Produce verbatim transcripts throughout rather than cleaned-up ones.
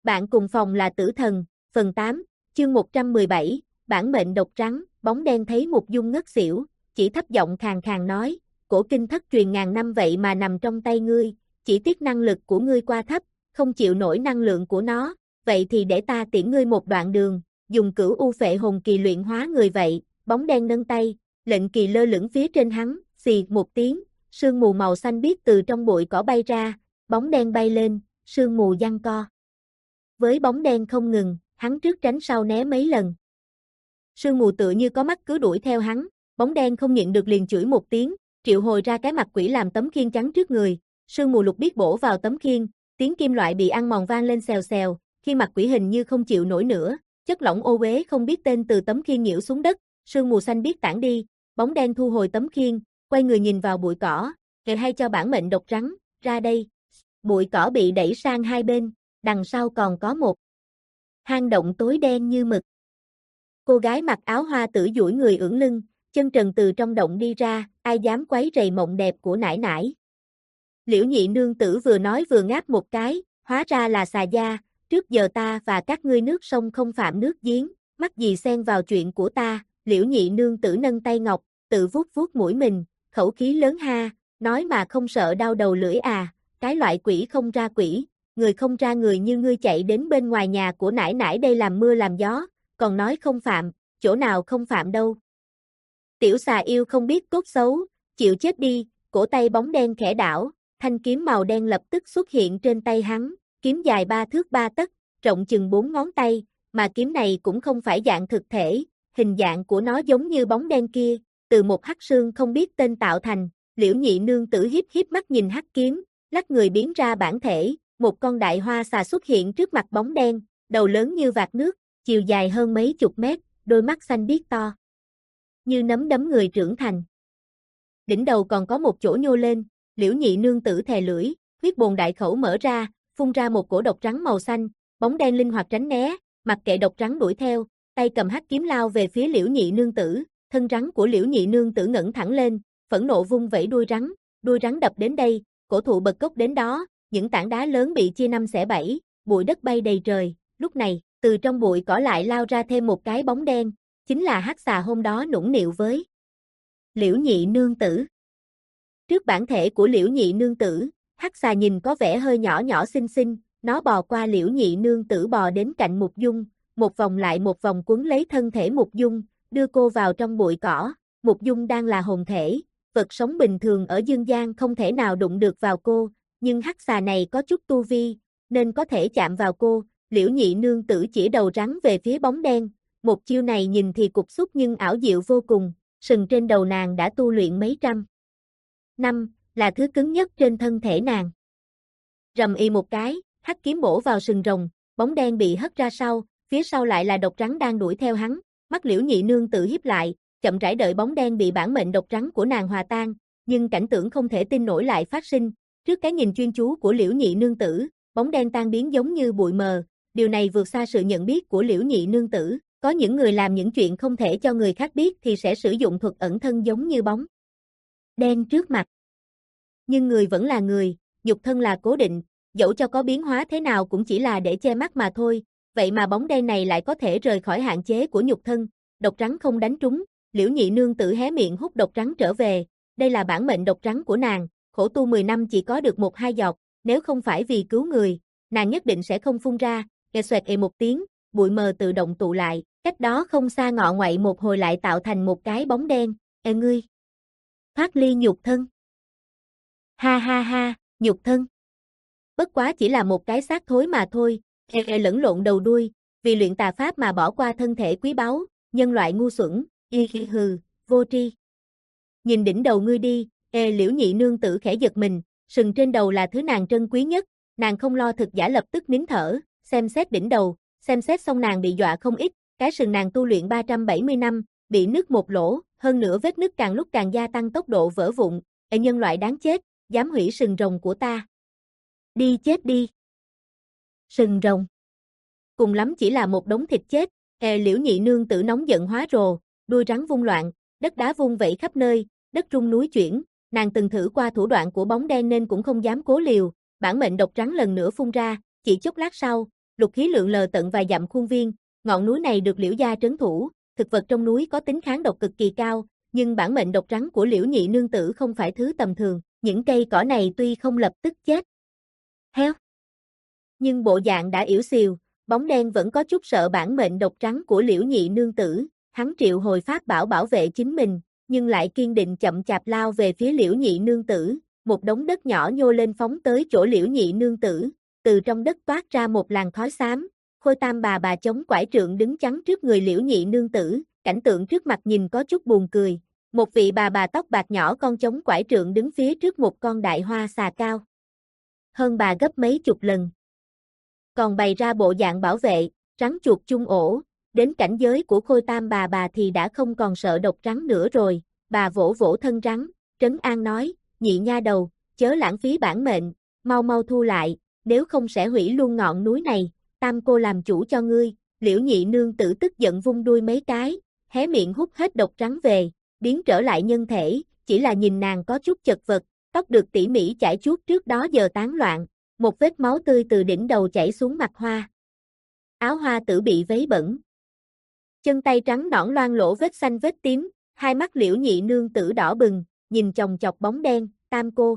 Bạn cùng phòng là tử thần, phần tám, chương một trăm mười bảy, bản mệnh độc trắng, bóng đen thấy Mục Dung ngất xỉu, chỉ thấp giọng khàn khàn nói, cổ kinh thất truyền ngàn năm vậy mà nằm trong tay ngươi, chỉ tiếc năng lực của ngươi quá thấp, không chịu nổi năng lượng của nó, vậy thì để ta tiễn ngươi một đoạn đường, dùng cửu u phệ hồn kỳ luyện hóa người vậy, bóng đen nâng tay, lệnh kỳ lơ lửng phía trên hắn, xì một tiếng, sương mù màu xanh biếc từ trong bụi cỏ bay ra, bóng đen bay lên, sương mù giăng co. Với bóng đen không ngừng, hắn trước tránh sau né mấy lần. Sương mù tựa như có mắt cứ đuổi theo hắn, bóng đen không nhịn được liền chửi một tiếng, triệu hồi ra cái mặt quỷ làm tấm khiên chắn trước người, sương mù lục biết bổ vào tấm khiên, tiếng kim loại bị ăn mòn vang lên xèo xèo, khi mặt quỷ hình như không chịu nổi nữa, chất lỏng ô uế không biết tên từ tấm khiên nhiễu xuống đất, sương mù xanh biết tản đi, bóng đen thu hồi tấm khiên, quay người nhìn vào bụi cỏ, kệ hay cho bản mệnh độc trắng, ra đây. Bụi cỏ bị đẩy sang hai bên, đằng sau còn có một hang động tối đen như mực. Cô gái mặc áo hoa tử duỗi người ưỡn lưng, chân trần từ trong động đi ra, ai dám quấy rầy mộng đẹp của nải nải. Liễu nhị nương tử vừa nói vừa ngáp một cái, hóa ra là xà gia, trước giờ ta và các ngươi nước sông không phạm nước giếng, mắc gì xen vào chuyện của ta, liễu nhị nương tử nâng tay ngọc, tự vuốt vuốt mũi mình, khẩu khí lớn ha, nói mà không sợ đau đầu lưỡi à, cái loại quỷ không ra quỷ, người không ra người như ngươi chạy đến bên ngoài nhà của nải nải đây làm mưa làm gió, còn nói không phạm, chỗ nào không phạm đâu. Tiểu xà yêu không biết cốt xấu, chịu chết đi, cổ tay bóng đen khẽ đảo, thanh kiếm màu đen lập tức xuất hiện trên tay hắn, kiếm dài ba thước ba tấc, rộng chừng bốn ngón tay, mà kiếm này cũng không phải dạng thực thể, hình dạng của nó giống như bóng đen kia, từ một hắc xương không biết tên tạo thành, liễu nhị nương tử híp híp mắt nhìn hắc kiếm, lắc người biến ra bản thể, một con đại hoa xà xuất hiện trước mặt bóng đen, đầu lớn như vạt nước, chiều dài hơn mấy chục mét, đôi mắt xanh biếc to, như nắm đấm người trưởng thành. Đỉnh đầu còn có một chỗ nhô lên, liễu nhị nương tử thè lưỡi, huyết bồn đại khẩu mở ra, phun ra một cổ độc trắng màu xanh, bóng đen linh hoạt tránh né, mặc kệ độc trắng đuổi theo, tay cầm hắc kiếm lao về phía liễu nhị nương tử, thân rắn của liễu nhị nương tử ngẩng thẳng lên, phẫn nộ vung vẩy đuôi rắn, đuôi rắn đập đến đây, cổ thụ bật gốc đến đó, những tảng đá lớn bị chia năm xẻ bảy, bụi đất bay đầy trời, lúc này, từ trong bụi cỏ lại lao ra thêm một cái bóng đen, chính là hắc xà hôm đó nũng nịu với liễu nhị nương tử. Trước bản thể của liễu nhị nương tử, hắc xà nhìn có vẻ hơi nhỏ nhỏ xinh xinh, nó bò qua liễu nhị nương tử bò đến cạnh Mục Dung, một vòng lại một vòng quấn lấy thân thể Mục Dung, đưa cô vào trong bụi cỏ, Mục Dung đang là hồn thể, vật sống bình thường ở dương gian không thể nào đụng được vào cô, nhưng hắc xà này có chút tu vi, nên có thể chạm vào cô, liễu nhị nương tử chỉ đầu rắn về phía bóng đen, một chiêu này nhìn thì cục xúc nhưng ảo diệu vô cùng, sừng trên đầu nàng đã tu luyện mấy trăm năm, là thứ cứng nhất trên thân thể nàng. Rầm y một cái, hắc kiếm bổ vào sừng rồng, bóng đen bị hất ra sau, phía sau lại là độc trắng đang đuổi theo hắn, mắt liễu nhị nương tự híp lại, chậm rãi đợi bóng đen bị bản mệnh độc trắng của nàng hòa tan, nhưng cảnh tượng không thể tin nổi lại phát sinh, trước cái nhìn chuyên chú của liễu nhị nương tử, bóng đen tan biến giống như bụi mờ, điều này vượt xa sự nhận biết của liễu nhị nương tử, có những người làm những chuyện không thể cho người khác biết thì sẽ sử dụng thuật ẩn thân giống như bóng đen trước mặt. Nhưng người vẫn là người, nhục thân là cố định, dẫu cho có biến hóa thế nào cũng chỉ là để che mắt mà thôi, vậy mà bóng đen này lại có thể rời khỏi hạn chế của nhục thân, độc trắng không đánh trúng, liễu nhị nương tử hé miệng hút độc trắng trở về, đây là bản mệnh độc trắng của nàng, khổ tu mười năm chỉ có được một hai giọt, nếu không phải vì cứu người, nàng nhất định sẽ không phun ra, nghe xoẹt ề một tiếng, bụi mờ tự động tụ lại, cách đó không xa ngọ ngoại một hồi lại tạo thành một cái bóng đen, ê ngươi, thoát ly nhục thân. Ha ha ha, nhục thân. Bất quá chỉ là một cái xác thối mà thôi, ê ê lẫn lộn đầu đuôi, vì luyện tà pháp mà bỏ qua thân thể quý báu, nhân loại ngu xuẩn, y hừ, vô tri. Nhìn đỉnh đầu ngươi đi, ê liễu nhị nương tử khẽ giật mình, sừng trên đầu là thứ nàng trân quý nhất, nàng không lo thực giả lập tức nín thở, xem xét đỉnh đầu, xem xét xong nàng bị dọa không ít, cái sừng nàng tu luyện ba trăm bảy mươi năm, bị nứt một lỗ, hơn nữa vết nứt càng lúc càng gia tăng tốc độ vỡ vụn, ê nhân loại đáng chết, dám hủy sừng rồng của ta. Đi chết đi. Sừng rồng. Cùng lắm chỉ là một đống thịt chết, ê liễu nhị nương tử nóng giận hóa rồ, đuôi rắn vung loạn, đất đá vung vẩy khắp nơi, đất rung núi chuyển, nàng từng thử qua thủ đoạn của bóng đen nên cũng không dám cố liều, bản mệnh độc trắng lần nữa phun ra, chỉ chốc lát sau, lục khí lượn lờ tận vài dặm khuôn viên, ngọn núi này được Liễu gia trấn thủ, thực vật trong núi có tính kháng độc cực kỳ cao, nhưng bản mệnh độc rắn của Liễu nhị nương tử không phải thứ tầm thường, những cây cỏ này tuy không lập tức chết heo, nhưng bộ dạng đã yểu xìu, bóng đen vẫn có chút sợ bản mệnh độc rắn của Liễu nhị nương tử, hắn triệu hồi pháp bảo bảo vệ chính mình, nhưng lại kiên định chậm chạp lao về phía Liễu nhị nương tử, một đống đất nhỏ nhô lên phóng tới chỗ Liễu nhị nương tử, từ trong đất toát ra một làn khói xám, Khôi Tam bà bà chống quải trượng đứng chắn trước người Liễu nhị nương tử, cảnh tượng trước mặt nhìn có chút buồn cười, một vị bà bà tóc bạc nhỏ con chống quải trượng đứng phía trước một con đại hoa xà cao hơn bà gấp mấy chục lần. Còn bày ra bộ dạng bảo vệ, rắn chuột chung ổ, đến cảnh giới của Khôi Tam bà bà thì đã không còn sợ độc rắn nữa rồi, bà vỗ vỗ thân rắn, trấn an nói, nhị nha đầu, chớ lãng phí bản mệnh, mau mau thu lại, nếu không sẽ hủy luôn ngọn núi này, Tam cô làm chủ cho ngươi. Liễu nhị nương tử tức giận vung đuôi mấy cái, hé miệng hút hết độc rắn về, biến trở lại nhân thể, chỉ là nhìn nàng có chút chật vật, tóc được tỉ mỉ chải chuốt trước đó giờ tán loạn, một vết máu tươi từ đỉnh đầu chảy xuống mặt hoa. Áo hoa tử bị vấy bẩn. Chân tay trắng nõn loang lỗ vết xanh vết tím, hai mắt Liễu nhị nương tử đỏ bừng, nhìn chòng chọc bóng đen, Tam cô.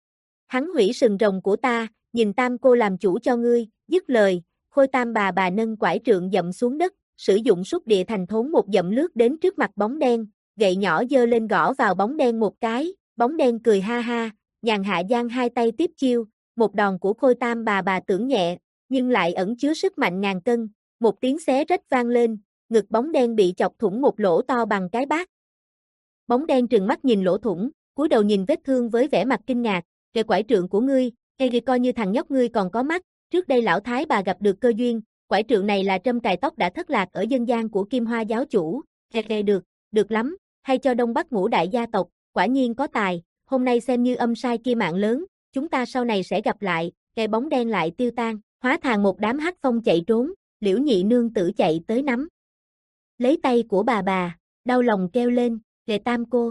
Hắn hủy sừng rồng của ta, nhìn Tam cô làm chủ cho ngươi, dứt lời, Khôi Tam bà bà nâng quải trượng dậm xuống đất, sử dụng xúc địa thành thốn một dậm lướt đến trước mặt bóng đen, gậy nhỏ giơ lên gõ vào bóng đen một cái, bóng đen cười ha ha, nhàn hạ giang hai tay tiếp chiêu, một đòn của Khôi Tam bà bà tưởng nhẹ, nhưng lại ẩn chứa sức mạnh ngàn cân, một tiếng xé rách vang lên, ngực bóng đen bị chọc thủng một lỗ to bằng cái bát. Bóng đen trừng mắt nhìn lỗ thủng, cúi đầu nhìn vết thương với vẻ mặt kinh ngạc, "Kệ quải trượng của ngươi, kệ coi như thằng nhóc ngươi còn có mắt, trước đây lão thái bà gặp được cơ duyên, quải trượng này là trâm cài tóc đã thất lạc ở dân gian của Kim Hoa giáo chủ." "Kệ được, được lắm, hay cho Đông Bắc ngũ đại gia tộc, quả nhiên có tài, hôm nay xem như âm sai kia mạng lớn, chúng ta sau này sẽ gặp lại." Cái bóng đen lại tiêu tan, hóa thành một đám hắc phong chạy trốn, Liễu nhị nương tử chạy tới nắm lấy tay của bà bà, đau lòng kêu lên, "Kệ Tam cô,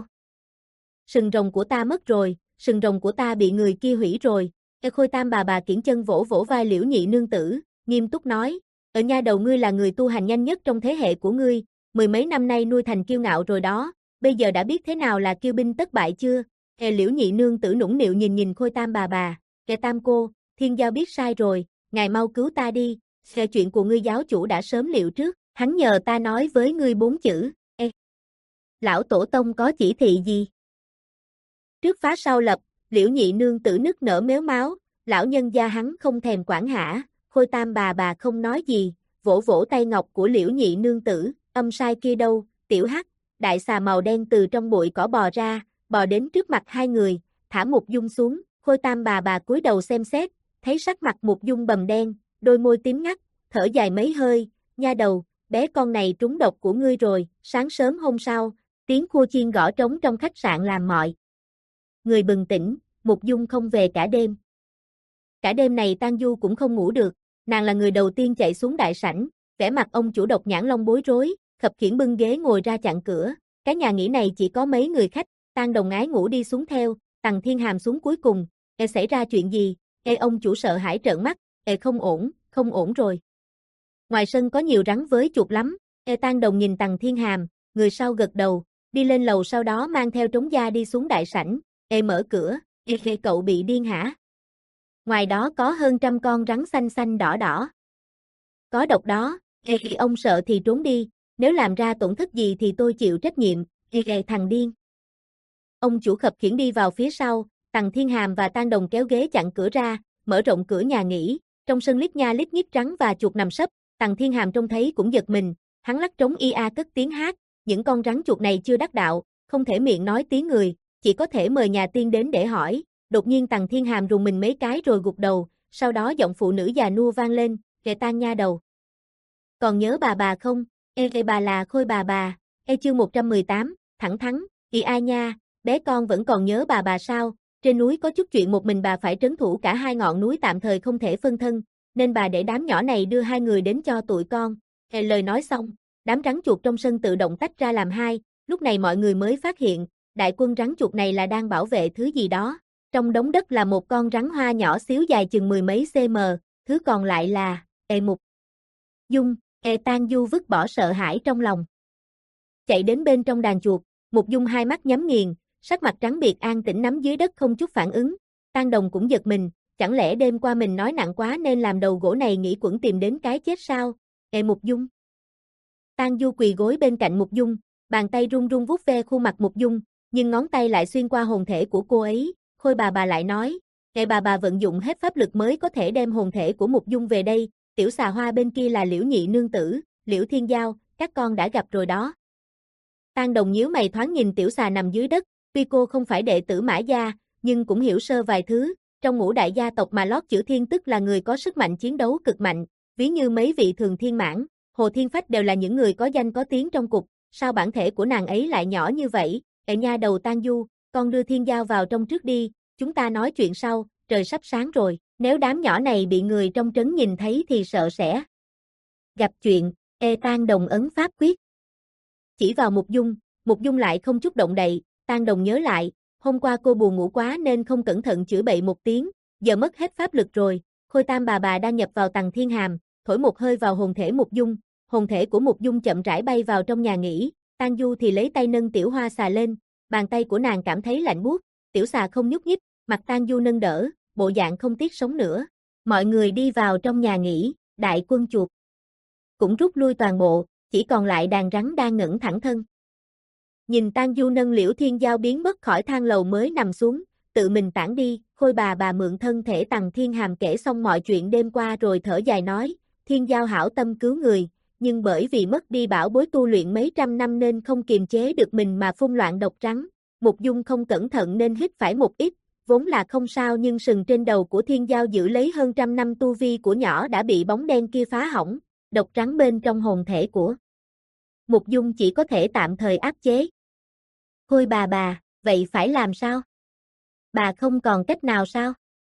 sừng rồng của ta mất rồi, sừng rồng của ta bị người kia hủy rồi." Cái Khôi Tam bà bà kiễng chân vỗ vỗ vai Liễu nhị nương tử, nghiêm túc nói, "Ở nha đầu ngươi là người tu hành nhanh nhất trong thế hệ của ngươi, mười mấy năm nay nuôi thành kiêu ngạo rồi đó, bây giờ đã biết thế nào là kiêu binh tất bại chưa?" Kệ Liễu nhị nương tử nũng nịu nhìn nhìn Khôi Tam bà bà, "Kệ Tam cô, Thiên Giao biết sai rồi, ngài mau cứu ta đi, Kệ chuyện của ngươi giáo chủ đã sớm liệu trước, hắn nhờ ta nói với ngươi bốn chữ, ê. Lão tổ tông có chỉ thị gì?" Trước phá sau lập, Liễu nhị nương tử nức nở méo máu, lão nhân gia hắn không thèm quản hả, Khôi Tam bà bà không nói gì, vỗ vỗ tay ngọc của Liễu nhị nương tử, "Âm sai kia đâu, tiểu hắc." Đại xà màu đen từ trong bụi cỏ bò ra, bò đến trước mặt hai người, thả Mục Dung xuống, Khôi Tam bà bà cúi đầu xem xét, thấy sắc mặt Mục Dung bầm đen, đôi môi tím ngắt, thở dài mấy hơi, "Nha đầu, bé con này trúng độc của ngươi rồi." Sáng sớm hôm sau, tiếng khua chiên gõ trống trong khách sạn làm mọi người bừng tỉnh, Mục Dung không về cả đêm. Cả đêm này Tang Du cũng không ngủ được, nàng là người đầu tiên chạy xuống đại sảnh, vẻ mặt ông chủ Độc Nhãn Long bối rối, khập khiễng bưng ghế ngồi ra chặn cửa, cái nhà nghỉ này chỉ có mấy người khách, Tang Đồng Ái ngủ đi xuống theo, Tằng Thiên Hàm xuống cuối cùng, "Ê xảy ra chuyện gì?" Ê ông chủ sợ hãi trợn mắt, "Ê không ổn, không ổn rồi. Ngoài sân có nhiều rắn với chuột lắm." Ê Tang Đồng nhìn Tằng Thiên Hàm, người sau gật đầu, đi lên lầu sau đó mang theo trống gia đi xuống đại sảnh, "Ê mở cửa, ê, ê cậu bị điên hả? Ngoài đó có hơn trăm con rắn xanh xanh đỏ đỏ. Có độc đó, ê ông sợ thì trốn đi, nếu làm ra tổn thất gì thì tôi chịu trách nhiệm, ê, ê thằng điên." Ông chủ khập khiễng đi vào phía sau, Tằng Thiên Hàm và Tang Đồng kéo ghế chặn cửa ra, mở rộng cửa nhà nghỉ, trong sân lít nha lít nhít rắn và chuột nằm sấp, Tằng Thiên Hàm trông thấy cũng giật mình, hắn lắc trống ia cất tiếng hát, những con rắn chuột này chưa đắc đạo, không thể miệng nói tiếng người, chỉ có thể mời nhà tiên đến để hỏi. Đột nhiên Tằng Thiên Hàm rùng mình mấy cái rồi gục đầu, sau đó giọng phụ nữ già nua vang lên, "Kệ Tang nha đầu, còn nhớ bà bà không? Ê ê bà là Khôi bà bà." Ê chương một trăm mười tám, thẳng thắn, "Ì ai nha, bé con vẫn còn nhớ bà bà sao? Trên núi có chút chuyện một mình bà phải trấn thủ cả hai ngọn núi tạm thời không thể phân thân, nên bà để đám nhỏ này đưa hai người đến cho tụi con." Ê lời nói xong, đám rắn chuột trong sân tự động tách ra làm hai, lúc này mọi người mới phát hiện, đại quân rắn chuột này là đang bảo vệ thứ gì đó. Trong đống đất là một con rắn hoa nhỏ xíu dài chừng mười mấy cm, thứ còn lại là Ê Mục Dung, Ê Tang Du vứt bỏ sợ hãi trong lòng. Chạy đến bên trong đàn chuột, Mục Dung hai mắt nhắm nghiền, sắc mặt trắng bệch an tĩnh nắm dưới đất không chút phản ứng. Tang Đồng cũng giật mình, chẳng lẽ đêm qua mình nói nặng quá nên làm đầu gỗ này nghĩ quẩn tìm đến cái chết sao? Ê Mục Dung. Tang Du quỳ gối bên cạnh Mục Dung, bàn tay run run vuốt ve khuôn mặt Mục Dung, nhưng ngón tay lại xuyên qua hồn thể của cô ấy. Khôi bà bà lại nói, Ê bà bà vận dụng hết pháp lực mới có thể đem hồn thể của Mục Dung về đây, tiểu xà hoa bên kia là Liễu Nhị nương tử, Liễu Thiên Giao, các con đã gặp rồi đó. Tang Đồng nhíu mày thoáng nhìn tiểu xà nằm dưới đất, tuy cô không phải đệ tử Mã gia, nhưng cũng hiểu sơ vài thứ, trong ngũ đại gia tộc mà lót chữ thiên tức là người có sức mạnh chiến đấu cực mạnh, ví như mấy vị Thường Thiên Mãn, Hồ Thiên Phách đều là những người có danh có tiếng trong cục, sao bản thể của nàng ấy lại nhỏ như vậy? Ê nha đầu Tang Du, con đưa Thiên Giao vào trong trước đi, chúng ta nói chuyện sau, trời sắp sáng rồi, nếu đám nhỏ này bị người trong trấn nhìn thấy thì sợ sẽ gặp chuyện. Ê Tang Đồng ấn pháp quyết. Chỉ vào Mục Dung, Mục Dung lại không chút động đậy, Tang Đồng nhớ lại, hôm qua cô buồn ngủ quá nên không cẩn thận chửi bậy một tiếng, giờ mất hết pháp lực rồi. Khôi Tam bà bà đang nhập vào Tằng Thiên Hàm, thổi một hơi vào hồn thể Mục Dung, hồn thể của Mục Dung chậm rãi bay vào trong nhà nghỉ, Tang Du thì lấy tay nâng tiểu hoa xà lên, bàn tay của nàng cảm thấy lạnh buốt, tiểu xà không nhúc nhích, mặt Tang Du nâng đỡ, bộ dạng không tiếc sống nữa. Mọi người đi vào trong nhà nghỉ, đại quân chuột cũng rút lui toàn bộ, chỉ còn lại đàn rắn đang ngẩng thẳng thân. Nhìn Tang Du nâng Liễu Thiên Giao biến mất khỏi thang lầu mới nằm xuống, tự mình tản đi, Khôi bà bà mượn thân thể Tằng Thiên Hàm kể xong mọi chuyện đêm qua rồi thở dài nói, Thiên Giao hảo tâm cứu người, nhưng bởi vì mất đi bảo bối tu luyện mấy trăm năm nên không kiềm chế được mình mà phun loạn độc rắn. Mục Dung không cẩn thận nên hít phải một ít, vốn là không sao nhưng sừng trên đầu của Thiên Giao giữ lấy hơn trăm năm tu vi của nhỏ đã bị bóng đen kia phá hỏng, độc rắn bên trong hồn thể của Mục Dung chỉ có thể tạm thời áp chế. Khôi bà bà, vậy phải làm sao? Bà không còn cách nào sao?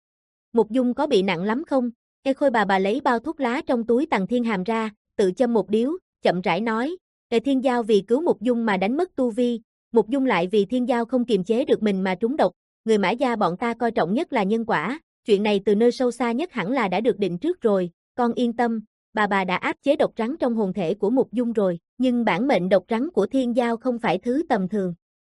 Mục Dung có bị nặng lắm không? Ê Khôi bà bà lấy bao thuốc lá trong túi Tằng Thiên Hàm ra, tự châm một điếu, chậm rãi nói, Ê Thiên Giao vì cứu Mục Dung mà đánh mất tu vi, Mục Dung lại vì Thiên Giao không kiềm chế được mình mà trúng độc, người Mã gia bọn ta coi trọng nhất là nhân quả, chuyện này từ nơi sâu xa nhất hẳn là đã được định trước rồi, con yên tâm, bà bà đã áp chế độc rắn trong hồn thể của Mục Dung rồi, nhưng bản mệnh độc rắn của Thiên Giao không phải thứ tầm thường.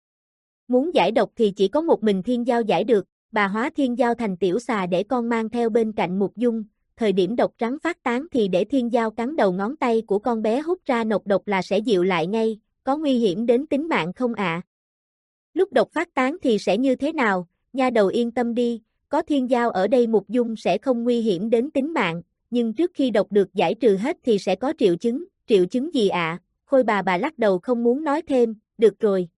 Muốn giải độc thì chỉ có một mình Thiên Giao giải được, bà hóa Thiên Giao thành tiểu xà để con mang theo bên cạnh Mục Dung, thời điểm độc rắn phát tán thì để Thiên Giao cắn đầu ngón tay của con bé hút ra nọc độc là sẽ dịu lại ngay, có nguy hiểm đến tính mạng không ạ? À? Lúc độc phát tán thì sẽ như thế nào? Nha đầu yên tâm đi, có Thiên Giao ở đây Mục Dung sẽ không nguy hiểm đến tính mạng, nhưng trước khi độc được giải trừ hết thì sẽ có triệu chứng, triệu chứng gì ạ? À? Khôi bà bà lắc đầu không muốn nói thêm, được rồi.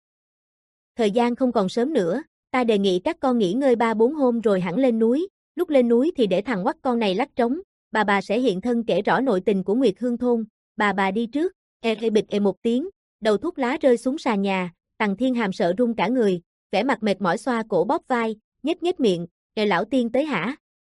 Thời gian không còn sớm nữa, ta đề nghị các con nghỉ ngơi ba bốn hôm rồi hẳn lên núi, lúc lên núi thì để thằng quắc con này lắc trống, bà bà sẽ hiện thân kể rõ nội tình của Nguyệt Hương thôn, bà bà đi trước, e e bịch e một tiếng, đầu thuốc lá rơi xuống sàn nhà, Tằng Thiên Hàm sợ run cả người, vẻ mặt mệt mỏi xoa cổ bóp vai, nhếch nhếch miệng, e lão tiên tới hả?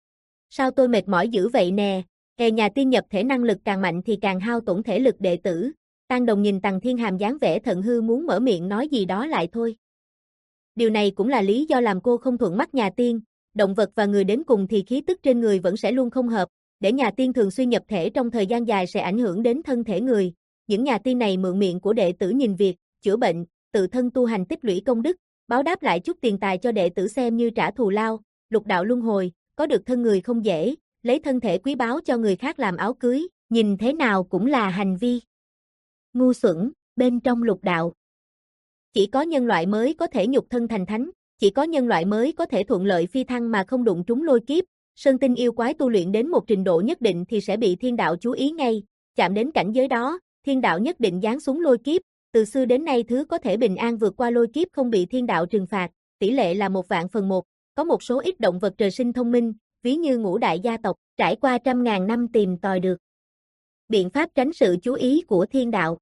Sao tôi mệt mỏi dữ vậy nè, e nhà tiên nhập thể năng lực càng mạnh thì càng hao tổn thể lực đệ tử. Tang Đồng nhìn Tằng Thiên Hàm dáng vẻ thận hư muốn mở miệng nói gì đó lại thôi. Điều này cũng là lý do làm cô không thuận mắt nhà tiên, động vật và người đến cùng thì khí tức trên người vẫn sẽ luôn không hợp, để nhà tiên thường xuyên nhập thể trong thời gian dài sẽ ảnh hưởng đến thân thể người. Những nhà tiên này mượn miệng của đệ tử nhìn việc, chữa bệnh, tự thân tu hành tích lũy công đức, báo đáp lại chút tiền tài cho đệ tử xem như trả thù lao, lục đạo luân hồi, có được thân người không dễ, lấy thân thể quý báu cho người khác làm áo cưới, nhìn thế nào cũng là hành vi ngu xuẩn, bên trong lục đạo. Chỉ có nhân loại mới có thể nhục thân thành thánh, chỉ có nhân loại mới có thể thuận lợi phi thăng mà không đụng trúng lôi kiếp, sơn tinh yêu quái tu luyện đến một trình độ nhất định thì sẽ bị thiên đạo chú ý ngay, chạm đến cảnh giới đó, thiên đạo nhất định giáng xuống lôi kiếp, từ xưa đến nay thứ có thể bình an vượt qua lôi kiếp không bị thiên đạo trừng phạt, tỷ lệ là một vạn phần một, có một số ít động vật trời sinh thông minh, ví như ngũ đại gia tộc, trải qua trăm ngàn năm tìm tòi được biện pháp tránh sự chú ý của thiên đạo.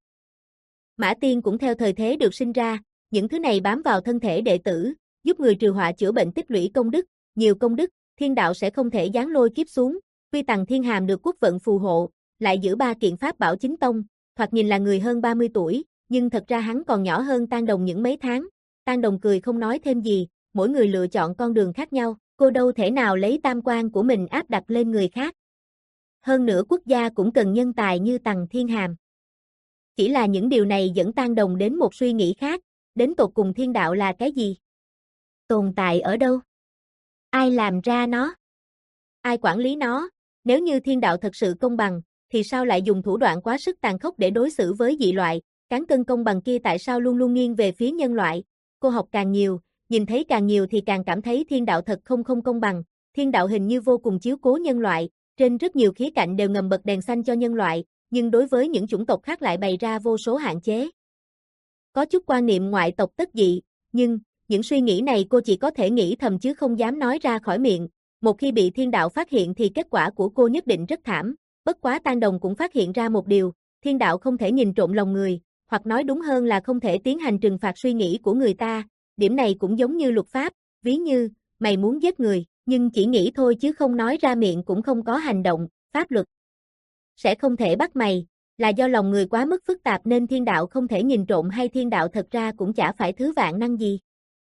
Mã Tiên cũng theo thời thế được sinh ra, những thứ này bám vào thân thể đệ tử, giúp người trừ họa chữa bệnh tích lũy công đức, nhiều công đức, thiên đạo sẽ không thể giáng lôi kiếp xuống. Tuy Tằng Thiên Hàm được quốc vận phù hộ, lại giữ ba kiện pháp bảo chính tông, thoạt nhìn là người hơn ba mươi tuổi, nhưng thật ra hắn còn nhỏ hơn Tang Đồng những mấy tháng. Tang Đồng cười không nói thêm gì, mỗi người lựa chọn con đường khác nhau, cô đâu thể nào lấy tam quan của mình áp đặt lên người khác. hơn nữa quốc gia cũng cần nhân tài như Tằng Thiên Hàm. Chỉ là những điều này dẫn Tang Đồng đến một suy nghĩ khác, đến tột cùng thiên đạo là cái gì? Tồn tại ở đâu? Ai làm ra nó? Ai quản lý nó? Nếu như thiên đạo thật sự công bằng, thì sao lại dùng thủ đoạn quá sức tàn khốc để đối xử với dị loại? Cán cân công bằng kia tại sao luôn luôn nghiêng về phía nhân loại? Cô học càng nhiều, nhìn thấy càng nhiều thì càng cảm thấy thiên đạo thật không không công bằng. Thiên đạo hình như vô cùng chiếu cố nhân loại, trên rất nhiều khía cạnh đều ngầm bật đèn xanh cho nhân loại, nhưng đối với những chủng tộc khác lại bày ra vô số hạn chế. Có chút quan niệm ngoại tộc tất dị, nhưng, những suy nghĩ này cô chỉ có thể nghĩ thầm chứ không dám nói ra khỏi miệng. Một khi bị thiên đạo phát hiện thì kết quả của cô nhất định rất thảm. Bất quá Tang Đồng cũng phát hiện ra một điều, thiên đạo không thể nhìn trộm lòng người, hoặc nói đúng hơn là không thể tiến hành trừng phạt suy nghĩ của người ta. Điểm này cũng giống như luật pháp, ví như, mày muốn giết người, nhưng chỉ nghĩ thôi chứ không nói ra miệng cũng không có hành động, pháp luật sẽ không thể bắt mày, là do lòng người quá mức phức tạp nên thiên đạo không thể nhìn trộm hay thiên đạo thật ra cũng chả phải thứ vạn năng gì.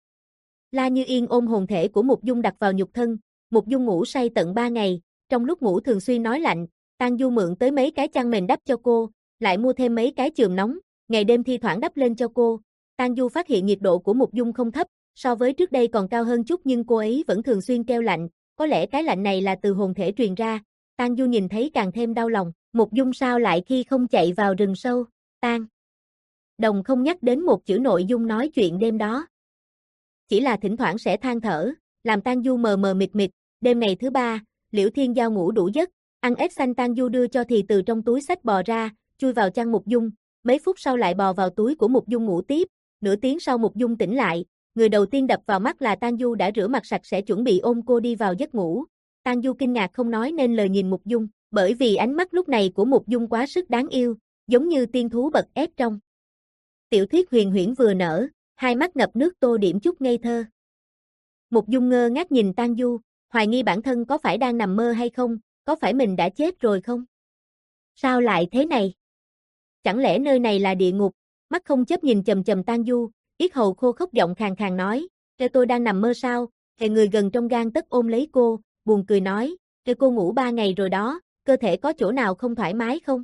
La Như Yên ôm hồn thể của Mục Dung đặt vào nhục thân, Mục Dung ngủ say tận ba ngày, trong lúc ngủ thường xuyên nói lạnh, Tang Du mượn tới mấy cái chăn mền đắp cho cô, lại mua thêm mấy cái chườm nóng, ngày đêm thi thoảng đắp lên cho cô. Tang Du phát hiện nhiệt độ của Mục Dung không thấp, so với trước đây còn cao hơn chút nhưng cô ấy vẫn thường xuyên kêu lạnh, có lẽ cái lạnh này là từ hồn thể truyền ra. Tang Du nhìn thấy càng thêm đau lòng, Mục Dung sao lại khi không chạy vào rừng sâu? Tang Đồng không nhắc đến một chữ nội dung nói chuyện đêm đó. Chỉ là thỉnh thoảng sẽ than thở, làm Tang Du mờ mờ mịt mịt. Đêm ngày thứ ba, Liễu Thiên Giao ngủ đủ giấc, ăn ếch xanh Tang Du đưa cho thì từ trong túi xách bò ra, chui vào chăn Mục Dung, mấy phút sau lại bò vào túi của Mục Dung ngủ tiếp. Nửa tiếng sau Mục Dung tỉnh lại, người đầu tiên đập vào mắt là Tang Du đã rửa mặt sạch sẽ chuẩn bị ôm cô đi vào giấc ngủ. Tang Du kinh ngạc không nói nên lời nhìn Mục Dung, bởi vì ánh mắt lúc này của Mục Dung quá sức đáng yêu, giống như tiên thú bật ép trong tiểu thuyết huyền huyễn vừa nở, hai mắt ngập nước tô điểm chút ngây thơ. Mục Dung ngơ ngác nhìn Tang Du, hoài nghi bản thân có phải đang nằm mơ hay không, có phải mình đã chết rồi không? Sao lại thế này? Chẳng lẽ nơi này là địa ngục? Mắt không chớp nhìn chầm chầm Tang Du, yết hầu khô khốc giọng khàn khàn nói, "Kêu tôi đang nằm mơ sao?" Hệ người gần trong gang tấc ôm lấy cô, buồn cười nói, "Kêu cô ngủ ba ngày rồi đó, cơ thể có chỗ nào không thoải mái không?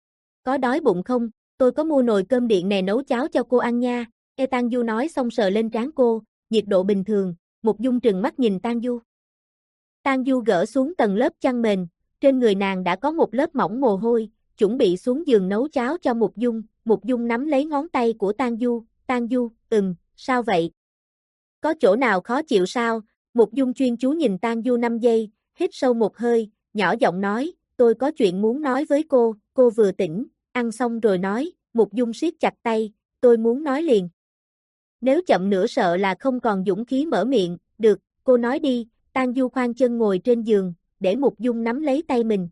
Có đói bụng không? Tôi có mua nồi cơm điện nè nấu cháo cho cô ăn nha." E Tang Du nói xong sờ lên trán cô, nhiệt độ bình thường. Mục Dung trừng mắt nhìn Tang Du. Tang Du gỡ xuống tầng lớp chăn mền, trên người nàng đã có một lớp mỏng mồ hôi, chuẩn bị xuống giường nấu cháo cho Mục Dung. Mục Dung nắm lấy ngón tay của Tang Du, "Tang Du, ừm, sao vậy? Có chỗ nào khó chịu sao?" Mục Dung chuyên chú nhìn Tang Du năm giây, hít sâu một hơi, nhỏ giọng nói, "Tôi có chuyện muốn nói với cô." Cô vừa tỉnh, ăn xong rồi nói. Mục Dung siết chặt tay, "Tôi muốn nói liền. Nếu chậm nữa sợ là không còn dũng khí mở miệng." "Được, cô nói đi." Tang Du khoan chân ngồi trên giường, để Mục Dung nắm lấy tay mình.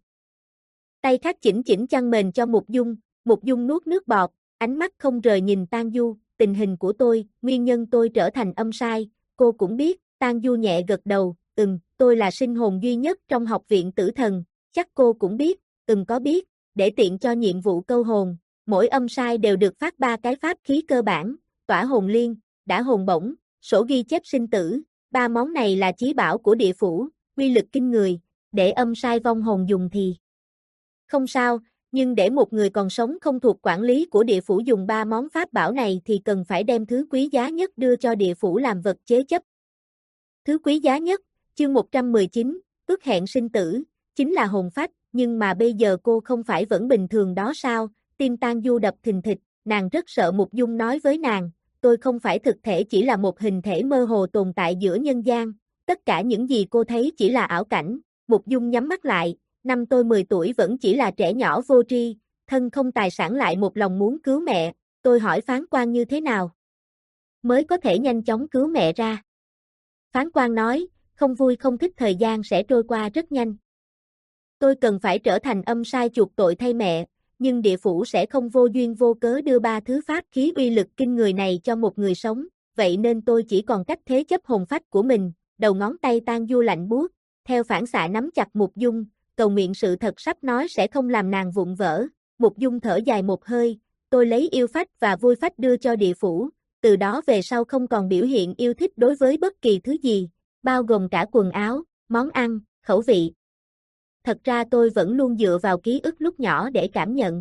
Tay khác chỉnh chỉnh chăn mền cho Mục Dung, Mục Dung nuốt nước bọt, ánh mắt không rời nhìn Tang Du, "Tình hình của tôi, nguyên nhân tôi trở thành âm sai, cô cũng biết." Tang Du nhẹ gật đầu, "Ừm, tôi là sinh hồn duy nhất trong học viện tử thần, chắc cô cũng biết." "Ừm có biết, để tiện cho nhiệm vụ câu hồn, mỗi âm sai đều được phát ba cái pháp khí cơ bản, tỏa hồn liên, đã hồn bổng, sổ ghi chép sinh tử, ba món này là chí bảo của địa phủ, uy lực kinh người, để âm sai vong hồn dùng thì không sao, nhưng để một người còn sống không thuộc quản lý của địa phủ dùng ba món pháp bảo này thì cần phải đem thứ quý giá nhất đưa cho địa phủ làm vật chế chấp." Thứ quý giá nhất, chương một trăm mười chín, ước hẹn sinh tử, chính là hồn phách, nhưng mà bây giờ cô không phải vẫn bình thường đó sao? Tim Tang Du đập thình thịch, nàng rất sợ Mục Dung nói với nàng, "Tôi không phải thực thể, chỉ là một hình thể mơ hồ tồn tại giữa nhân gian, tất cả những gì cô thấy chỉ là ảo cảnh." Mục Dung nhắm mắt lại, "Năm tôi mười tuổi vẫn chỉ là trẻ nhỏ vô tri, thân không tài sản lại một lòng muốn cứu mẹ, tôi hỏi phán quan như thế nào mới có thể nhanh chóng cứu mẹ ra?" Phán quan nói, "Không vui không thích thời gian sẽ trôi qua rất nhanh. Tôi cần phải trở thành âm sai chuộc tội thay mẹ, nhưng địa phủ sẽ không vô duyên vô cớ đưa ba thứ pháp khí uy lực kinh người này cho một người sống, vậy nên tôi chỉ còn cách thế chấp hồn phách của mình." Đầu ngón tay Tang Du lạnh buốt, theo phản xạ nắm chặt Mục Dung, cầu nguyện sự thật sắp nói sẽ không làm nàng vụn vỡ. Mục Dung thở dài một hơi, "Tôi lấy yêu phách và vui phách đưa cho địa phủ, từ đó về sau không còn biểu hiện yêu thích đối với bất kỳ thứ gì, bao gồm cả quần áo, món ăn, khẩu vị. thật ra tôi vẫn luôn dựa vào ký ức lúc nhỏ để cảm nhận.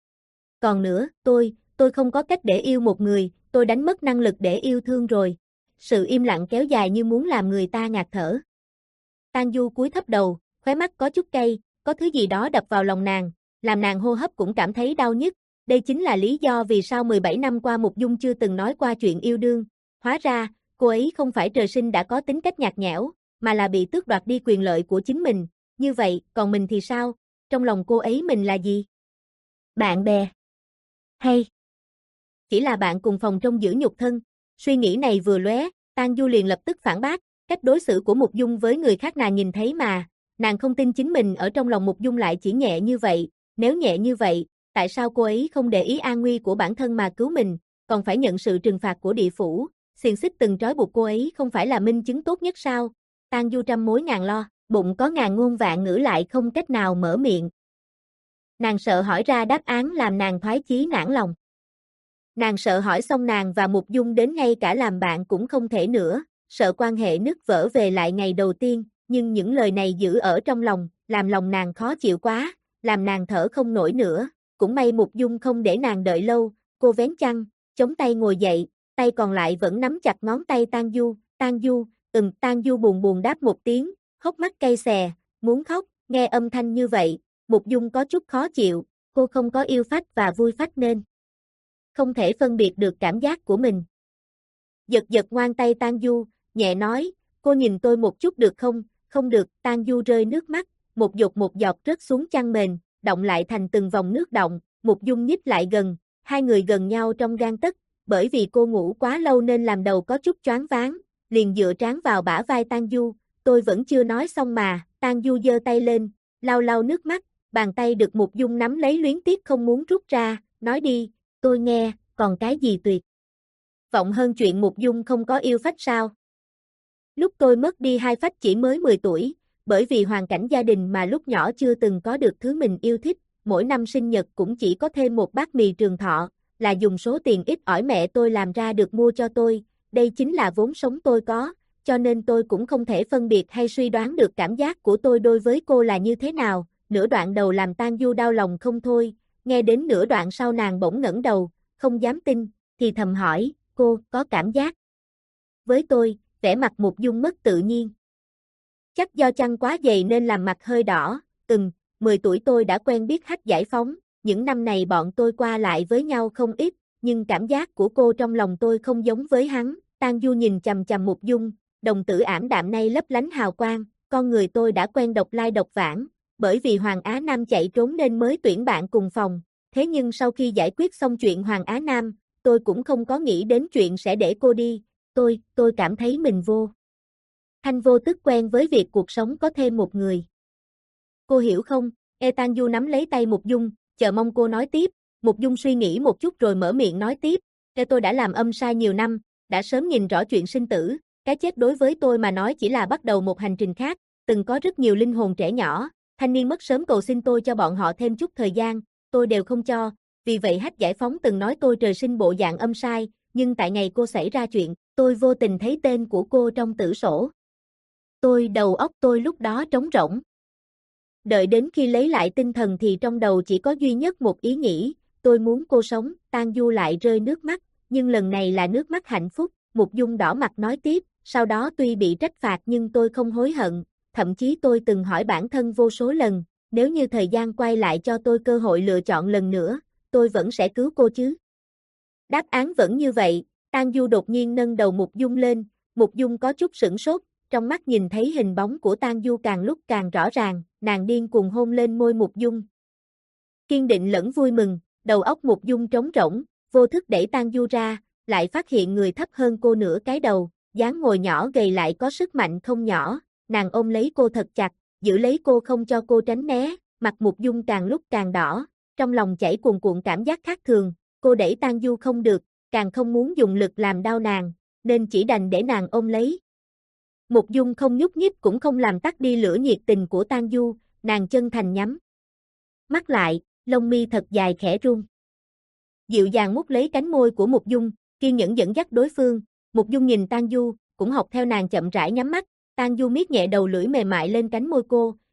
Còn nữa, tôi, tôi không có cách để yêu một người, tôi đánh mất năng lực để yêu thương rồi. Sự im lặng kéo dài như muốn làm người ta ngạt thở. Tang Du cúi thấp đầu, khóe mắt có chút cay, có thứ gì đó đập vào lòng nàng, làm nàng hô hấp cũng cảm thấy đau nhức. Đây chính là lý do vì sao mười bảy năm qua Mục Dung chưa từng nói qua chuyện yêu đương. Hóa ra, cô ấy không phải trời sinh đã có tính cách nhạt nhẽo, mà là bị tước đoạt đi quyền lợi của chính mình. Như vậy, còn mình thì sao? Trong lòng cô ấy mình là gì? Bạn bè? Hay chỉ là bạn cùng phòng trong giữ nhục thân? Suy nghĩ này vừa lóe, Tang Du liền lập tức phản bác, cách đối xử của Mục Dung với người khác nàng nhìn thấy mà, nàng không tin chính mình ở trong lòng Mục Dung lại chỉ nhẹ như vậy, nếu nhẹ như vậy, tại sao cô ấy không để ý an nguy của bản thân mà cứu mình, còn phải nhận sự trừng phạt của địa phủ, xiềng xích từng trói buộc cô ấy không phải là minh chứng tốt nhất sao? Tang Du trăm mối ngàn lo, bụng có ngàn ngôn vạn ngữ lại không cách nào mở miệng. Nàng sợ hỏi ra đáp án làm nàng thoái chí nản lòng. Nàng sợ hỏi xong nàng và Mục Dung đến ngay cả làm bạn cũng không thể nữa, sợ quan hệ nứt vỡ về lại ngày đầu tiên, nhưng những lời này giữ ở trong lòng, làm lòng nàng khó chịu quá, làm nàng thở không nổi nữa. Cũng may Mục Dung không để nàng đợi lâu, cô vén chăn, chống tay ngồi dậy, tay còn lại vẫn nắm chặt ngón tay Tang Du. Tang Du, ừm, Tang Du buồn buồn đáp một tiếng, hốc mắt cay xè, muốn khóc. Nghe âm thanh như vậy, Mục Dung có chút khó chịu, cô không có yêu phách và vui phách nên không thể phân biệt được cảm giác của mình. Giật giật ngoan tay Tang Du, nhẹ nói, cô nhìn tôi một chút được không? Không được. Tang Du rơi nước mắt, một giọt một giọt rớt xuống chăn mền, động lại thành từng vòng nước động. Mục Dung nhích lại gần, hai người gần nhau trong gang tấc, bởi vì cô ngủ quá lâu nên làm đầu có chút choáng váng, liền dựa trán vào bả vai Tang Du, tôi vẫn chưa nói xong mà. Tang Du giơ tay lên, lau lau nước mắt, bàn tay được Mục Dung nắm lấy luyến tiếc không muốn rút ra, nói đi, tôi nghe, còn cái gì tuyệt vọng hơn chuyện Mục Dung không có yêu phách sao? Lúc tôi mất đi hai phách chỉ mới mười tuổi, bởi vì hoàn cảnh gia đình mà lúc nhỏ chưa từng có được thứ mình yêu thích, mỗi năm sinh nhật cũng chỉ có thêm một bát mì trường thọ, là dùng số tiền ít ỏi mẹ tôi làm ra được mua cho tôi, đây chính là vốn sống tôi có, cho nên tôi cũng không thể phân biệt hay suy đoán được cảm giác của tôi đối với cô là như thế nào. Nửa đoạn đầu làm Tang Du đau lòng không thôi, nghe đến nửa đoạn sau nàng bỗng ngẩng đầu, không dám tin, thì thầm hỏi, cô có cảm giác với tôi? Vẻ mặt Mục Dung mất tự nhiên. Chắc do chăn quá dày nên làm mặt hơi đỏ, ừm, mười tuổi tôi đã quen biết Hách Giải Phóng, những năm này bọn tôi qua lại với nhau không ít, nhưng cảm giác của cô trong lòng tôi không giống với hắn. Tang Du nhìn chằm chằm Mục Dung, đồng tử ảm đạm nay lấp lánh hào quang, con người tôi đã quen độc lai độc vãng, bởi vì Hoàng Á Nam chạy trốn nên mới tuyển bạn cùng phòng, thế nhưng sau khi giải quyết xong chuyện Hoàng Á Nam, tôi cũng không có nghĩ đến chuyện sẽ để cô đi, tôi, tôi cảm thấy mình vô thanh vô tức quen với việc cuộc sống có thêm một người. Cô hiểu không? E Tang Du nắm lấy tay Mục Dung, chờ mong cô nói tiếp. Mục Dung suy nghĩ một chút rồi mở miệng nói tiếp, e tôi đã làm âm sai nhiều năm, đã sớm nhìn rõ chuyện sinh tử, cái chết đối với tôi mà nói chỉ là bắt đầu một hành trình khác, từng có rất nhiều linh hồn trẻ nhỏ, thanh niên mất sớm cầu xin tôi cho bọn họ thêm chút thời gian, tôi đều không cho, vì vậy Hách Giải Phóng từng nói tôi trời sinh bộ dạng âm sai, nhưng tại ngày cô xảy ra chuyện, tôi vô tình thấy tên của cô trong tử sổ. Tôi đầu óc tôi lúc đó trống rỗng. Đợi đến khi lấy lại tinh thần thì trong đầu chỉ có duy nhất một ý nghĩ, tôi muốn cô sống. Tang Du lại rơi nước mắt, nhưng lần này là nước mắt hạnh phúc. Mục Dung đỏ mặt nói tiếp, sau đó tuy bị trách phạt nhưng tôi không hối hận, thậm chí tôi từng hỏi bản thân vô số lần, nếu như thời gian quay lại cho tôi cơ hội lựa chọn lần nữa, tôi vẫn sẽ cứu cô chứ. Đáp án vẫn như vậy. Tang Du đột nhiên nâng đầu Mục Dung lên, Mục Dung có chút sửng sốt, trong mắt nhìn thấy hình bóng của Tang Du càng lúc càng rõ ràng, nàng điên cuồng hôn lên môi Mục Dung. Kiên định lẫn vui mừng, đầu óc Mục Dung trống rỗng, vô thức đẩy Tang Du ra, lại phát hiện người thấp hơn cô nửa cái đầu, dáng ngồi nhỏ gầy lại có sức mạnh không nhỏ, nàng ôm lấy cô thật chặt, giữ lấy cô không cho cô tránh né, mặt Mục Dung càng lúc càng đỏ, trong lòng chảy cuồn cuộn cảm giác khác thường, cô đẩy Tang Du không được, càng không muốn dùng lực làm đau nàng, nên chỉ đành để nàng ôm lấy. Mục Dung không nhúc nhích cũng không làm tắt đi lửa nhiệt tình của Tang Du, nàng chân thành nhắm mắt lại, lông mi thật dài khẽ run. Dịu dàng mút lấy cánh môi của Mục Dung, kiên nhẫn dẫn dắt đối phương. Mục Dung nhìn Tang Du, cũng học theo nàng chậm rãi nhắm mắt. Tang Du miết nhẹ đầu lưỡi mềm mại lên cánh môi cô,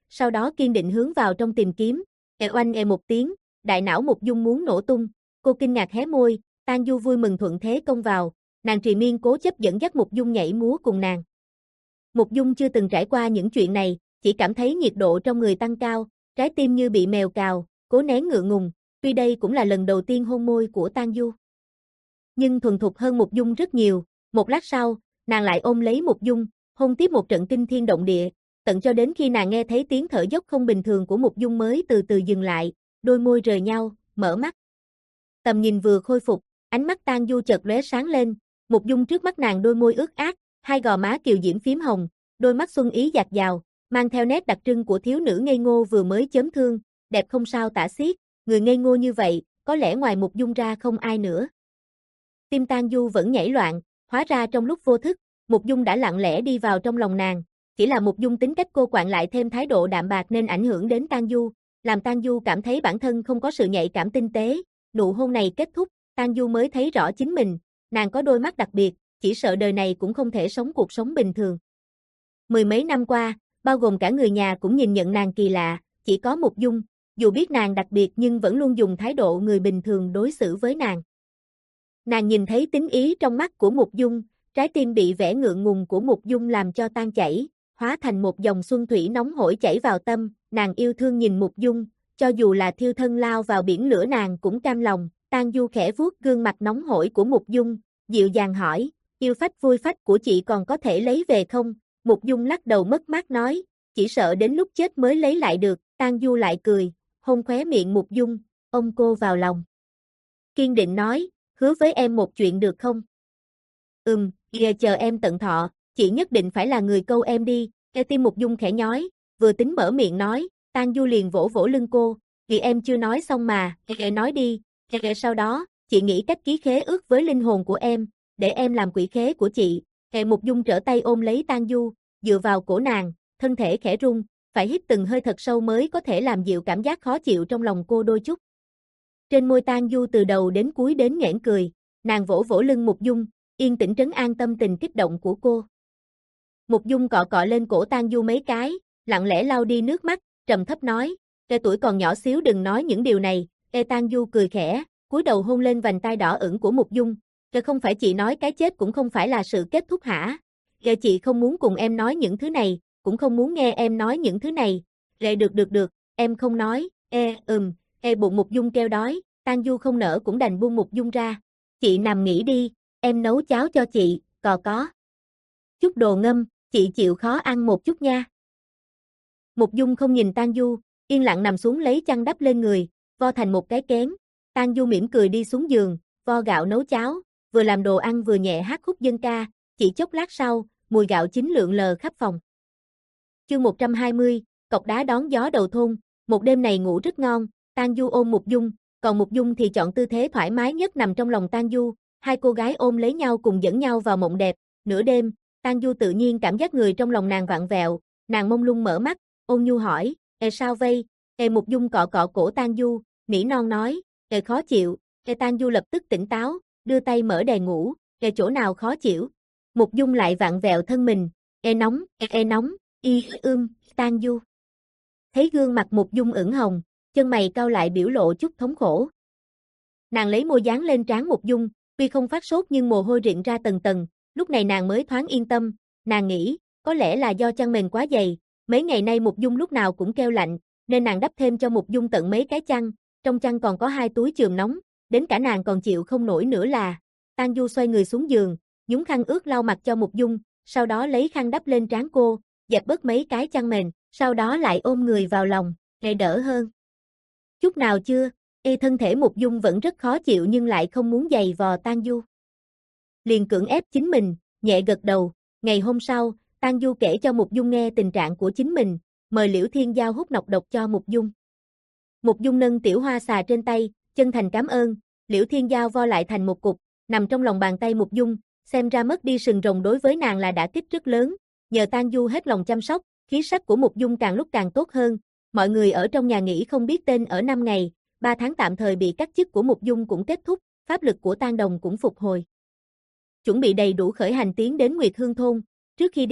sau đó kiên định hướng vào trong tìm kiếm. Ẹ oanh ẹ một tiếng, đại não Mục Dung muốn nổ tung, cô kinh ngạc hé môi, Tang Du vui mừng thuận thế công vào, nàng trì miên cố chấp dẫn dắt Mục Dung nhảy múa cùng nàng. Mục Dung chưa từng trải qua những chuyện này, chỉ cảm thấy nhiệt độ trong người tăng cao, trái tim như bị mèo cào, cố nén ngượng ngùng, tuy đây cũng là lần đầu tiên hôn môi của Tang Du. Nhưng thuần thục hơn Mục Dung rất nhiều, một lát sau, nàng lại ôm lấy Mục Dung, hôn tiếp một trận kinh thiên động địa, tận cho đến khi nàng nghe thấy tiếng thở dốc không bình thường của Mục Dung mới từ từ dừng lại, đôi môi rời nhau, mở mắt. Tầm nhìn vừa khôi phục, ánh mắt Tang Du chợt lóe sáng lên, Mục Dung trước mắt nàng đôi môi ướt át, hai gò má kiều diễm phím hồng, đôi mắt xuân ý dạt dào, mang theo nét đặc trưng của thiếu nữ ngây ngô vừa mới chớm thương, đẹp không sao tả xiết, người ngây ngô như vậy, có lẽ ngoài Mục Dung ra không ai nữa. Tim Tang Du vẫn nhảy loạn, hóa ra trong lúc vô thức, Mục Dung đã lặng lẽ đi vào trong lòng nàng, chỉ là Mục Dung tính cách cô quạnh lại thêm thái độ đạm bạc nên ảnh hưởng đến Tang Du, làm Tang Du cảm thấy bản thân không có sự nhạy cảm tinh tế, nụ hôn này kết thúc, Tang Du mới thấy rõ chính mình, nàng có đôi mắt đặc biệt, chỉ sợ đời này cũng không thể sống cuộc sống bình thường. Mười mấy năm qua, bao gồm cả người nhà cũng nhìn nhận nàng kỳ lạ, chỉ có Mục Dung, dù biết nàng đặc biệt nhưng vẫn luôn dùng thái độ người bình thường đối xử với nàng. Nàng nhìn thấy tính ý trong mắt của Mục Dung, trái tim bị vẻ ngượng ngùng của Mục Dung làm cho tan chảy, hóa thành một dòng xuân thủy nóng hổi chảy vào tâm, nàng yêu thương nhìn Mục Dung, cho dù là thiêu thân lao vào biển lửa nàng cũng cam lòng. Tang Du khẽ vuốt gương mặt nóng hổi của Mục Dung, dịu dàng hỏi, yêu phách vui phách của chị còn có thể lấy về không? Mục Dung lắc đầu mất mát nói, chỉ sợ đến lúc chết mới lấy lại được. Tang Du lại cười, hôn khóe miệng Mục Dung, ôm cô vào lòng. Kiên định nói, hứa với em một chuyện được không? Ừm, giờ chờ em tận thọ, chị nhất định phải là người câu em đi. Nghe tim Mục Dung khẽ nhói, vừa tính mở miệng nói, Tang Du liền vỗ vỗ lưng cô, vì em chưa nói xong mà, nghe nói đi. Sau đó, chị nghĩ cách ký khế ước với linh hồn của em, để em làm quỷ khế của chị. Hệ Mục Dung trở tay ôm lấy Tang Du, dựa vào cổ nàng, thân thể khẽ rung, phải hít từng hơi thật sâu mới có thể làm dịu cảm giác khó chịu trong lòng cô đôi chút. Trên môi Tang Du từ đầu đến cuối đến nghẽn cười, nàng vỗ vỗ lưng Mục Dung, yên tĩnh trấn an tâm tình kích động của cô. Mục Dung cọ cọ lên cổ Tang Du mấy cái, lặng lẽ lau đi nước mắt, trầm thấp nói, "Cái tuổi còn nhỏ xíu đừng nói những điều này." Ê Tang Du cười khẽ, cúi đầu hôn lên vành tai đỏ ửng của Mục Dung. "Cái không phải chị nói cái chết cũng không phải là sự kết thúc hả? Cái chị không muốn cùng em nói những thứ này, cũng không muốn nghe em nói những thứ này." "Lệ được được được, em không nói." "Ê, ừm." Ê bụng Mục Dung kêu đói, Tang Du không nỡ cũng đành buông Mục Dung ra. "Chị nằm nghỉ đi, em nấu cháo cho chị, cò có chút đồ ngâm, chị chịu khó ăn một chút nha." Mục Dung không nhìn Tang Du, yên lặng nằm xuống lấy chăn đắp lên người, vo thành một cái kén. Tang Du mỉm cười đi xuống giường, vo gạo nấu cháo, vừa làm đồ ăn vừa nhẹ hát khúc dân ca, chỉ chốc lát sau, mùi gạo chín lượn lờ khắp phòng. Chương một trăm hai mươi, cọc đá đón gió đầu thôn, một đêm này ngủ rất ngon, Tang Du ôm Mục Dung, còn Mục Dung thì chọn tư thế thoải mái nhất nằm trong lòng Tang Du, hai cô gái ôm lấy nhau cùng dẫn nhau vào mộng đẹp. Nửa đêm, Tang Du tự nhiên cảm giác người trong lòng nàng vặn vẹo, nàng mông lung mở mắt, ôn nhu hỏi, "Ê sao vây?" Ê Mục Dung cọ cọ cổ Tang Du, nỉ non nói, "Ê khó chịu." Ê Tang Du lập tức tỉnh táo, đưa tay mở đèn ngủ, "Ê chỗ nào khó chịu?" Mục Dung lại vặn vẹo thân mình, "Ê nóng, ê, ê nóng." Y ưm, Tang Du thấy gương mặt Mục Dung ửng hồng, chân mày cau lại biểu lộ chút thống khổ. Nàng lấy môi dán lên trán Mục Dung, tuy không phát sốt nhưng mồ hôi rịn ra tầng tầng, lúc này nàng mới thoáng yên tâm, nàng nghĩ, có lẽ là do chăn mền quá dày, mấy ngày nay Mục Dung lúc nào cũng kêu lạnh, nên nàng đắp thêm cho Mục Dung tận mấy cái chăn, trong chăn còn có hai túi chườm nóng, đến cả nàng còn chịu không nổi nữa là. Tang Du xoay người xuống giường, nhúng khăn ướt lau mặt cho Mục Dung, sau đó lấy khăn đắp lên trán cô, dẹp bớt mấy cái chăn mền, sau đó lại ôm người vào lòng, để đỡ hơn. Chút nào chưa? Ê thân thể Mục Dung vẫn rất khó chịu nhưng lại không muốn giày vò Tang Du. Liền cưỡng ép chính mình, nhẹ gật đầu. Ngày hôm sau, Tang Du kể cho Mục Dung nghe tình trạng của chính mình, mời Liễu Thiên Giao hút nọc độc cho Mục Dung. Mục Dung nâng tiểu hoa xà trên tay, chân thành cảm ơn. Liễu Thiên Giao vo lại thành một cục, nằm trong lòng bàn tay Mục Dung, xem ra mất đi sừng rồng đối với nàng là đã kích rất lớn. Nhờ Tang Du hết lòng chăm sóc, khí sắc của Mục Dung càng lúc càng tốt hơn. Mọi người ở trong nhà nghỉ không biết tên ở năm ngày, ba tháng tạm thời bị cắt chức của Mục Dung cũng kết thúc, pháp lực của Tang Đồng cũng phục hồi. Chuẩn bị đầy đủ khởi hành tiến đến Nguyệt Hương thôn, trước khi đi,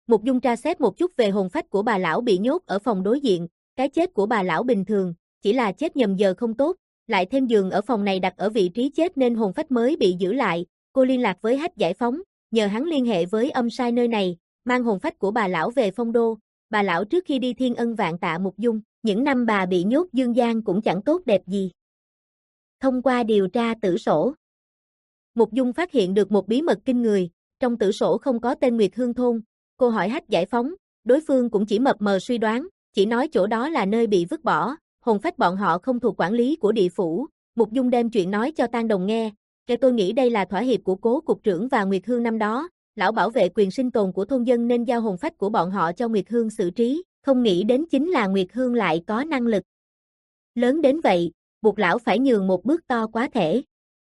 Mục Dung tra xét một chút về hồn phách của bà lão bị nhốt ở phòng đối diện, cái chết của bà lão bình thường, chỉ là chết nhầm giờ không tốt, lại thêm giường ở phòng này đặt ở vị trí chết nên hồn phách mới bị giữ lại, cô liên lạc với Hách Giải Phóng, nhờ hắn liên hệ với âm sai nơi này, mang hồn phách của bà lão về Phong Đô, bà lão trước khi đi thiên ân vạn tạ Mục Dung, những năm bà bị nhốt dương gian cũng chẳng tốt đẹp gì. Thông qua điều tra tử sổ, Mục Dung phát hiện được một bí mật kinh người, trong tử sổ không có tên Nguyệt Hương thôn, cô hỏi Hách Giải Phóng, đối phương cũng chỉ mập mờ suy đoán, chỉ nói chỗ đó là nơi bị vứt bỏ, hồn phách bọn họ không thuộc quản lý của địa phủ, Mục Dung đem chuyện nói cho Tang Đồng nghe, kể tôi nghĩ đây là thỏa hiệp của Cố cục trưởng và Nguyệt Hương năm đó, lão bảo vệ quyền sinh tồn của thôn dân nên giao hồn phách của bọn họ cho Nguyệt Hương xử trí, không nghĩ đến chính là Nguyệt Hương lại có năng lực lớn đến vậy, buộc lão phải nhường một bước to quá thể.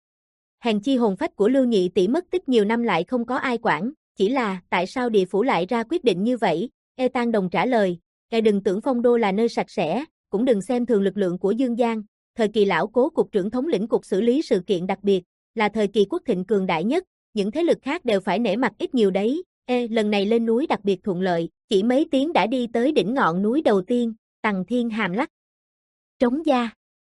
Hèn chi hồn phách của Lưu Nhị tỷ mất tích nhiều năm lại không có ai quản, chỉ là tại sao địa phủ lại ra quyết định như vậy? E Tang Đồng trả lời, "Ngài đừng tưởng Phong Đô là nơi sạch sẽ, cũng đừng xem thường lực lượng của Dương Giang, thời kỳ lão Cố cục trưởng thống lĩnh cục xử lý sự kiện đặc biệt, là thời kỳ quốc thịnh cường đại nhất, những thế lực khác đều phải nể mặt ít nhiều đấy. E lần này lên núi đặc biệt thuận lợi, chỉ mấy tiếng đã đi tới đỉnh ngọn núi đầu tiên, Tằng Thiên Hàm Lắc. Trống gia.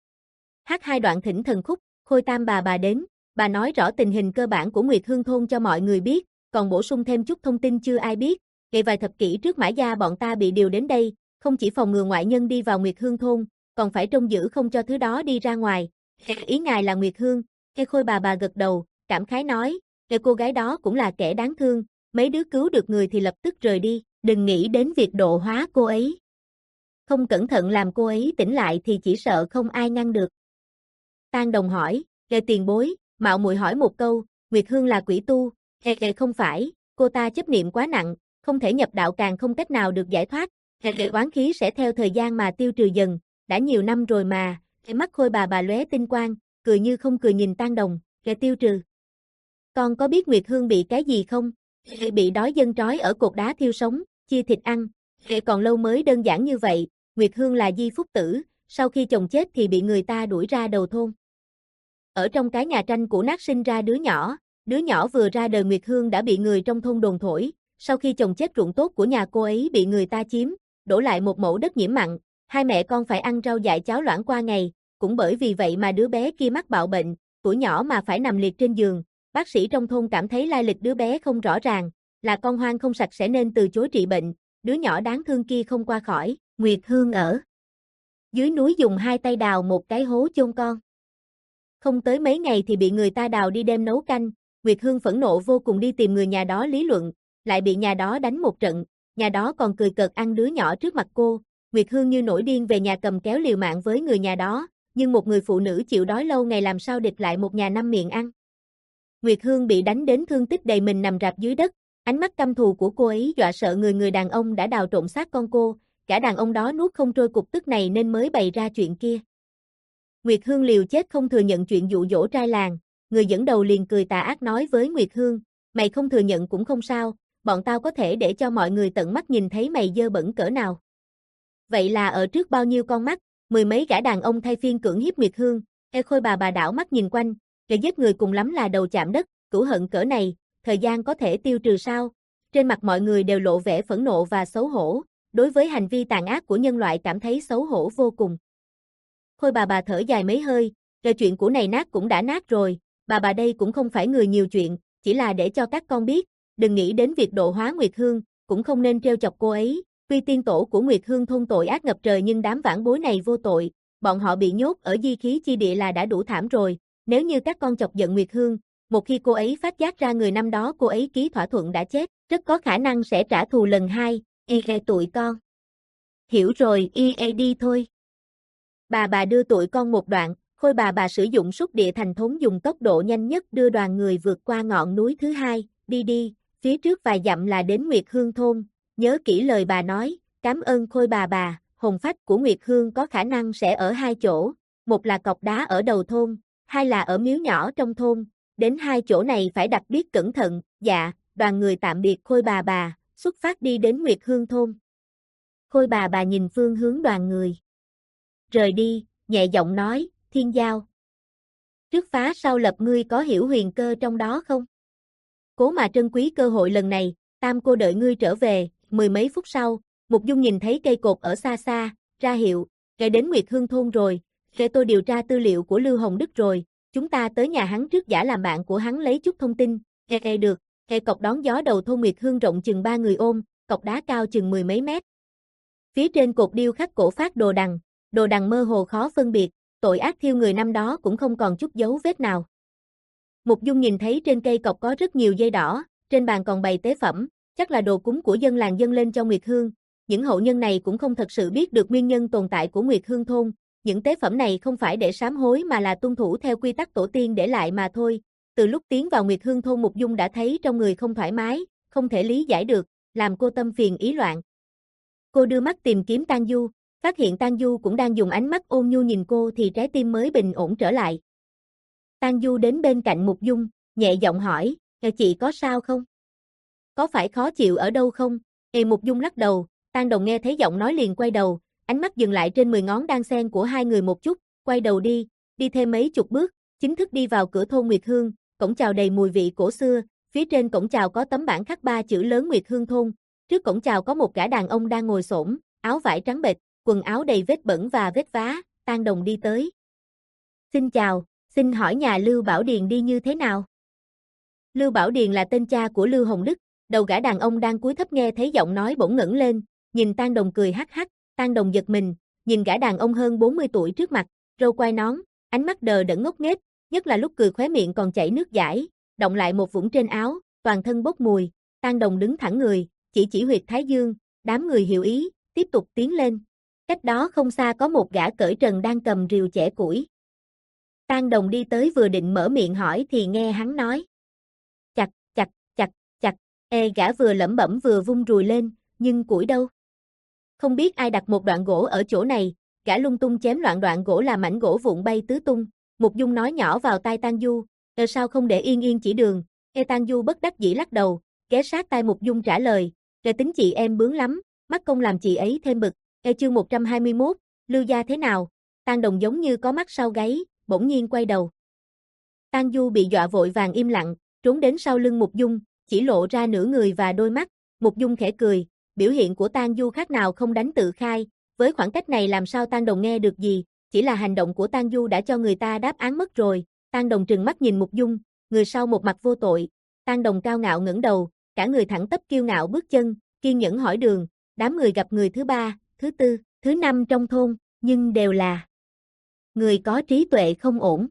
Hát hai đoạn thỉnh thần khúc, Khôi Tam bà bà đến, bà nói rõ tình hình cơ bản của Nguyệt Hương thôn cho mọi người biết, còn bổ sung thêm chút thông tin chưa ai biết. Ngày vài thập kỷ trước Mã gia bọn ta bị điều đến đây, không chỉ phòng ngừa ngoại nhân đi vào Nguyệt Hương thôn, còn phải trông giữ không cho thứ đó đi ra ngoài. Ý ngài là Nguyệt Hương, Nghe Khôi bà bà gật đầu, cảm khái nói, Nghe cô gái đó cũng là kẻ đáng thương, mấy đứa cứu được người thì lập tức rời đi, đừng nghĩ đến việc độ hóa cô ấy. Không cẩn thận làm cô ấy tỉnh lại thì chỉ sợ không ai ngăn được. Tang Đồng hỏi, Nghe tiền bối, mạo muội hỏi một câu, Nguyệt Hương là quỷ tu, Nghe Nghe không phải, cô ta chấp niệm quá nặng, không thể nhập đạo càng không cách nào được giải thoát, Nghe oán khí sẽ theo thời gian mà tiêu trừ dần, đã nhiều năm rồi mà, Nghe mắt Khôi bà bà lóe tinh quang, cười như không cười nhìn Tang Đồng, Nghe tiêu trừ. Con có biết Nguyệt Hương bị cái gì không? Nghe bị đói dân trói ở cột đá thiêu sống, chia thịt ăn, Nghe còn lâu mới đơn giản như vậy, Nguyệt Hương là di phúc tử, sau khi chồng chết thì bị người ta đuổi ra đầu thôn. Ở trong cái nhà tranh cũ nát sinh ra đứa nhỏ, đứa nhỏ vừa ra đời Nguyệt Hương đã bị người trong thôn đồn thổi, sau khi chồng chết ruộng tốt của nhà cô ấy bị người ta chiếm, đổ lại một mẫu đất nhiễm mặn, hai mẹ con phải ăn rau dại cháo loãng qua ngày, cũng bởi vì vậy mà đứa bé kia mắc bạo bệnh, tuổi nhỏ mà phải nằm liệt trên giường, bác sĩ trong thôn cảm thấy lai lịch đứa bé không rõ ràng, là con hoang không sạch sẽ nên từ chối trị bệnh, đứa nhỏ đáng thương kia không qua khỏi, Nguyệt Hương ở dưới núi dùng hai tay đào một cái hố chôn con. Không tới mấy ngày thì bị người ta đào đi đem nấu canh, Nguyệt Hương phẫn nộ vô cùng đi tìm người nhà đó lý luận, lại bị nhà đó đánh một trận, nhà đó còn cười cợt ăn đứa nhỏ trước mặt cô, Nguyệt Hương như nổi điên về nhà cầm kéo liều mạng với người nhà đó, nhưng một người phụ nữ chịu đói lâu ngày làm sao địch lại một nhà năm miệng ăn. Nguyệt Hương bị đánh đến thương tích đầy mình nằm rạp dưới đất, ánh mắt căm thù của cô ấy dọa sợ người người đàn ông đã đào trộm xác con cô, cả đàn ông đó nuốt không trôi cục tức này nên mới bày ra chuyện kia. Nguyệt Hương liều chết không thừa nhận chuyện dụ dỗ trai làng, người dẫn đầu liền cười tà ác nói với Nguyệt Hương, mày không thừa nhận cũng không sao, bọn tao có thể để cho mọi người tận mắt nhìn thấy mày dơ bẩn cỡ nào. Vậy là ở trước bao nhiêu con mắt, mười mấy gã đàn ông thay phiên cưỡng hiếp Nguyệt Hương, E Khôi bà bà đảo mắt nhìn quanh, kẻ giết người cùng lắm là đầu chạm đất, cửu hận cỡ này, thời gian có thể tiêu trừ sao? Trên mặt mọi người đều lộ vẻ phẫn nộ và xấu hổ, đối với hành vi tàn ác của nhân loại cảm thấy xấu hổ vô cùng. Khôi bà bà thở dài mấy hơi, rồi chuyện của này nát cũng đã nát rồi, bà bà đây cũng không phải người nhiều chuyện, chỉ là để cho các con biết, đừng nghĩ đến việc độ hóa Nguyệt Hương, cũng không nên trêu chọc cô ấy, tuy tiên tổ của Nguyệt Hương thôn tội ác ngập trời nhưng đám vãn bối này vô tội, bọn họ bị nhốt ở di khí chi địa là đã đủ thảm rồi, nếu như các con chọc giận Nguyệt Hương, một khi cô ấy phát giác ra người năm đó cô ấy ký thỏa thuận đã chết, rất có khả năng sẽ trả thù lần hai, y e tụi con. Hiểu rồi, y e đi thôi. Bà bà đưa tụi con một đoạn, Khôi bà bà sử dụng súc địa thành thốn dùng tốc độ nhanh nhất đưa đoàn người vượt qua ngọn núi thứ hai, đi đi, phía trước vài dặm là đến Nguyệt Hương thôn, nhớ kỹ lời bà nói, cảm ơn Khôi bà bà, hồn phách của Nguyệt Hương có khả năng sẽ ở hai chỗ, một là cọc đá ở đầu thôn, hai là ở miếu nhỏ trong thôn, đến hai chỗ này phải đặc biệt cẩn thận, dạ, đoàn người tạm biệt Khôi bà bà, xuất phát đi đến Nguyệt Hương thôn. Khôi bà bà nhìn phương hướng đoàn người. Rời đi, nhẹ giọng nói, Thiên Giao. Trước phá sau lập ngươi có hiểu huyền cơ trong đó không? Cố mà trân quý cơ hội lần này, tam cô đợi ngươi trở về, Mười mấy phút sau, Mục Dung nhìn thấy cây cột ở xa xa, ra hiệu, "Kể đến Nguyệt Hương thôn rồi, kể tôi điều tra tư liệu của Lưu Hồng Đức rồi, chúng ta tới nhà hắn trước giả làm bạn của hắn lấy chút thông tin." "Kể kể được." Kể cọc đón gió đầu thôn Nguyệt Hương rộng chừng ba người ôm, cọc đá cao chừng mười mấy mét. Phía trên cột điêu khắc cổ phát đồ đằng, đồ đằng mơ hồ khó phân biệt, tội ác thiêu người năm đó cũng không còn chút dấu vết nào. Mục Dung nhìn thấy trên cây cọc có rất nhiều dây đỏ, trên bàn còn bày tế phẩm, chắc là đồ cúng của dân làng dâng lên cho Nguyệt Hương. Những hậu nhân này cũng không thật sự biết được nguyên nhân tồn tại của Nguyệt Hương thôn, những tế phẩm này không phải để sám hối mà là tuân thủ theo quy tắc tổ tiên để lại mà thôi. Từ lúc tiến vào Nguyệt Hương thôn Mục Dung đã thấy trong người không thoải mái, không thể lý giải được, làm cô tâm phiền ý loạn. Cô đưa mắt tìm kiếm Tang Du, phát hiện Tang Du cũng đang dùng ánh mắt ôn nhu nhìn cô thì trái tim mới bình ổn trở lại. Tang Du đến bên cạnh Mục Dung, nhẹ giọng hỏi, "Chị có sao không? Có phải khó chịu ở đâu không?" Ê Mục Dung lắc đầu, Tang Đồng nghe thấy giọng nói liền quay đầu, ánh mắt dừng lại trên mười ngón đan sen của hai người một chút, quay đầu đi, đi thêm mấy chục bước, chính thức đi vào cửa thôn Nguyệt Hương, cổng chào đầy mùi vị cổ xưa, phía trên cổng chào có tấm bảng khắc ba chữ lớn Nguyệt Hương thôn, trước cổng chào có một gã đàn ông đang ngồi xổm, áo vải trắng bệch, quần áo đầy vết bẩn và vết vá, Tang Đồng đi tới. "Xin chào, xin hỏi nhà Lưu Bảo Điền đi như thế nào?" Lưu Bảo Điền là tên cha của Lưu Hồng Đức, đầu gã đàn ông đang cúi thấp nghe thấy giọng nói bỗng ngẩng lên, nhìn Tang Đồng cười hắc hắc, Tang Đồng giật mình, nhìn gã đàn ông hơn bốn mươi tuổi trước mặt, râu quai nón, ánh mắt đờ đẫn ngốc nghếch, nhất là lúc cười khóe miệng còn chảy nước dãi, động lại một vũng trên áo, toàn thân bốc mùi. Tang Đồng đứng thẳng người, chỉ chỉ huyệt thái dương, đám người hiểu ý, tiếp tục tiến lên. Cách đó không xa có một gã cởi trần đang cầm rìu chẻ củi. Tang Đồng đi tới vừa định mở miệng hỏi thì nghe hắn nói: "Chặt, chặt, chặt, chặt." Ê gã vừa lẩm bẩm vừa vung rùi lên, nhưng củi đâu? Không biết ai đặt một đoạn gỗ ở chỗ này, gã lung tung chém loạn đoạn gỗ làm mảnh gỗ vụn bay tứ tung. Mục Dung nói nhỏ vào tai Tang Du, "Ờ sao không để yên yên chỉ đường?" Ê Tang Du bất đắc dĩ lắc đầu, ghé sát tai Mục Dung trả lời, "Ê tính chị em bướng lắm, mắc công làm chị ấy thêm bực." Ê chương một trăm hai mươi mốt, Lưu gia thế nào? Tang Đồng giống như có mắt sau gáy, bỗng nhiên quay đầu. Tang Du bị dọa vội vàng im lặng, trốn đến sau lưng Mục Dung, chỉ lộ ra nửa người và đôi mắt. Mục Dung khẽ cười, biểu hiện của Tang Du khác nào không đánh tự khai, với khoảng cách này làm sao Tang Đồng nghe được gì, chỉ là hành động của Tang Du đã cho người ta đáp án mất rồi. Tang Đồng trừng mắt nhìn Mục Dung, người sau một mặt vô tội. Tang Đồng cao ngạo ngẩng đầu, cả người thẳng tắp kiêu ngạo bước chân, kiên nhẫn hỏi đường, đám người gặp người thứ ba, thứ tư, thứ năm trong thôn, nhưng đều là người có trí tuệ không ổn.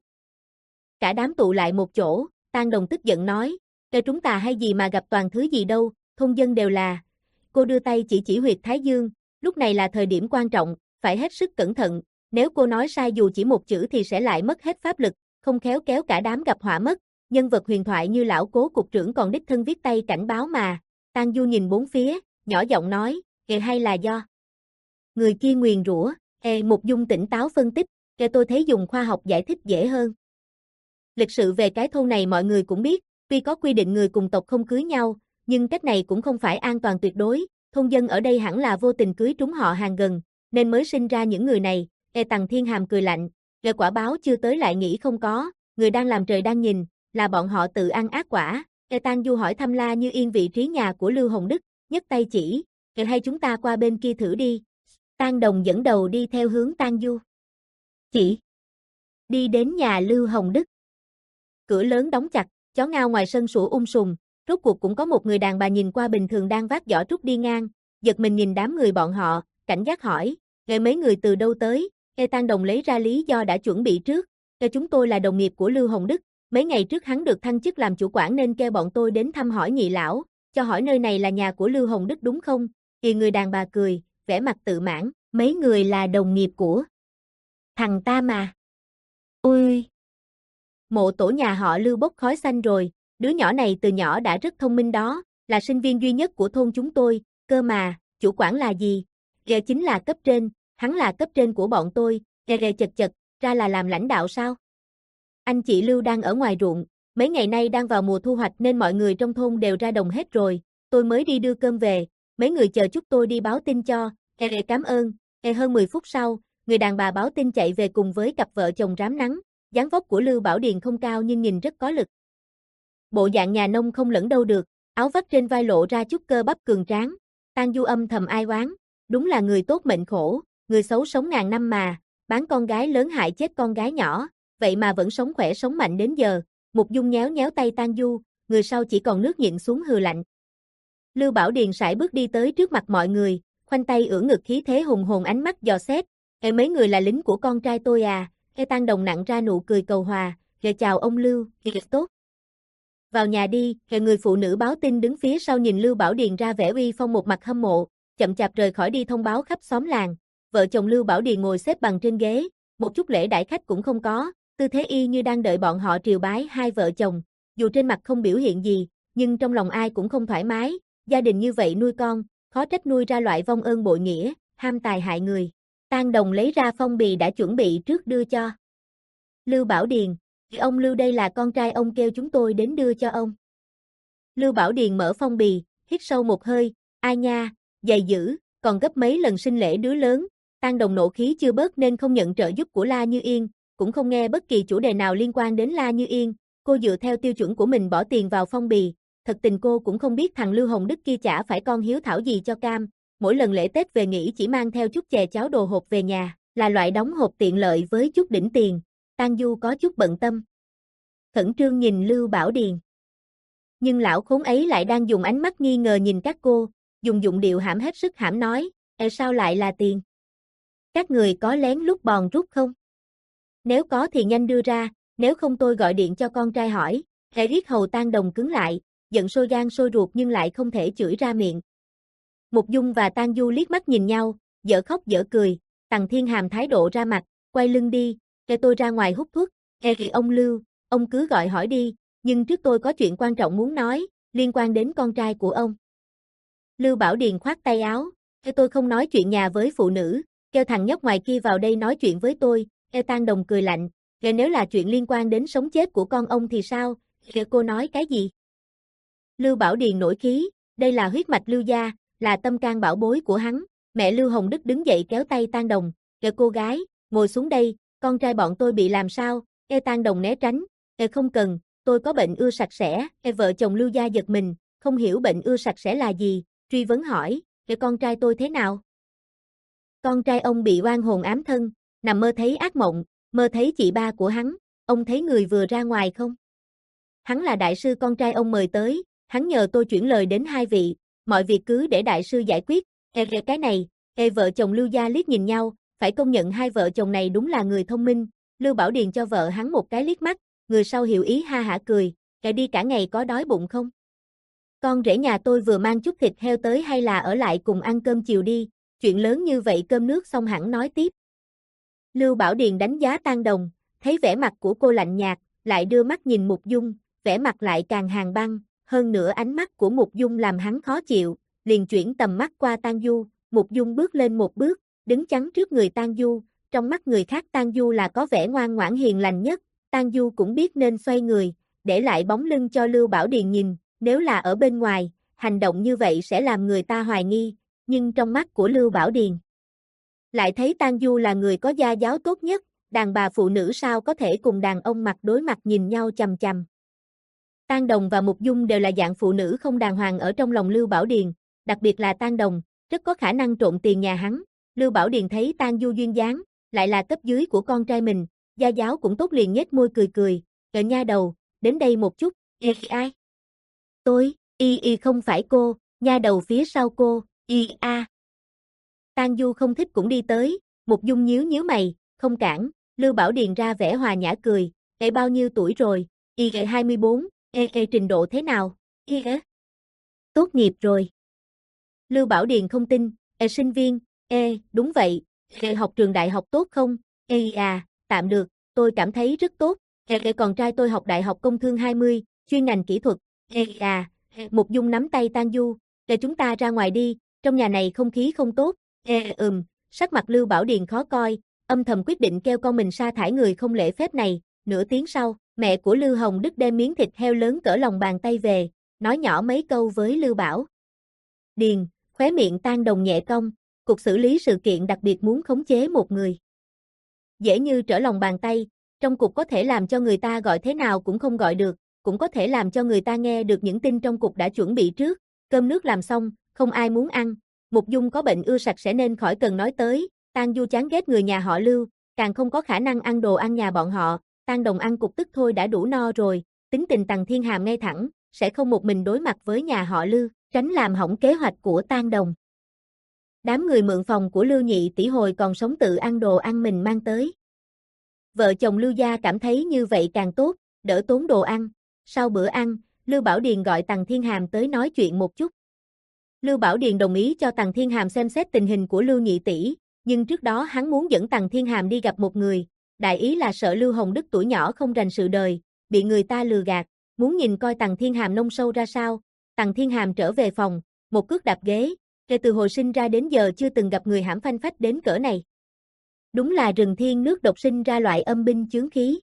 Cả đám tụ lại một chỗ, Tang Đồng tức giận nói, "Kêu chúng ta hay gì mà gặp toàn thứ gì đâu, thôn dân đều là." Cô đưa tay chỉ chỉ huyệt thái dương, lúc này là thời điểm quan trọng, phải hết sức cẩn thận, nếu cô nói sai dù chỉ một chữ thì sẽ lại mất hết pháp lực, không khéo kéo cả đám gặp họa mất. Nhân vật huyền thoại như lão Cố cục trưởng còn đích thân viết tay cảnh báo mà. Tang Du nhìn bốn phía, nhỏ giọng nói, "Ê hay là do người kia nguyền rủa?" Ê Mục Dung tỉnh táo phân tích, "Ê tôi thấy dùng khoa học giải thích dễ hơn. Lịch sự về cái thôn này mọi người cũng biết, tuy có quy định người cùng tộc không cưới nhau, nhưng cách này cũng không phải an toàn tuyệt đối, thôn dân ở đây hẳn là vô tình cưới trúng họ hàng gần, nên mới sinh ra những người này." Ê Tằng Thiên Hàm cười lạnh, "Ê quả báo chưa tới lại nghĩ không có, người đang làm trời đang nhìn, là bọn họ tự ăn ác quả." Ê Tang Du hỏi thăm La Như Yên vị trí nhà của Lưu Hồng Đức, nhấc tay chỉ, "Ê hay chúng ta qua bên kia thử đi." Tang Đồng dẫn đầu đi theo hướng Tang Du. Chỉ đi đến nhà Lưu Hồng Đức. Cửa lớn đóng chặt, chó ngao ngoài sân sủa um sùm, rốt cuộc cũng có một người đàn bà nhìn qua bình thường đang vác giỏ trúc đi ngang, giật mình nhìn đám người bọn họ, cảnh giác hỏi, "Ê mấy người từ đâu tới?" Ê Tang Đồng lấy ra lý do đã chuẩn bị trước, "Ê chúng tôi là đồng nghiệp của Lưu Hồng Đức, mấy ngày trước hắn được thăng chức làm chủ quản nên kêu bọn tôi đến thăm hỏi nhị lão, cho hỏi nơi này là nhà của Lưu Hồng Đức đúng không?" Thì người đàn bà cười, vẻ mặt tự mãn, "Mấy người là đồng nghiệp của thằng ta mà." Ui! Mộ tổ nhà họ Lưu bốc khói xanh rồi, đứa nhỏ này từ nhỏ đã rất thông minh đó, là sinh viên duy nhất của thôn chúng tôi, cơ mà, chủ quản là gì? Ghê chính là cấp trên, hắn là cấp trên của bọn tôi, ghê ghê chật chật, ra là làm lãnh đạo sao? Anh chị Lưu đang ở ngoài ruộng, mấy ngày nay đang vào mùa thu hoạch nên mọi người trong thôn đều ra đồng hết rồi, tôi mới đi đưa cơm về, mấy người chờ chút tôi đi báo tin cho, ghê ghê cảm ơn. Ghê hơn mười phút sau, người đàn bà báo tin chạy về cùng với cặp vợ chồng rám nắng. Dáng vóc của Lưu Bảo Điền không cao nhưng nhìn rất có lực. Bộ dạng nhà nông không lẫn đâu được, áo vắt trên vai lộ ra chút cơ bắp cường tráng. Tang Du âm thầm ai oán, đúng là người tốt mệnh khổ, người xấu sống ngàn năm mà, bán con gái lớn hại chết con gái nhỏ, vậy mà vẫn sống khỏe sống mạnh đến giờ. Mục Dung nhéo nhéo tay Tang Du, người sau chỉ còn nước nhịn xuống hừ lạnh. Lưu Bảo Điền sải bước đi tới trước mặt mọi người, khoanh tay ưỡn ngực khí thế hùng hồn ánh mắt dò xét. Ê mấy người là lính của con trai tôi à? Ê Tang Đồng nặng ra nụ cười cầu hòa, "Ê chào ông Lưu, ê tốt. Vào nhà đi." Ê người phụ nữ báo tin đứng phía sau nhìn Lưu Bảo Điền ra vẻ uy phong một mặt hâm mộ, chậm chạp rời khỏi đi thông báo khắp xóm làng. Vợ chồng Lưu Bảo Điền ngồi xếp bằng trên ghế, một chút lễ đãi khách cũng không có, tư thế y như đang đợi bọn họ triều bái hai vợ chồng. Dù trên mặt không biểu hiện gì, nhưng trong lòng ai cũng không thoải mái, gia đình như vậy nuôi con, khó trách nuôi ra loại vong ơn bội nghĩa, ham tài hại người. Tang Đồng lấy ra phong bì đã chuẩn bị trước đưa cho Lưu Bảo Điền, "Ông Lưu đây là con trai ông kêu chúng tôi đến đưa cho ông." Lưu Bảo Điền mở phong bì, hít sâu một hơi, "Ai nha, dày dữ, còn gấp mấy lần sinh lễ đứa lớn." Tang Đồng nộ khí chưa bớt nên không nhận trợ giúp của La Như Yên, cũng không nghe bất kỳ chủ đề nào liên quan đến La Như Yên, cô dựa theo tiêu chuẩn của mình bỏ tiền vào phong bì, thật tình cô cũng không biết thằng Lưu Hồng Đức kia chả phải con hiếu thảo gì cho cam, mỗi lần lễ Tết về nghỉ chỉ mang theo chút chè cháo đồ hộp về nhà, là loại đóng hộp tiện lợi với chút đỉnh tiền. Tang Du có chút bận tâm, khẩn trương nhìn Lưu Bảo Điền. Nhưng lão khốn ấy lại đang dùng ánh mắt nghi ngờ nhìn các cô, dùng giọng điệu hãm hết sức hãm nói, "Ê sao lại là tiền? Các người có lén lút bòn rút không? Nếu có thì nhanh đưa ra, nếu không tôi gọi điện cho con trai hỏi." Hệ riết hầu Tang Đồng cứng lại, giận sôi gan sôi ruột nhưng lại không thể chửi ra miệng. Mục Dung và Tang Du liếc mắt nhìn nhau, dở khóc dở cười, Tằng Thiên Hàm thái độ ra mặt, "Quay lưng đi, để tôi ra ngoài hút thuốc." "Ê thì ông Lưu, ông cứ gọi hỏi đi, nhưng trước tôi có chuyện quan trọng muốn nói, liên quan đến con trai của ông." Lưu Bảo Điền khoát tay áo, "Ê tôi không nói chuyện nhà với phụ nữ, kêu thằng nhóc ngoài kia vào đây nói chuyện với tôi." Ê Tang Đồng cười lạnh, "Ê nếu là chuyện liên quan đến sống chết của con ông thì sao? Ê cô nói cái gì?" Lưu Bảo Điền nổi khí, đây là huyết mạch Lưu gia, là tâm can bảo bối của hắn. Mẹ Lưu Hồng Đức đứng dậy kéo tay Tang Đồng, "Ê cô gái, ngồi xuống đây, con trai bọn tôi bị làm sao?" Ê Tang Đồng né tránh, "Ê không cần, tôi có bệnh ưa sạch sẽ." Ê vợ chồng Lưu gia giật mình, không hiểu bệnh ưa sạch sẽ là gì, truy vấn hỏi, "Ê con trai tôi thế nào?" "Con trai ông bị oan hồn ám thân, nằm mơ thấy ác mộng, mơ thấy chị ba của hắn, ông thấy người vừa ra ngoài không? Hắn là đại sư con trai ông mời tới, hắn nhờ tôi chuyển lời đến hai vị, mọi việc cứ để đại sư giải quyết." Ê cái này, ê vợ chồng Lưu gia liếc nhìn nhau, phải công nhận hai vợ chồng này đúng là người thông minh. Lưu Bảo Điền cho vợ hắn một cái liếc mắt, người sau hiểu ý ha hả cười, "Kệ đi cả ngày có đói bụng không? Con rể nhà tôi vừa mang chút thịt heo tới hay là ở lại cùng ăn cơm chiều đi, chuyện lớn như vậy cơm nước xong hẳn nói tiếp." Lưu Bảo Điền đánh giá Tang Đồng, thấy vẻ mặt của cô lạnh nhạt, lại đưa mắt nhìn Mục Dung, vẻ mặt lại càng hàn băng, hơn nữa ánh mắt của Mục Dung làm hắn khó chịu, liền chuyển tầm mắt qua Tang Du. Mục Dung bước lên một bước, đứng chắn trước người Tang Du, trong mắt người khác Tang Du là có vẻ ngoan ngoãn hiền lành nhất, Tang Du cũng biết nên xoay người, để lại bóng lưng cho Lưu Bảo Điền nhìn, nếu là ở bên ngoài, hành động như vậy sẽ làm người ta hoài nghi, nhưng trong mắt của Lưu Bảo Điền lại thấy Tang Du là người có gia giáo tốt nhất, đàn bà phụ nữ sao có thể cùng đàn ông mặt đối mặt nhìn nhau chằm chằm. Tang Đồng và Mục Dung đều là dạng phụ nữ không đàng hoàng ở trong lòng Lưu Bảo Điền, đặc biệt là Tang Đồng, rất có khả năng trộn tiền nhà hắn. Lưu Bảo Điền thấy Tang Du duyên dáng, lại là cấp dưới của con trai mình, gia giáo cũng tốt liền nhếch môi cười cười, "Cờ nha đầu, đến đây một chút." "Ê ai?" "Tôi." "Y y không phải cô, nha đầu phía sau cô." "Y a." Tang Du không thích cũng đi tới, Mục Dung nhíu nhíu mày, không cản, Lưu Bảo Điền ra vẻ hòa nhã cười, "Ê bao nhiêu tuổi rồi?" "Y hai mươi bốn." "Ê ê trình độ thế nào?" "Y ế." "Tốt nghiệp rồi." Lưu Bảo Điền không tin, "Ê sinh viên." "Ê, đúng vậy." "Ê học trường đại học tốt không?" "Ê à, tạm được, tôi cảm thấy rất tốt." "Ê, ê còn trai tôi học đại học công thương hai mươi, chuyên ngành kỹ thuật." "Ê à." Mục Dung nắm tay Tang Du, "Ê chúng ta ra ngoài đi, trong nhà này không khí không tốt." "Ê ừm." Sắc mặt Lưu Bảo Điền khó coi, âm thầm quyết định kêu con mình sa thải người không lễ phép này. Nửa tiếng sau, mẹ của Lưu Hồng Đức đem miếng thịt heo lớn cỡ lòng bàn tay về, nói nhỏ mấy câu với Lưu Bảo Điền, khóe miệng Tang Đồng nhẹ cong, cục xử lý sự kiện đặc biệt muốn khống chế một người. Dễ như trở lòng bàn tay, trong cục có thể làm cho người ta gọi thế nào cũng không gọi được, cũng có thể làm cho người ta nghe được những tin trong cục đã chuẩn bị trước, cơm nước làm xong, không ai muốn ăn. Mục Dung có bệnh ưa sạch sẽ nên khỏi cần nói tới, Tang Du chán ghét người nhà họ Lưu, càng không có khả năng ăn đồ ăn nhà bọn họ, Tang Đồng ăn cục tức thôi đã đủ no rồi, tính tình Tằng Thiên Hàm ngay thẳng, sẽ không một mình đối mặt với nhà họ Lưu, tránh làm hỏng kế hoạch của Tang Đồng. Đám người mượn phòng của Lưu Nhị tỷ hồi còn sống tự ăn đồ ăn mình mang tới. Vợ chồng Lưu gia cảm thấy như vậy càng tốt, đỡ tốn đồ ăn. Sau bữa ăn, Lưu Bảo Điền gọi Tằng Thiên Hàm tới nói chuyện một chút. Lưu Bảo Điền đồng ý cho Tằng Thiên Hàm xem xét tình hình của Lưu Nhị tỷ, nhưng trước đó hắn muốn dẫn Tằng Thiên Hàm đi gặp một người, đại ý là sợ Lưu Hồng Đức tuổi nhỏ không rành sự đời, bị người ta lừa gạt, muốn nhìn coi Tằng Thiên Hàm nông sâu ra sao. Tằng Thiên Hàm trở về phòng, một cước đạp ghế, kể từ hồi sinh ra đến giờ chưa từng gặp người hãm phanh phách đến cỡ này. Đúng là rừng thiên nước độc sinh ra loại âm binh chướng khí.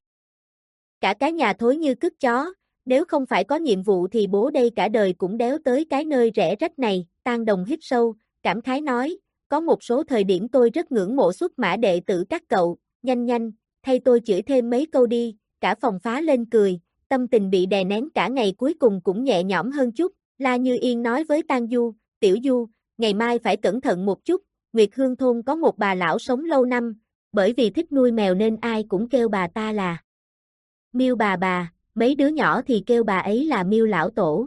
Cả cái nhà thối như cứt chó, nếu không phải có nhiệm vụ thì bố đây cả đời cũng đéo tới cái nơi rẽ rách này. Tang Đồng hít sâu, cảm khái nói, có một số thời điểm tôi rất ngưỡng mộ xuất mã đệ tử các cậu, nhanh nhanh, thay tôi chửi thêm mấy câu đi. Cả phòng phá lên cười, tâm tình bị đè nén cả ngày cuối cùng cũng nhẹ nhõm hơn chút. La Như Yên nói với Tang Du, Tiểu Du, ngày mai phải cẩn thận một chút, Nguyệt Hương thôn có một bà lão sống lâu năm, bởi vì thích nuôi mèo nên ai cũng kêu bà ta là Miêu bà bà, mấy đứa nhỏ thì kêu bà ấy là Miêu lão tổ.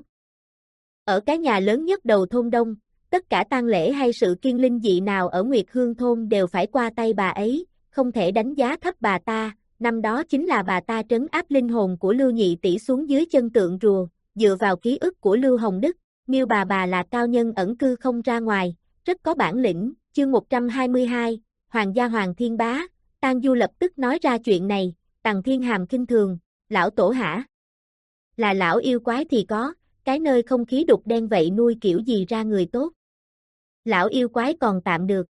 Ở cái nhà lớn nhất đầu thôn Đông, tất cả tang lễ hay sự kiêng linh dị nào ở Nguyệt Hương thôn đều phải qua tay bà ấy, không thể đánh giá thấp bà ta. Năm đó chính là bà ta trấn áp linh hồn của Lưu Nhị tỷ xuống dưới chân tượng rùa, dựa vào ký ức của Lưu Hồng Đức, Miêu bà bà là cao nhân ẩn cư không ra ngoài, rất có bản lĩnh. Chương một trăm hai mươi hai, Hoàng gia Hoàng Thiên Bá. Tang Du lập tức nói ra chuyện này, Tằng Thiên Hàm khinh thường, lão tổ hả? Là lão yêu quái thì có, cái nơi không khí đục đen vậy nuôi kiểu gì ra người tốt? Lão yêu quái còn tạm được.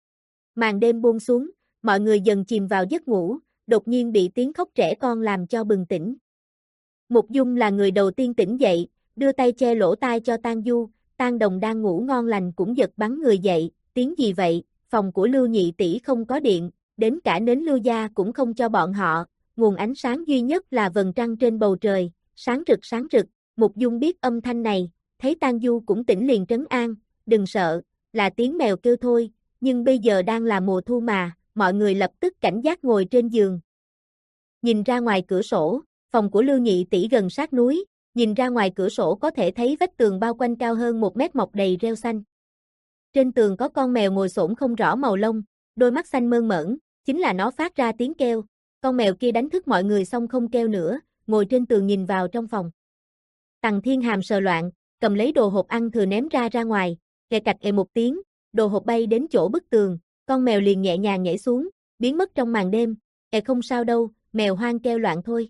Màn đêm buông xuống, mọi người dần chìm vào giấc ngủ, đột nhiên bị tiếng khóc trẻ con làm cho bừng tỉnh. Mục Dung là người đầu tiên tỉnh dậy, đưa tay che lỗ tai cho Tang Du, Tang Đồng đang ngủ ngon lành cũng giật bắn người dậy, tiếng gì vậy? Phòng của Lưu Nhị tỷ không có điện, đến cả nến Lưu gia cũng không cho bọn họ, nguồn ánh sáng duy nhất là vầng trăng trên bầu trời, sáng rực sáng rực. Mục Dung biết âm thanh này, thấy Tang Du cũng tỉnh liền trấn an, đừng sợ, là tiếng mèo kêu thôi, nhưng bây giờ đang là mùa thu mà, mọi người lập tức cảnh giác ngồi trên giường. Nhìn ra ngoài cửa sổ, phòng của Lưu Nhị tỷ gần sát núi, nhìn ra ngoài cửa sổ có thể thấy vách tường bao quanh cao hơn một mét mọc đầy rêu xanh. Trên tường có con mèo ngồi xổm không rõ màu lông, đôi mắt xanh mơn mởn, chính là nó phát ra tiếng kêu. Con mèo kia đánh thức mọi người xong không kêu nữa, ngồi trên tường nhìn vào trong phòng. Tằng Thiên Hàm sờ loạn, cầm lấy đồ hộp ăn thừa ném ra ra ngoài, kè cạch ề một tiếng, đồ hộp bay đến chỗ bức tường, con mèo liền nhẹ nhàng nhảy xuống, biến mất trong màn đêm. Ề không sao đâu, mèo hoang kêu loạn thôi.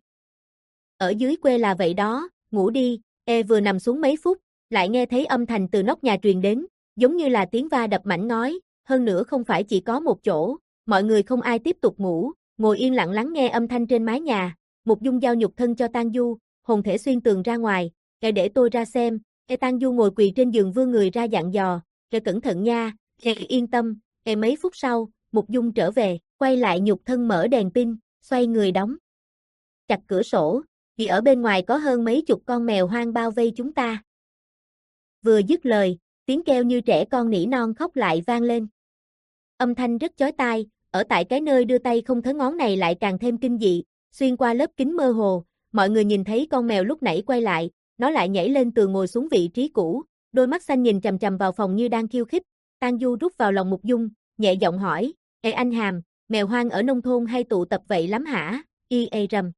Ở dưới quê là vậy đó, ngủ đi. Ê vừa nằm xuống mấy phút, lại nghe thấy âm thanh từ nóc nhà truyền đến, giống như là tiếng va đập mảnh ngói, hơn nữa không phải chỉ có một chỗ, mọi người không ai tiếp tục ngủ, ngồi yên lặng lắng nghe âm thanh trên mái nhà. Mục Dung giao nhục thân cho Tang Du, hồn thể xuyên tường ra ngoài, kệ để tôi ra xem. Ê Tang Du ngồi quỳ trên giường vươn người ra dặn dò, kệ cẩn thận nha, kệ yên tâm. Ê mấy phút sau, Mục Dung trở về, quay lại nhục thân mở đèn pin, xoay người đóng chặt cửa sổ, vì ở bên ngoài có hơn mấy chục con mèo hoang bao vây chúng ta. Vừa dứt lời, tiếng kêu như trẻ con nỉ non khóc lại vang lên. Âm thanh rất chói tai, ở tại cái nơi đưa tay không thớ ngón này lại càng thêm kinh dị, xuyên qua lớp kính mơ hồ, mọi người nhìn thấy con mèo lúc nãy quay lại, nó lại nhảy lên tường ngồi xuống vị trí cũ, đôi mắt xanh nhìn chằm chằm vào phòng như đang khiêu khích. Tang Du rút vào lòng Mục Dung, nhẹ giọng hỏi, ê anh Hàm, mèo hoang ở nông thôn hay tụ tập vậy lắm hả? Y ê rầm.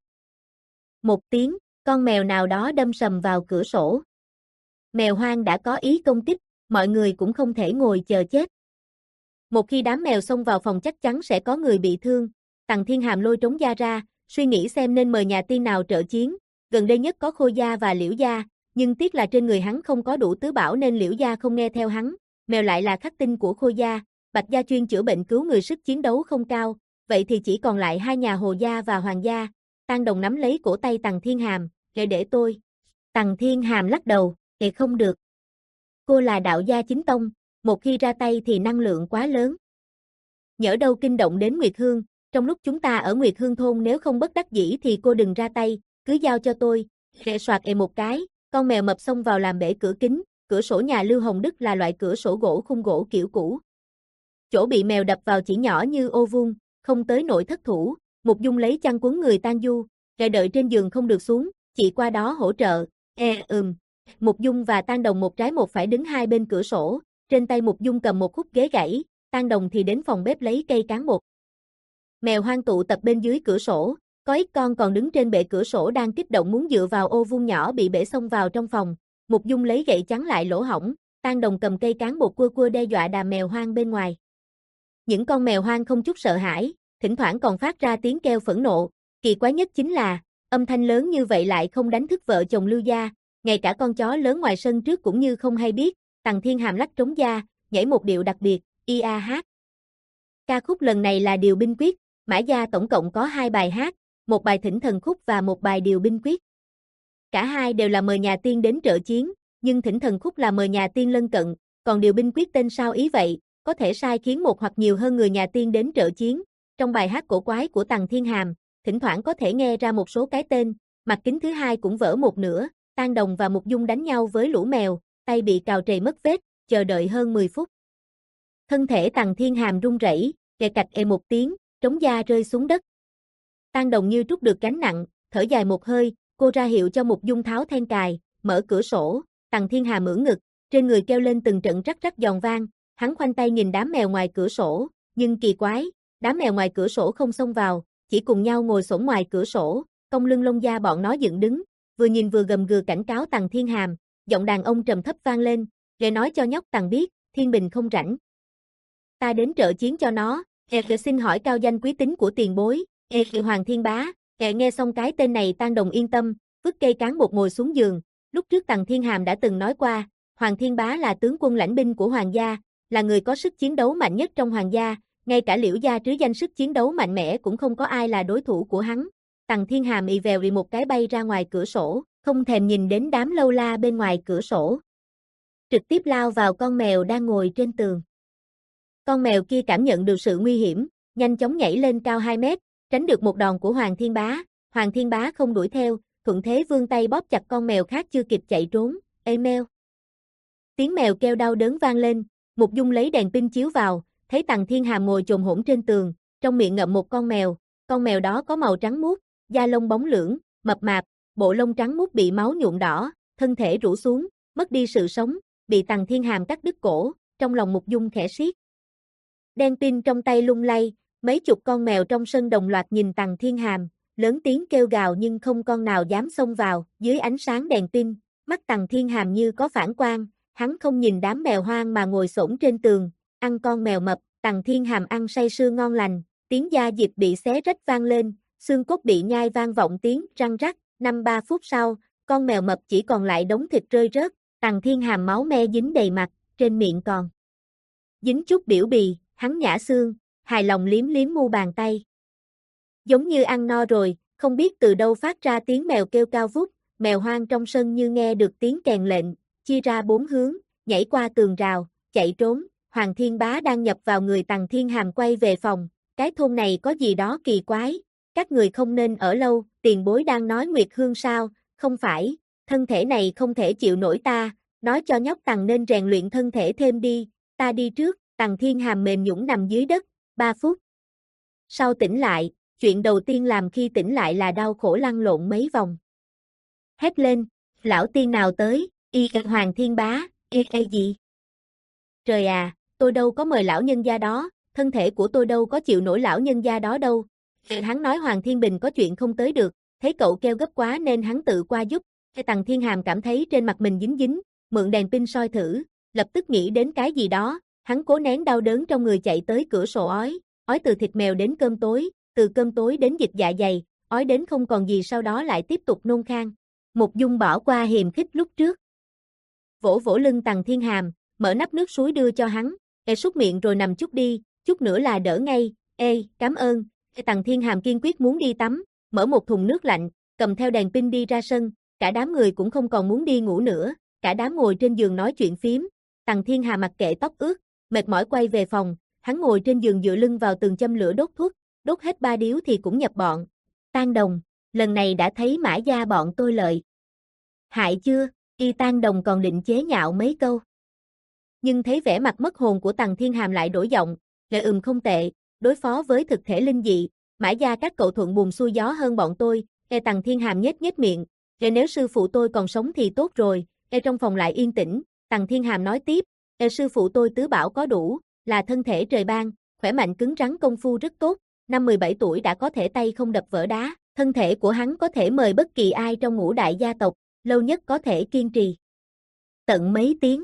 Một tiếng, con mèo nào đó đâm sầm vào cửa sổ. Mèo hoang đã có ý công kích, mọi người cũng không thể ngồi chờ chết. Một khi đám mèo xông vào phòng chắc chắn sẽ có người bị thương. Tằng Thiên Hàm lôi trống da ra, suy nghĩ xem nên mời nhà tiên nào trợ chiến. Gần đây nhất có Khô gia và Liễu gia, nhưng tiếc là trên người hắn không có đủ tứ bảo nên Liễu gia không nghe theo hắn. Mèo lại là khắc tinh của Khô gia, Bạch gia chuyên chữa bệnh cứu người sức chiến đấu không cao, vậy thì chỉ còn lại hai nhà Hồ gia và Hoàng gia. Tang Đồng nắm lấy cổ tay Tằng Thiên Hàm, "Để để tôi." Tằng Thiên Hàm lắc đầu, "Ê không được. Cô là đạo gia chính tông, một khi ra tay thì năng lượng quá lớn. Nhỡ đâu kinh động đến Nguyệt Hương, trong lúc chúng ta ở Nguyệt Hương thôn nếu không bất đắc dĩ thì cô đừng ra tay, cứ giao cho tôi." Rẽ soạt ê một cái, con mèo mập xông vào làm bể cửa kính, cửa sổ nhà Lưu Hồng Đức là loại cửa sổ gỗ khung gỗ kiểu cũ. Chỗ bị mèo đập vào chỉ nhỏ như ô vuông, không tới nỗi thất thủ. Mục Dung lấy chăn quấn người Tang Du, kệ đợi trên giường không được xuống, chị qua đó hỗ trợ. E ừm. Mục Dung và Tang Đồng một trái một phải đứng hai bên cửa sổ, trên tay Mục Dung cầm một khúc ghế gãy, Tang Đồng thì đến phòng bếp lấy cây cán bột. Mèo hoang tụ tập bên dưới cửa sổ, có ít con còn đứng trên bệ cửa sổ đang kích động muốn dựa vào ô vuông nhỏ bị bể xông vào trong phòng. Mục Dung lấy gậy chắn lại lỗ hổng, Tang Đồng cầm cây cán bột cua cua đe dọa đàn mèo hoang bên ngoài. Những con mèo hoang không chút sợ hãi, thỉnh thoảng còn phát ra tiếng kêu phẫn nộ. Kỳ quái nhất chính là, âm thanh lớn như vậy lại không đánh thức vợ chồng Lưu gia, ngay cả con chó lớn ngoài sân trước cũng như không hay biết. Tằng Thiên Hàm lắc trống da, nhảy một điệu đặc biệt, i a hát. Ca khúc lần này là Điều Binh Quyết, Mã Gia tổng cộng có hai bài hát, một bài Thỉnh Thần Khúc và một bài Điều Binh Quyết. Cả hai đều là mời nhà tiên đến trợ chiến, nhưng Thỉnh Thần Khúc là mời nhà tiên lân cận, còn Điều Binh Quyết tên sao ý vậy, có thể sai khiến một hoặc nhiều hơn người nhà tiên đến trợ chiến. Trong bài hát cổ quái của Tằng Thiên Hàm, thỉnh thoảng có thể nghe ra một số cái tên, mặt kính thứ hai cũng vỡ một nửa, Tang Đồng và Mục Dung đánh nhau với lũ mèo, tay bị cào trầy mất vết, chờ đợi hơn mười phút. Thân thể Tằng Thiên Hàm run rẩy, kè cạch ê một tiếng, trống da rơi xuống đất. Tang Đồng như trút được gánh nặng, thở dài một hơi, cô ra hiệu cho Mục Dung tháo then cài, mở cửa sổ, Tằng Thiên Hàm ưỡn ngực, trên người kêu lên từng trận rắc rắc giòn vang, hắn khoanh tay nhìn đám mèo ngoài cửa sổ, nhưng kỳ quái, đám mèo ngoài cửa sổ không xông vào, chỉ cùng nhau ngồi xổm ngoài cửa sổ, cong lưng lông da bọn nó dựng đứng, vừa nhìn vừa gầm gừ cảnh cáo Tằng Thiên Hàm, giọng đàn ông trầm thấp vang lên, để nói cho nhóc Tằng biết, Thiên Bình không rảnh. Ta đến trợ chiến cho nó, e xin hỏi cao danh quý tính của tiền bối, e Hoàng Thiên Bá, e nghe xong cái tên này Tang Đồng yên tâm, vứt cây cán bột ngồi xuống giường, lúc trước Tằng Thiên Hàm đã từng nói qua, Hoàng Thiên Bá là tướng quân lãnh binh của Hoàng gia, là người có sức chiến đấu mạnh nhất trong Hoàng gia, ngay cả Liễu gia trứ danh sức chiến đấu mạnh mẽ cũng không có ai là đối thủ của hắn. Tằng Thiên Hàm ì vèo ì một cái bay ra ngoài cửa sổ, không thèm nhìn đến đám lâu la bên ngoài cửa sổ. Trực tiếp lao vào con mèo đang ngồi trên tường. Con mèo kia cảm nhận được sự nguy hiểm, nhanh chóng nhảy lên cao hai mét, tránh được một đòn của Hoàng Thiên Bá. Hoàng Thiên Bá không đuổi theo, thuận thế vươn tay bóp chặt con mèo khác chưa kịp chạy trốn. Ê meo. Tiếng mèo kêu đau đớn vang lên, Mục Dung lấy đèn pin chiếu vào, thấy Tằng Thiên Hàm ngồi chồm hổm trên tường, trong miệng ngậm một con mèo, con mèo đó có màu trắng muốt, da lông bóng lưỡng, mập mạp, bộ lông trắng muốt bị máu nhuộm đỏ, thân thể rũ xuống, mất đi sự sống, bị Tằng Thiên Hàm cắt đứt cổ, trong lòng Mục Dung khẽ siết. Đèn pin trong tay lung lay, mấy chục con mèo trong sân đồng loạt nhìn Tằng Thiên Hàm, lớn tiếng kêu gào nhưng không con nào dám xông vào, dưới ánh sáng đèn pin, mắt Tằng Thiên Hàm như có phản quang, hắn không nhìn đám mèo hoang mà ngồi xổm trên tường, ăn con mèo mập. Tằng Thiên Hàm ăn say sưa ngon lành, tiếng da diệp bị xé rách vang lên, xương cốt bị nhai vang vọng tiếng răng rắc. Năm ba phút sau, con mèo mập chỉ còn lại đống thịt rơi rớt, Tằng Thiên Hàm máu me dính đầy mặt, trên miệng còn dính chút biểu bì, hắn nhả xương, hài lòng liếm liếm mu bàn tay. Giống như ăn no rồi, không biết từ đâu phát ra tiếng mèo kêu cao vút, mèo hoang trong sân như nghe được tiếng kèn lệnh, chia ra bốn hướng, nhảy qua tường rào, chạy trốn. Hoàng Thiên Bá đang nhập vào người Tằng Thiên Hàm quay về phòng, cái thôn này có gì đó kỳ quái, các người không nên ở lâu, tiền bối đang nói Nguyệt Hương sao, không phải, thân thể này không thể chịu nổi ta, nói cho nhóc Tằng nên rèn luyện thân thể thêm đi, ta đi trước. Tằng Thiên Hàm mềm nhũn nằm dưới đất, ba phút. Sau tỉnh lại, chuyện đầu tiên làm khi tỉnh lại là đau khổ lăn lộn mấy vòng. Hét lên, lão tiên nào tới, y Hoàng Thiên Bá, y gì? Trời à, tôi đâu có mời lão nhân gia đó, thân thể của tôi đâu có chịu nổi lão nhân gia đó đâu. Hắn nói Hoàng Thiên Bình có chuyện không tới được, thấy cậu kêu gấp quá nên hắn tự qua giúp. Tằng Thiên Hàm cảm thấy trên mặt mình dính dính, mượn đèn pin soi thử, lập tức nghĩ đến cái gì đó, hắn cố nén đau đớn trong người chạy tới cửa sổ ói, ói từ thịt mèo đến cơm tối, từ cơm tối đến dịch dạ dày, ói đến không còn gì sau đó lại tiếp tục nôn khan. Mục Dung bỏ qua hiềm khích lúc trước. Vỗ vỗ lưng Tằng Thiên Hàm, mở nắp nước suối đưa cho hắn, ê súc miệng rồi nằm chút đi, chút nữa là đỡ ngay, ê, cảm ơn. Tằng Thiên Hàm kiên quyết muốn đi tắm, mở một thùng nước lạnh, cầm theo đèn pin đi ra sân, cả đám người cũng không còn muốn đi ngủ nữa, cả đám ngồi trên giường nói chuyện phím. Tằng Thiên Hàm mặc kệ tóc ướt, mệt mỏi quay về phòng, hắn ngồi trên giường dựa lưng vào tường châm lửa đốt thuốc, đốt hết ba điếu thì cũng nhập bọn. Tang Đồng, lần này đã thấy Mã gia bọn tôi lợi hại chưa? Y Tang Đồng còn định chế nhạo mấy câu. Nhưng thấy vẻ mặt mất hồn của Tằng Thiên Hàm lại đổi giọng, "Lệ ừm không tệ, đối phó với thực thể linh dị, Mã gia các cậu thuận buồm xuôi gió hơn bọn tôi." Ê Tằng Thiên Hàm nhếch nhếch miệng, "Ê nếu sư phụ tôi còn sống thì tốt rồi." Ê trong phòng lại yên tĩnh, Tằng Thiên Hàm nói tiếp, "Ê sư phụ tôi tứ bảo có đủ, là thân thể trời ban, khỏe mạnh cứng rắn công phu rất tốt, năm mười bảy tuổi đã có thể tay không đập vỡ đá, thân thể của hắn có thể mời bất kỳ ai trong ngũ đại gia tộc, lâu nhất có thể kiên trì tận mấy tiếng.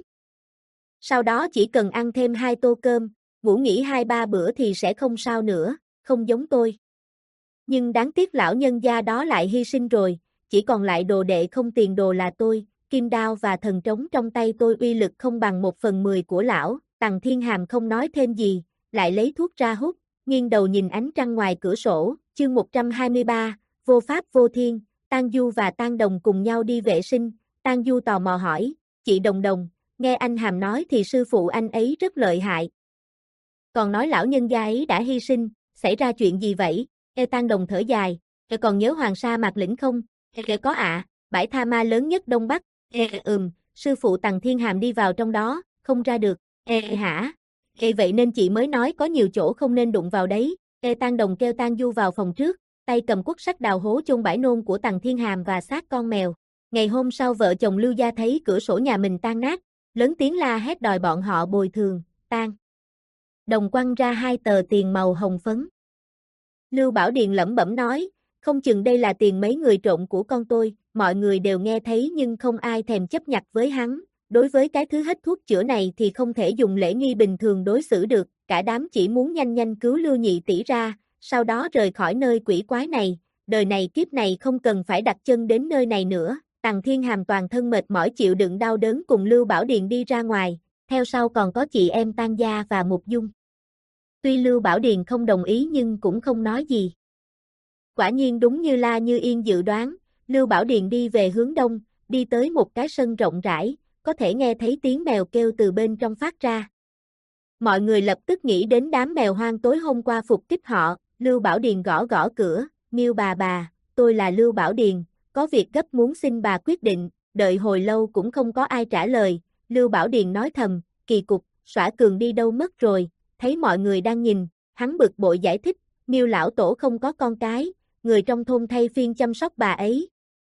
Sau đó chỉ cần ăn thêm hai tô cơm, ngủ nghỉ hai ba bữa thì sẽ không sao nữa, không giống tôi. Nhưng đáng tiếc lão nhân gia đó lại hy sinh rồi, chỉ còn lại đồ đệ không tiền đồ là tôi, kim đao và thần trống trong tay tôi uy lực không bằng một phần mười của lão." Tằng Thiên Hàm không nói thêm gì, lại lấy thuốc ra hút, nghiêng đầu nhìn ánh trăng ngoài cửa sổ. Chương một trăm hai mươi ba, Vô Pháp Vô Thiên. Tang Du và Tang Đồng cùng nhau đi vệ sinh, Tang Du tò mò hỏi, "Chị Đồng Đồng, nghe anh Hàm nói thì sư phụ anh ấy rất lợi hại. Còn nói lão nhân gia ấy đã hy sinh, xảy ra chuyện gì vậy?" Ê Tang Đồng thở dài, "Ê còn nhớ Hoàng Sa Mạc Lĩnh không?" Ê có ạ, bãi tha ma lớn nhất Đông Bắc. Ê ừm, sư phụ Tằng Thiên Hàm đi vào trong đó, không ra được. Ê hả? Ê vậy nên chị mới nói có nhiều chỗ không nên đụng vào đấy. Ê Tang Đồng kêu Tang Du vào phòng trước, tay cầm cuốc sắt đào hố chôn bãi nôn của Tằng Thiên Hàm và xác con mèo. Ngày hôm sau vợ chồng Lưu Gia thấy cửa sổ nhà mình tan nát, lớn tiếng la hét đòi bọn họ bồi thường. Tang Đồng quăng ra hai tờ tiền màu hồng phấn. Lưu Bảo Điền lẩm bẩm nói, "Không chừng đây là tiền mấy người trộm của con tôi." Mọi người đều nghe thấy nhưng không ai thèm chấp nhặt với hắn. Đối với cái thứ hết thuốc chữa này thì không thể dùng lễ nghi bình thường đối xử được, cả đám chỉ muốn nhanh nhanh cứu Lưu nhị tỷ ra, sau đó rời khỏi nơi quỷ quái này, đời này kiếp này không cần phải đặt chân đến nơi này nữa. Tằng Thiên Hàm toàn thân mệt mỏi chịu đựng đau đớn cùng Lưu Bảo Điền đi ra ngoài, theo sau còn có chị em Tang Gia và Mục Dung. Tuy Lưu Bảo Điền không đồng ý nhưng cũng không nói gì. Quả nhiên đúng như La Như Yên dự đoán, Lưu Bảo Điền đi về hướng đông, đi tới một cái sân rộng rãi, có thể nghe thấy tiếng mèo kêu từ bên trong phát ra. Mọi người lập tức nghĩ đến đám mèo hoang tối hôm qua phục kích họ. Lưu Bảo Điền gõ gõ cửa, "Miêu bà bà, tôi là Lưu Bảo Điền, có việc gấp muốn xin bà quyết định." Đợi hồi lâu cũng không có ai trả lời, Lưu Bảo Điền nói thầm, "Kỳ cục, Xõa Cường đi đâu mất rồi?" Thấy mọi người đang nhìn, hắn bực bội giải thích, "Miêu lão tổ không có con cái, người trong thôn thay phiên chăm sóc bà ấy.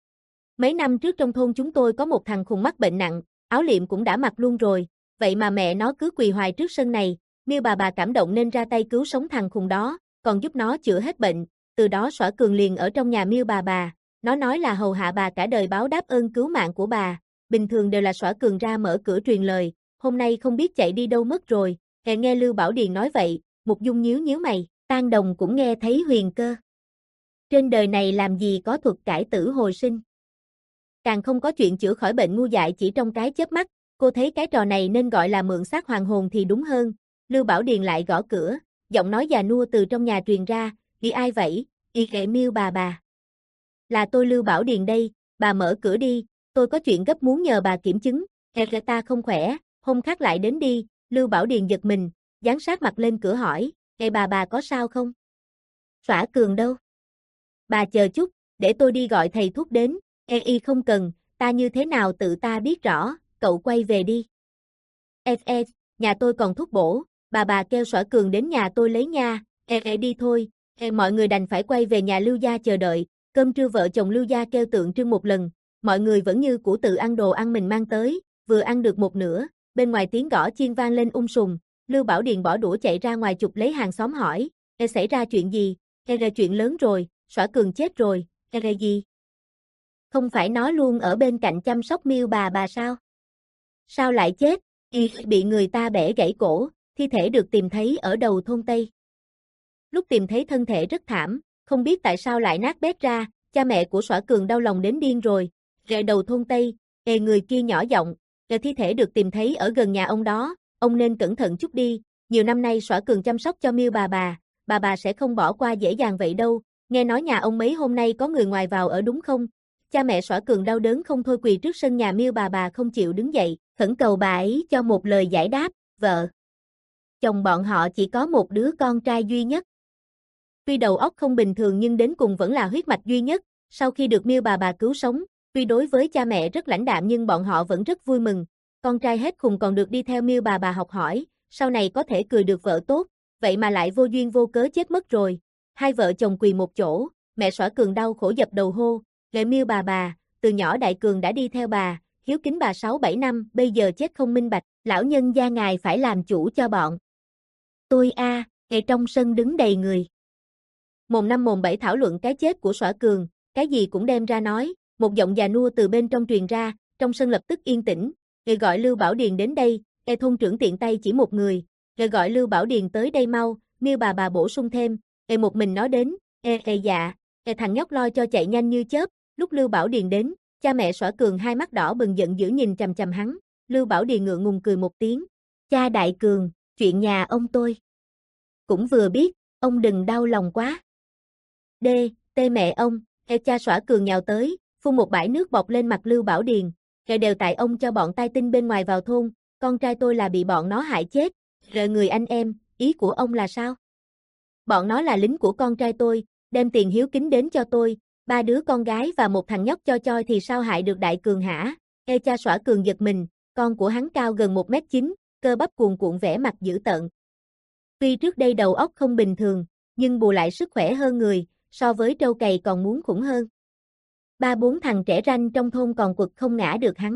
Mấy năm trước trong thôn chúng tôi có một thằng khùng mắc bệnh nặng, áo liệm cũng đã mặc luôn rồi, vậy mà mẹ nó cứ quỳ hoài trước sân này, Miêu bà bà cảm động nên ra tay cứu sống thằng khùng đó, còn giúp nó chữa hết bệnh, từ đó Xõa Cường liền ở trong nhà Miêu bà bà, nó nói là hầu hạ bà cả đời báo đáp ơn cứu mạng của bà, bình thường đều là Xõa Cường ra mở cửa truyền lời, hôm nay không biết chạy đi đâu mất rồi." Nghe nghe Lưu Bảo Điền nói vậy, Mục Dung nhíu nhíu mày, Tang Đồng cũng nghe thấy huyền cơ. Trên đời này làm gì có thuật cải tử hồi sinh. Càng không có chuyện chữa khỏi bệnh ngu dại chỉ trong cái chớp mắt, cô thấy cái trò này nên gọi là mượn xác hoàng hồn thì đúng hơn. Lưu Bảo Điền lại gõ cửa, giọng nói già nua từ trong nhà truyền ra, "Đi ai vậy?" "Y kệ Miêu bà bà." "Là tôi Lưu Bảo Điền đây, bà mở cửa đi, tôi có chuyện gấp muốn nhờ bà kiểm chứng." "Ê ta không khỏe, hôm khác lại đến đi." Lưu Bảo Điền giật mình, dán sát mặt lên cửa hỏi, "Ê bà bà có sao không?" "Xõa Cường đâu?" "Bà chờ chút, để tôi đi gọi thầy thuốc đến." "Ê y không cần, ta như thế nào tự ta biết rõ, cậu quay về đi." "Ê ê, nhà tôi còn thuốc bổ, bà bà kêu Xõa Cường đến nhà tôi lấy nha." "Ê ê đi thôi." Ê mọi người đành phải quay về nhà Lưu gia chờ đợi, cơm trưa vợ chồng Lưu gia kêu tượng trưng một lần, mọi người vẫn như cũ tự ăn đồ ăn mình mang tới, vừa ăn được một nửa, bên ngoài tiếng gõ chiên vang lên ung sùm, Lưu Bảo Điền bỏ đũa chạy ra ngoài chụp lấy hàng xóm hỏi, "Ê xảy ra chuyện gì?" "Ê ra chuyện lớn rồi, Xõa Cường chết rồi." "Ê ra gì? Không phải nó luôn ở bên cạnh chăm sóc Miêu bà bà sao? Sao lại chết?" "Y bị người ta bẻ gãy cổ, thi thể được tìm thấy ở đầu thôn Tây. Lúc tìm thấy thân thể rất thảm, không biết tại sao lại nát bét ra, cha mẹ của Xõa Cường đau lòng đến điên rồi." "Rệ đầu thôn Tây." Ê người kia nhỏ giọng, "Rệ thi thể được tìm thấy ở gần nhà ông đó, ông nên cẩn thận chút đi, nhiều năm nay Xõa Cường chăm sóc cho Miêu bà bà, bà bà sẽ không bỏ qua dễ dàng vậy đâu, nghe nói nhà ông mấy hôm nay có người ngoài vào ở đúng không?" Cha mẹ Xõa Cường đau đớn không thôi quỳ trước sân nhà Miêu bà bà không chịu đứng dậy, khẩn cầu bà ấy cho một lời giải đáp. Vợ chồng bọn họ chỉ có một đứa con trai duy nhất. Tuy đầu óc không bình thường nhưng đến cùng vẫn là huyết mạch duy nhất, sau khi được Miêu bà bà cứu sống, Tuy đối với cha mẹ rất lãnh đạm nhưng bọn họ vẫn rất vui mừng, con trai hết khùng còn được đi theo Miêu bà bà học hỏi, sau này có thể cười được vợ tốt, vậy mà lại vô duyên vô cớ chết mất rồi. Hai vợ chồng quỳ một chỗ, mẹ Sở Cường đau khổ dập đầu hô, "Lệ Miêu bà bà, từ nhỏ Đại Cường đã đi theo bà, hiếu kính bà sáu bảy năm, bây giờ chết không minh bạch, lão nhân gia ngài phải làm chủ cho bọn tôi a." Ngay trong sân đứng đầy người. Mồm năm mồm bảy thảo luận cái chết của Sở Cường, cái gì cũng đem ra nói, một giọng già nua từ bên trong truyền ra, trong sân lập tức yên tĩnh, người gọi Lưu Bảo Điền đến đây, e thôn trưởng tiện tay chỉ một người, rồi gọi Lưu Bảo Điền tới đây mau, Miêu bà bà bổ sung thêm, e một mình nó đến, e e dạ, e thằng nhóc lo cho chạy nhanh như chớp, lúc Lưu Bảo Điền đến, cha mẹ Sở Cường hai mắt đỏ bừng giận dữ nhìn chằm chằm hắn, Lưu Bảo Điền ngượng ngùng cười một tiếng, cha Đại Cường, chuyện nhà ông tôi cũng vừa biết, ông đừng đau lòng quá. D, tê mẹ ông, e cha Sở Cường nhào tới, phun một bãi nước bọt lên mặt Lưu Bảo Điền, kẻ đều tại ông cho bọn tai tinh bên ngoài vào thôn, con trai tôi là bị bọn nó hại chết, rồi người anh em, ý của ông là sao? Bọn nó là lính của con trai tôi, đem tiền hiếu kính đến cho tôi, ba đứa con gái và một thằng nhóc cho choi thì sao hại được Đại Cường hả? E cha Sở Cường giật mình, con của hắn cao gần một mét chín, cơ bắp cuồn cuộn vẻ mặt dữ tợn. Tuy trước đây đầu óc không bình thường, nhưng bù lại sức khỏe hơn người, so với trâu cày còn muốn khủng hơn. Ba bốn thằng trẻ ranh trong thôn còn quật không ngã được hắn.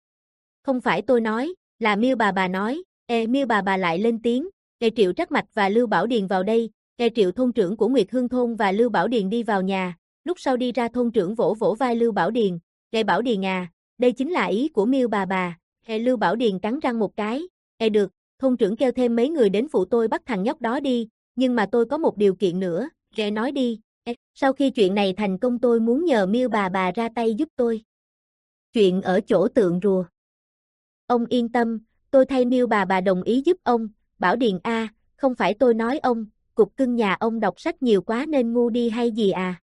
Không phải tôi nói, là Miêu bà bà nói, e Miêu bà bà lại lên tiếng, e Triệu Trắc Mạch và Lưu Bảo Điền vào đây, e Triệu thôn trưởng của Nguyệt Hương thôn và Lưu Bảo Điền đi vào nhà, lúc sau đi ra thôn trưởng vỗ vỗ vai Lưu Bảo Điền, e Bảo Điền à, đây chính là ý của Miêu bà bà, e Lưu Bảo Điền cắn răng một cái, e được, thôn trưởng kêu thêm mấy người đến phụ tôi bắt thằng nhóc đó đi, nhưng mà tôi có một điều kiện nữa, e nói đi. Sau khi chuyện này thành công tôi muốn nhờ Miêu bà bà ra tay giúp tôi. Chuyện ở chỗ tượng rùa. Ông yên tâm, tôi thay Miêu bà bà đồng ý giúp ông, Bảo Điền a, không phải tôi nói ông, cục cưng nhà ông đọc sách nhiều quá nên ngu đi hay gì à.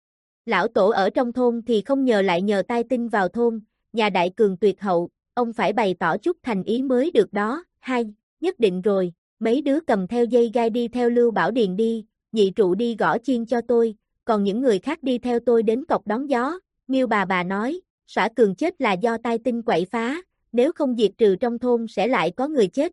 Lão tổ ở trong thôn thì không nhờ lại nhờ tai tinh vào thôn, nhà Đại Cường tuyệt hậu, ông phải bày tỏ chút thành ý mới được đó, hai, nhất định rồi, mấy đứa cầm theo dây gai đi theo Lưu Bảo Điền đi, nhị trụ đi gõ chiên cho tôi, còn những người khác đi theo tôi đến cọc đón gió, Miêu bà bà nói, Sở Cường chết là do tai tinh quậy phá, nếu không diệt trừ trong thôn sẽ lại có người chết.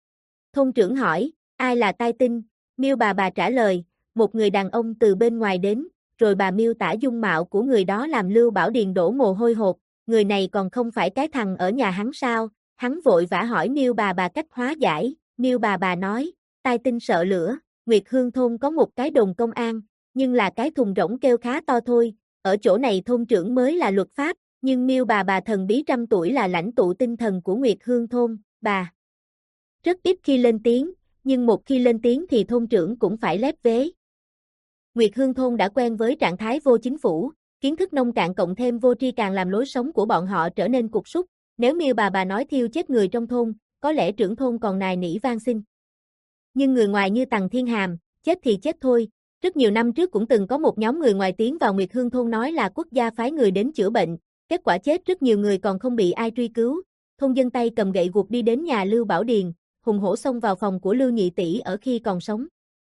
Thôn trưởng hỏi, ai là tai tinh? Miêu bà bà trả lời, một người đàn ông từ bên ngoài đến, rồi bà miêu tả dung mạo của người đó làm Lưu Bảo Điền đổ mồ hôi hột, người này còn không phải cái thằng ở nhà hắn sao? Hắn vội vã hỏi Miêu bà bà cách hóa giải, Miêu bà bà nói, tai tinh sợ lửa, Nguyệt Hương thôn có một cái đồn công an, nhưng là cái thùng rỗng kêu khá to thôi, ở chỗ này thôn trưởng mới là luật pháp, nhưng Miêu bà bà thần bí trăm tuổi là lãnh tụ tinh thần của Nguyệt Hương thôn, bà rất ít khi lên tiếng, nhưng một khi lên tiếng thì thôn trưởng cũng phải lép vế. Nguyệt Hương thôn đã quen với trạng thái vô chính phủ, kiến thức nông cạn cộng thêm vô tri càng làm lối sống của bọn họ trở nên cục súc, nếu Miêu bà bà nói thiêu chết người trong thôn, có lẽ trưởng thôn còn nài nỉ van xin. Nhưng người ngoài như Tằng Thiên Hàm, chết thì chết thôi. Rất nhiều năm trước cũng từng có một nhóm người ngoài tiến vào Nguyệt Hương thôn nói là quốc gia phái người đến chữa bệnh, kết quả chết rất nhiều người còn không bị ai truy cứu. Thôn dân tay cầm gậy guộc đi đến nhà Lưu Bảo Điền, hùng hổ xông vào phòng của Lưu Nhị tỷ ở khi còn sống.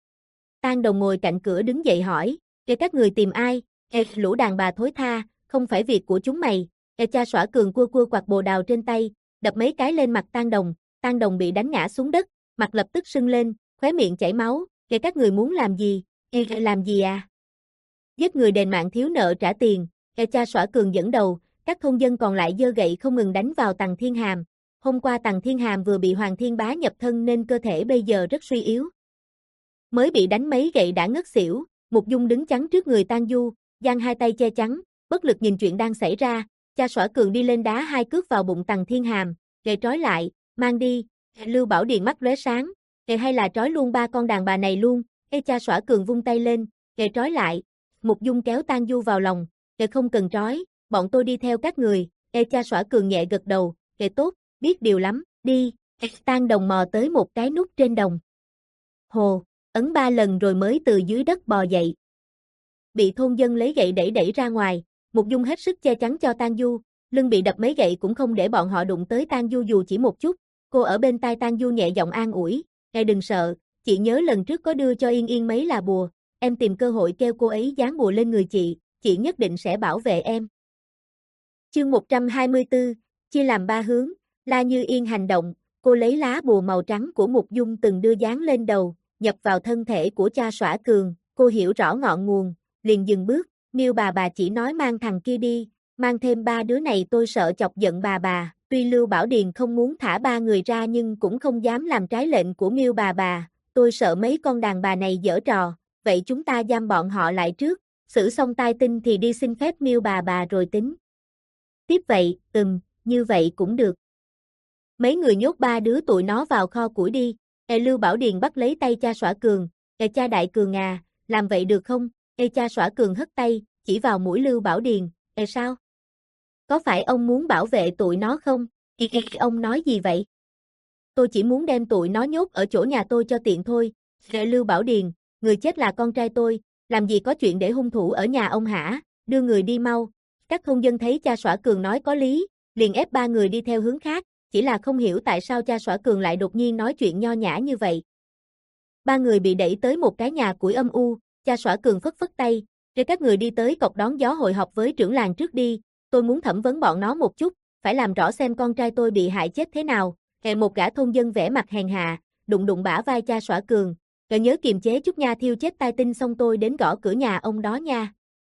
Tang Đồng ngồi cạnh cửa đứng dậy hỏi, "Kể các người tìm ai?" "Ê, lũ đàn bà thối tha, không phải việc của chúng mày." Ê cha Sở Cường cua cua quạt bồ đào trên tay, đập mấy cái lên mặt Tang Đồng, Tang Đồng bị đánh ngã xuống đất, mặt lập tức sưng lên, khóe miệng chảy máu. "Kể các người muốn làm gì?" "Ê, làm gì à?" "Giết người đền mạng thiếu nợ trả tiền." Ê cha Sở Cường dẫn đầu, các thôn dân còn lại giơ gậy không ngừng đánh vào Tằng Thiên Hàm. Hôm qua Tằng Thiên Hàm vừa bị Hoàng Thiên Bá nhập thân nên cơ thể bây giờ rất suy yếu. Mới bị đánh mấy gậy đã ngất xỉu, Mục Dung đứng chắn trước người Tang Du, giang hai tay che chắn, bất lực nhìn chuyện đang xảy ra. Cha Sở Cường đi lên đá hai cước vào bụng Tằng Thiên Hàm, gậy trói lại, mang đi. Lưu Bảo Điền mắt lóe sáng, gậy hay là trói luôn ba con đàn bà này luôn. Ê cha Sở Cường vung tay lên, gậy trói lại. Mục Dung kéo Tang Du vào lòng, gậy không cần trói, bọn tôi đi theo các người. Ê cha Sở Cường nhẹ gật đầu, gậy tốt, biết điều lắm, đi. Tang Đồng mò tới một cái nút trên đồng. Hồ, ấn ba lần rồi mới từ dưới đất bò dậy. Bị thôn dân lấy gậy đẩy đẩy ra ngoài, Mục Dung hết sức che chắn cho Tang Du, lưng bị đập mấy gậy cũng không để bọn họ đụng tới Tang Du dù chỉ một chút. Cô ở bên tai Tang Du nhẹ giọng an ủi, "Ngài đừng sợ, chị nhớ lần trước có đưa cho Yên Yên mấy là bùa, em tìm cơ hội kêu cô ấy dán bùa lên người chị, chị nhất định sẽ bảo vệ em." Chương một trăm hai mươi tư, chia làm ba hướng, La Như Yên hành động, cô lấy lá bùa màu trắng của Mục Dung từng đưa dán lên đầu, nhập vào thân thể của cha Xỏa Cường, cô hiểu rõ ngọn nguồn, liền dừng bước, Miêu bà bà chỉ nói mang thằng kia đi, mang thêm ba đứa này tôi sợ chọc giận bà bà, tuy Lưu Bảo Điền không muốn thả ba người ra nhưng cũng không dám làm trái lệnh của Miêu bà bà, tôi sợ mấy con đàn bà này giở trò, vậy chúng ta giam bọn họ lại trước, xử xong tai tinh thì đi xin phép Miêu bà bà rồi tính. Tiếp vậy, ừm, như vậy cũng được. Mấy người nhốt ba đứa tụi nó vào kho củi đi, Ê Lưu Bảo Điền bắt lấy tay cha Xỏa Cường, Ê cha Đại Cường à, làm vậy được không? Ê cha Xỏa Cường hất tay, chỉ vào mũi Lưu Bảo Điền, Ê sao? Có phải ông muốn bảo vệ tụi nó không? Ê, ê, ông nói gì vậy? Tôi chỉ muốn đem tụi nó nhốt ở chỗ nhà tôi cho tiện thôi. Ê Lưu Bảo Điền, người chết là con trai tôi, làm gì có chuyện để hung thủ ở nhà ông hả? Đưa người đi mau. Các thôn dân thấy cha Xỏa Cường nói có lý, liền ép ba người đi theo hướng khác, chỉ là không hiểu tại sao cha Xỏa Cường lại đột nhiên nói chuyện nho nhã như vậy. Ba người bị đẩy tới một cái nhà củi âm u, cha Xỏa Cường phất phất tay, để các người đi tới cọc đón gió hội họp với trưởng làng trước đi, tôi muốn thẩm vấn bọn nó một chút, phải làm rõ xem con trai tôi bị hại chết thế nào. Kẻ một gã thôn dân vẻ mặt hèn hạ, đụng đụng bả vai cha Xỏa Cường, "Cậu nhớ kiềm chế chút nha, thiêu chết tai tinh xong tôi đến gõ cửa nhà ông đó nha."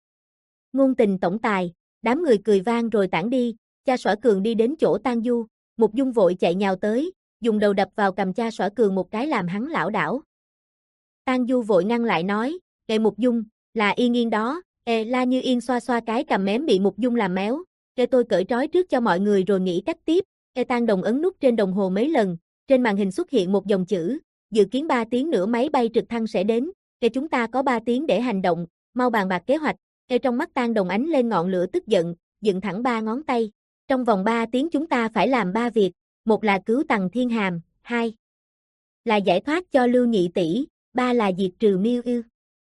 Ngôn tình tổng tài, đám người cười vang rồi tản đi, cha Xỏa Cường đi đến chỗ Tang Du, Mục Dung vội chạy nhào tới, dùng đầu đập vào cầm cha Xỏa Cường một cái làm hắn lảo đảo. Tang Du vội ngăn lại nói, "Ê Mục Dung, là Yên Yên đó." Ê La Như Yên xoa xoa cái cầm mém bị Mục Dung làm méo, "Ê tôi cởi trói trước cho mọi người rồi nghĩ cách tiếp." Ê Tang Đồng ấn nút trên đồng hồ mấy lần, trên màn hình xuất hiện một dòng chữ, dự kiến ba tiếng nữa máy bay trực thăng sẽ đến, Ê chúng ta có ba tiếng để hành động, mau bàn bạc kế hoạch. Ê trong mắt Tang Đồng ánh lên ngọn lửa tức giận, dựng thẳng ba ngón tay. Trong vòng ba tiếng chúng ta phải làm ba việc, một là cứu Tằng Thiên Hàm, hai là giải thoát cho Lưu Nhị tỷ, ba là diệt trừ Miêu Ư.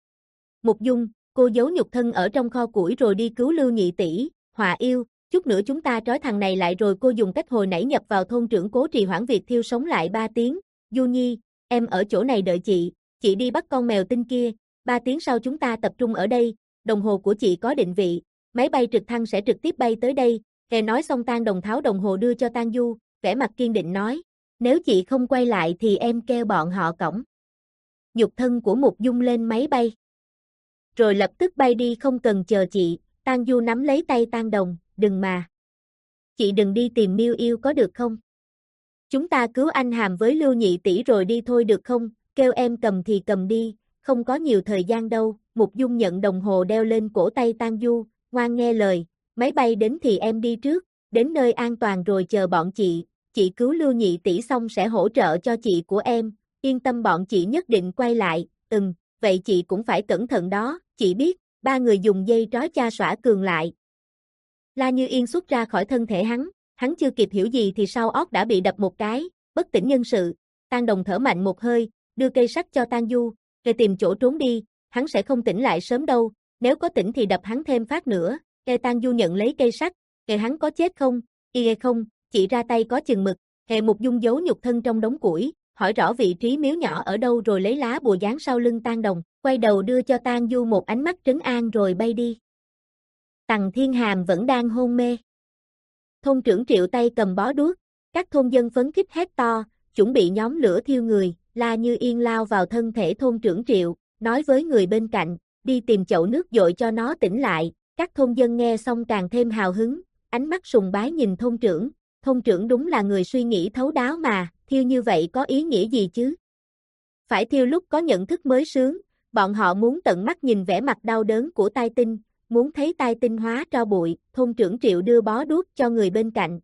Mục Dung, cô giấu nhục thân ở trong kho củi rồi đi cứu Lưu Nhị tỷ, Họa Yêu, chút nữa chúng ta trói thằng này lại rồi cô dùng cách hồi nãy nhập vào thôn trưởng cố trì hoãn việc thiêu sống lại ba tiếng. Du Nhi, em ở chỗ này đợi chị, chị đi bắt con mèo tinh kia, ba tiếng sau chúng ta tập trung ở đây, đồng hồ của chị có định vị, máy bay trực thăng sẽ trực tiếp bay tới đây. Kẻ nói xong Tang Đồng tháo đồng hồ đưa cho Tang Du, vẻ mặt kiên định nói, nếu chị không quay lại thì em kêu bọn họ cõng nhục thân của Mục Dung lên máy bay. Rồi lập tức bay đi không cần chờ chị. Tang Du nắm lấy tay Tang Đồng, đừng mà. Chị đừng đi tìm Miêu Yêu có được không? Chúng ta cứu anh Hàm với Lưu Nhị tỷ rồi đi thôi được không? Kêu em cầm thì cầm đi, không có nhiều thời gian đâu. Mục Dung nhận đồng hồ đeo lên cổ tay Tang Du, ngoan nghe lời, máy bay đến thì em đi trước, đến nơi an toàn rồi chờ bọn chị, chị cứu Lưu Nhị tỷ xong sẽ hỗ trợ cho chị của em, yên tâm bọn chị nhất định quay lại. Ừm, vậy chị cũng phải cẩn thận đó, chị biết. Ba người dùng dây trói cha Xỏa Cường lại. La Như Yên xuất ra khỏi thân thể hắn, hắn chưa kịp hiểu gì thì sau óc đã bị đập một cái, bất tỉnh nhân sự. Tang Đồng thở mạnh một hơi, đưa cây sắt cho Tang Du, rồi tìm chỗ trốn đi, hắn sẽ không tỉnh lại sớm đâu, nếu có tỉnh thì đập hắn thêm phát nữa. Ê Tang Du nhận lấy cây sắt, "Ê hắn có chết không?" "Y không, chị ra tay có chừng mực." Ê Mục Dung giấu nhục thân trong đống củi, hỏi rõ vị trí miếu nhỏ ở đâu rồi lấy lá bùa dán sau lưng Tang Đồng, quay đầu đưa cho Tang Du một ánh mắt trấn an rồi bay đi. Tằng Thiên Hàm vẫn đang hôn mê. Thôn trưởng Triệu tay cầm bó đuốc, các thôn dân phấn khích hét to, chuẩn bị nhóm lửa thiêu người. La Như Yên lao vào thân thể thôn trưởng Triệu, nói với người bên cạnh, đi tìm chậu nước dội cho nó tỉnh lại. Các thôn dân nghe xong càng thêm hào hứng, ánh mắt sùng bái nhìn thôn trưởng, thôn trưởng đúng là người suy nghĩ thấu đáo mà, thiêu như vậy có ý nghĩa gì chứ? Phải thiêu lúc có nhận thức mới sướng, bọn họ muốn tận mắt nhìn vẻ mặt đau đớn của Tai Tinh, muốn thấy Tai Tinh hóa tro bụi. Thôn trưởng Triệu đưa bó đuốc cho người bên cạnh.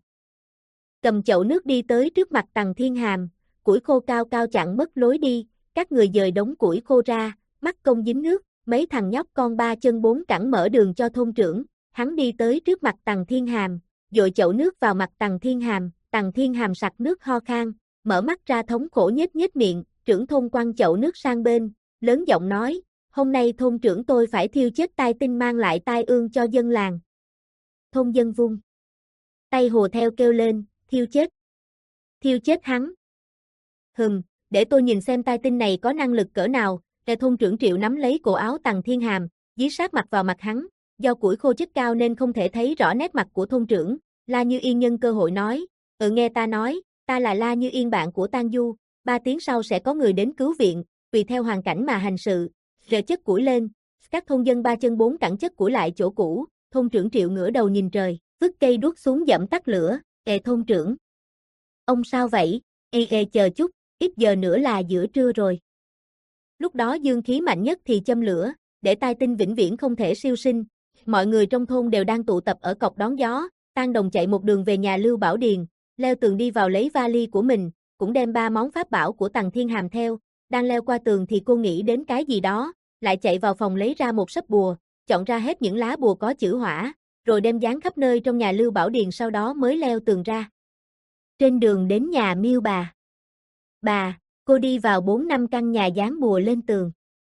Cầm chậu nước đi tới trước mặt Tằng Thiên Hàm, củi khô cao cao chặn mất lối đi, các người dời đống củi khô ra, mắt công dính nước, mấy thằng nhóc con ba chân bốn cẳng mở đường cho thôn trưởng, hắn đi tới trước mặt Tằng Thiên Hàm, dội chậu nước vào mặt Tằng Thiên Hàm, Tằng Thiên Hàm sặc nước ho khan, mở mắt ra thống khổ nhếch nhếch miệng, trưởng thôn quăng chậu nước sang bên, lớn giọng nói, hôm nay thôn trưởng tôi phải thiêu chết Tai Tinh mang lại tai ương cho dân làng. Thôn dân vung tay hùa theo kêu lên, thiêu chết. Thiêu chết hắn. Hừm, để tôi nhìn xem Tai Tinh này có năng lực cỡ nào. Kẻ thôn trưởng Triệu nắm lấy cổ áo Tằng Thiên Hàm, dí sát mặt vào mặt hắn, Do củi khô chất cao nên không thể thấy rõ nét mặt của thôn trưởng. La Như Yên nhân cơ hội nói, ừ nghe ta nói, ta là La Như Yên bạn của Tang Du, ba tiếng sau sẽ có người đến cứu viện, tùy theo hoàn cảnh mà hành sự. Rờ chất củi lên, các thôn dân ba chân bốn cẳng chất củi lại chỗ cũ, thôn trưởng Triệu ngửa đầu nhìn trời, vứt cây đuốc xuống dẫm tắt lửa, ê thôn trưởng. Ông sao vậy, ê ê chờ chút, ít giờ nữa là giữa trưa rồi. Lúc đó dương khí mạnh nhất thì châm lửa, để tai tinh vĩnh viễn không thể siêu sinh. Mọi người trong thôn đều đang tụ tập ở cọc đón gió, Tang Đồng chạy một đường về nhà Lưu Bảo Điền, leo tường đi vào lấy vali của mình, cũng đem ba món pháp bảo của Tằng Thiên Hàm theo, đang leo qua tường thì cô nghĩ đến cái gì đó, lại chạy vào phòng lấy ra một sấp bùa, chọn ra hết những lá bùa có chữ hỏa, rồi đem dán khắp nơi trong nhà Lưu Bảo Điền sau đó mới leo tường ra. Trên đường đến nhà Miêu bà. Bà, cô đi vào bốn năm căn nhà dán bùa lên tường.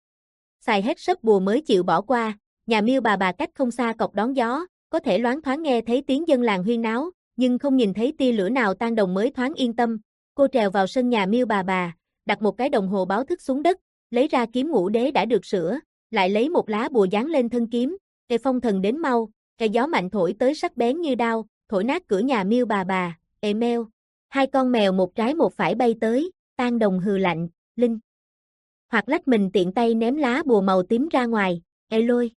Xài hết sấp bùa mới chịu bỏ qua, nhà Miêu bà bà cách không xa cọc đón gió, có thể loáng thoáng nghe thấy tiếng dân làng huyên náo, nhưng không nhìn thấy tia lửa nào. Tang Đồng mới thoáng yên tâm. Cô trèo vào sân nhà Miêu bà bà, đặt một cái đồng hồ báo thức xuống đất, lấy ra kiếm ngũ đế đã được sửa, lại lấy một lá bùa dán lên thân kiếm, cây phong thần đến mau, cây gió mạnh thổi tới sắc bén như đao, thổi nát cửa nhà Miêu bà bà, ê meo. Hai con mèo một trái một phải bay tới, Tang Đồng hừ lạnh, linh. Hoặc lách mình tiện tay ném lá bùa màu tím ra ngoài, ê lôi.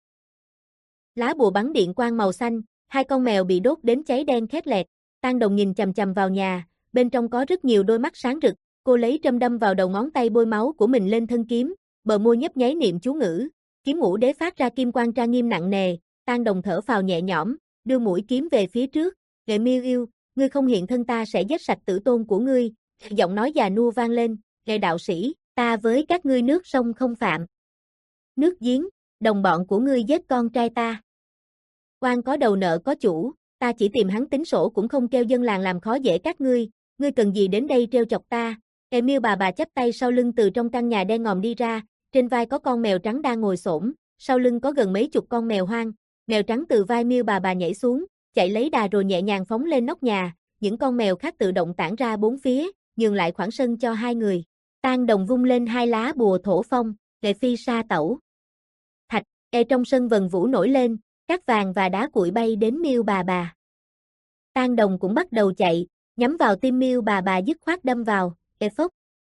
Lá bùa bắn điện quang màu xanh, hai con mèo bị đốt đến cháy đen khét lẹt. Tang Đồng nhìn chằm chằm vào nhà, bên trong có rất nhiều đôi mắt sáng rực, cô lấy trâm đâm vào đầu ngón tay bôi máu của mình lên thân kiếm, bờ môi nhấp nháy niệm chú ngữ, kiếm ngũ đế phát ra kim quang tra nghiêm nặng nề. Tang Đồng thở phào nhẹ nhõm, đưa mũi kiếm về phía trước, "Nghệ Miêu yêu, ngươi không hiện thân ta sẽ giết sạch tử tôn của ngươi." Giọng nói già nua vang lên, "Nghệ đạo sĩ, ta với các ngươi nước sông không phạm. Nước giếng, đồng bọn của ngươi giết con trai ta. Quan có đầu nợ có chủ, ta chỉ tìm hắn tính sổ cũng không kêu dân làng làm khó dễ các ngươi, ngươi cần gì đến đây trêu chọc ta." Emil bà bà chắp tay sau lưng từ trong căn nhà đen ngòm đi ra, trên vai có con mèo trắng đang ngồi xổm, sau lưng có gần mấy chục con mèo hoang. Mèo trắng từ vai Miêu bà bà nhảy xuống, chạy lấy đà rồi nhẹ nhàng phóng lên nóc nhà, những con mèo khác tự động tản ra bốn phía, nhường lại khoảng sân cho hai người. Tang Đồng vung lên hai lá bùa thổ phong, lệ phi sa tẩu. Thạch, e trong sân vần vũ nổi lên, cát vàng và đá cuội bay đến Miêu bà bà. Tang Đồng cũng bắt đầu chạy, nhắm vào tim Miêu bà bà dứt khoát đâm vào, e phốc.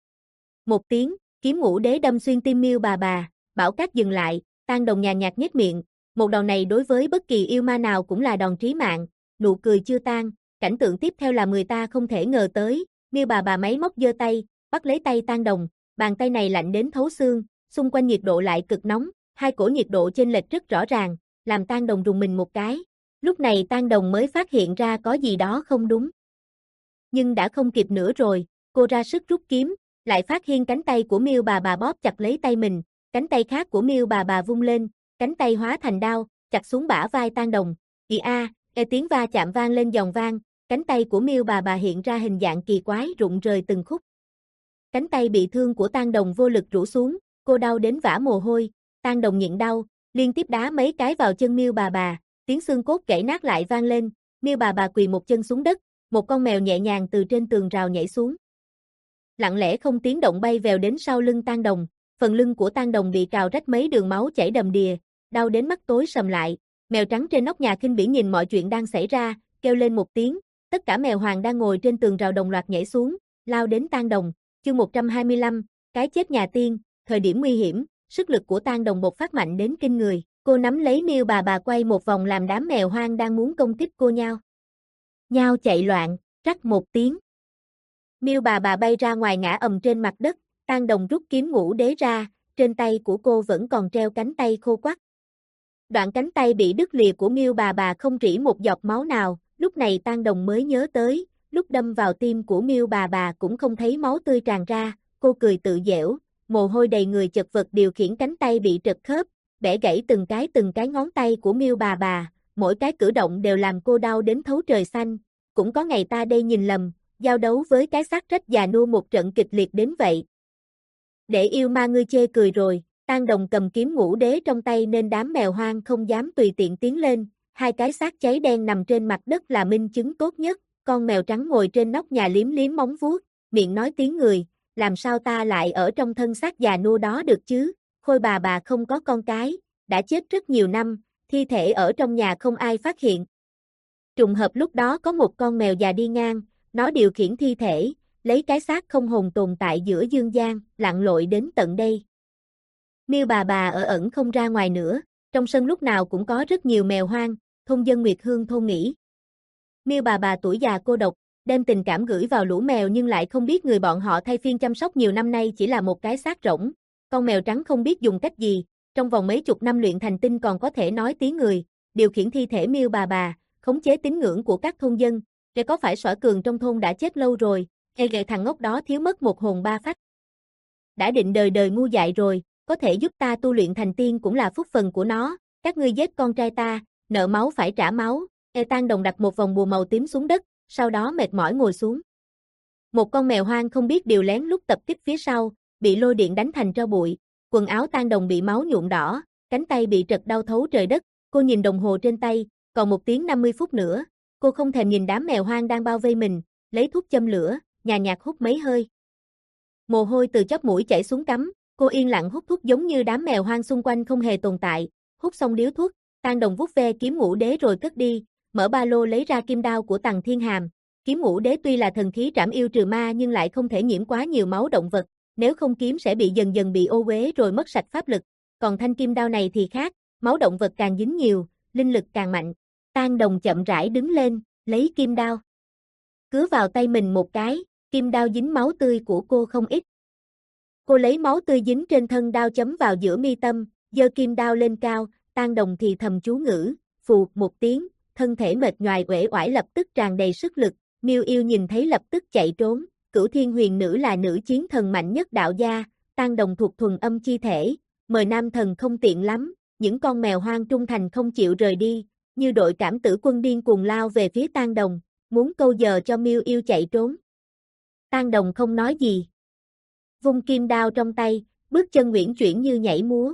Một tiếng, kiếm ngũ đế đâm xuyên tim Miêu bà bà, bảo cát dừng lại. Tang Đồng nhàn nhạt nhếch miệng, một đòn này đối với bất kỳ yêu ma nào cũng là đòn trí mạng, nụ cười chưa tan, cảnh tượng tiếp theo là người ta không thể ngờ tới. Miêu bà bà máy móc giơ tay, bắt lấy tay Tang Đồng, bàn tay này lạnh đến thấu xương, xung quanh nhiệt độ lại cực nóng, hai cổ nhiệt độ chênh lệch rất rõ ràng, làm Tang Đồng rùng mình một cái. Lúc này Tang Đồng mới phát hiện ra có gì đó không đúng. Nhưng đã không kịp nữa rồi, cô ra sức rút kiếm, lại phát hiện cánh tay của Miêu bà bà bóp chặt lấy tay mình, cánh tay khác của Miêu bà bà vung lên, cánh tay hóa thành đao, chặt xuống bả vai Tang Đồng. Ì a, nghe tiếng va chạm vang lên giòn vang, cánh tay của Miêu bà bà hiện ra hình dạng kỳ quái rụng rời từng khúc. Cánh tay bị thương của Tang Đồng vô lực rũ xuống, cô đau đến vã mồ hôi. Tang Đồng nhịn đau, liên tiếp đá mấy cái vào chân Miêu bà bà, tiếng xương cốt gãy nát lại vang lên. Miêu bà bà quỳ một chân xuống đất, một con mèo nhẹ nhàng từ trên tường rào nhảy xuống, lặng lẽ không tiếng động bay vèo đến sau lưng Tang Đồng. Phần lưng của Tang Đồng bị cào rách mấy đường máu chảy đầm đìa, đau đến mắt tối sầm lại. Mèo trắng trên nóc nhà khinh bỉ nhìn mọi chuyện đang xảy ra, kêu lên một tiếng. Tất cả mèo hoàng đang ngồi trên tường rào đồng loạt nhảy xuống, lao đến Tang Đồng. Chương một trăm hai mươi lăm, cái chết nhà tiên. Thời điểm nguy hiểm, sức lực của Tang Đồng bộc phát mạnh đến kinh người. Cô nắm lấy Miêu bà bà quay một vòng làm đám mèo hoang đang muốn công kích cô nhao nhao chạy loạn, rắc một tiếng. Miêu bà bà bay ra ngoài ngã ầm trên mặt đất. Tang Đồng rút kiếm ngũ đế ra, trên tay của cô vẫn còn treo cánh tay khô quắt. Đoạn cánh tay bị đứt lìa của Miêu bà bà không rỉ một giọt máu nào. Lúc này Tang Đồng mới nhớ tới, lúc đâm vào tim của Miêu bà bà cũng không thấy máu tươi tràn ra. Cô cười tự giễu, mồ hôi đầy người chật vật điều khiển cánh tay bị trật khớp, bẻ gãy từng cái từng cái ngón tay của Miêu bà bà. Mỗi cái cử động đều làm cô đau đến thấu trời xanh. Cũng có ngày ta đây nhìn lầm, giao đấu với cái xác rách già nua một trận kịch liệt đến vậy. Để yêu ma ngươi chê cười rồi. Tang Đồng cầm kiếm ngũ đế trong tay nên đám mèo hoang không dám tùy tiện tiến lên. Hai cái xác cháy đen nằm trên mặt đất là minh chứng tốt nhất. Con mèo trắng ngồi trên nóc nhà liếm liếm móng vuốt, miệng nói tiếng người, làm sao ta lại ở trong thân xác già nua đó được chứ? Khôi bà bà không có con cái, đã chết rất nhiều năm, Thi thể ở trong nhà không ai phát hiện. Trùng hợp lúc đó có một con mèo già đi ngang, nó điều khiển thi thể, lấy cái xác không hồn tồn tại giữa dương gian, lặn lội đến tận đây. Miêu bà bà ở ẩn không ra ngoài nữa, trong sân lúc nào cũng có rất nhiều mèo hoang, thôn dân Nguyệt Hương thôn nghĩ. Miêu bà bà tuổi già cô độc, đem tình cảm gửi vào lũ mèo nhưng lại không biết người bọn họ thay phiên chăm sóc nhiều năm nay chỉ là một cái xác rỗng. Con mèo trắng không biết dùng cách gì, trong vòng mấy chục năm luyện thành tinh còn có thể nói tiếng người, điều khiển thi thể Miêu bà bà, khống chế tín ngưỡng của các thôn dân. Để có phải Xõa Cường trong thôn đã chết lâu rồi, hay gệ thằng ngốc đó thiếu mất một hồn ba phách. Đã định đời đời ngu dại rồi, có thể giúp ta tu luyện thành tiên cũng là phúc phần của nó, các ngươi giết con trai ta, nợ máu phải trả máu. E Tang Đồng đặt một vòng bùa màu tím xuống đất, sau đó mệt mỏi ngồi xuống. Một con mèo hoang không biết điều lén lút tập kích phía sau, bị lôi điện đánh thành tro bụi, quần áo Tang Đồng bị máu nhuộm đỏ, cánh tay bị trật đau thấu trời đất, cô nhìn đồng hồ trên tay, còn một tiếng năm mươi phút nữa, cô không thèm nhìn đám mèo hoang đang bao vây mình, lấy thuốc châm lửa, nhà nhạt hút mấy hơi. Mồ hôi từ chóp mũi chảy xuống cắm, cô yên lặng hút thuốc giống như đám mèo hoang xung quanh không hề tồn tại, hút xong điếu thuốc, Tang Đồng vuốt ve kiếm ngũ đế rồi cất đi, mở ba lô lấy ra kim đao của Tằng Thiên Hàm. Kiếm ngũ đế tuy là thần khí trảm yêu trừ ma nhưng lại không thể nhiễm quá nhiều máu động vật, nếu không kiếm sẽ bị dần dần bị ô uế rồi mất sạch pháp lực, còn thanh kim đao này thì khác, máu động vật càng dính nhiều, linh lực càng mạnh. Tang Đồng chậm rãi đứng lên, lấy kim đao. Cứa vào tay mình một cái, kim đao dính máu tươi của cô không ít. Cô lấy máu tươi dính trên thân đao chấm vào giữa mi tâm, giơ kim đao lên cao, Tang Đồng thì thầm chú ngữ, phù một tiếng, thân thể mệt nhoài uể oải lập tức tràn đầy sức lực, Miêu Yêu nhìn thấy lập tức chạy trốn, Cửu Thiên Huyền Nữ là nữ chiến thần mạnh nhất đạo gia, Tang Đồng thuộc thuần âm chi thể, mời nam thần không tiện lắm, những con mèo hoang trung thành không chịu rời đi, như đội cảm tử quân điên cuồng lao về phía Tang Đồng, muốn câu giờ cho Miêu Yêu chạy trốn. Tang Đồng không nói gì. Vung kim đao trong tay, bước chân uyển chuyển như nhảy múa.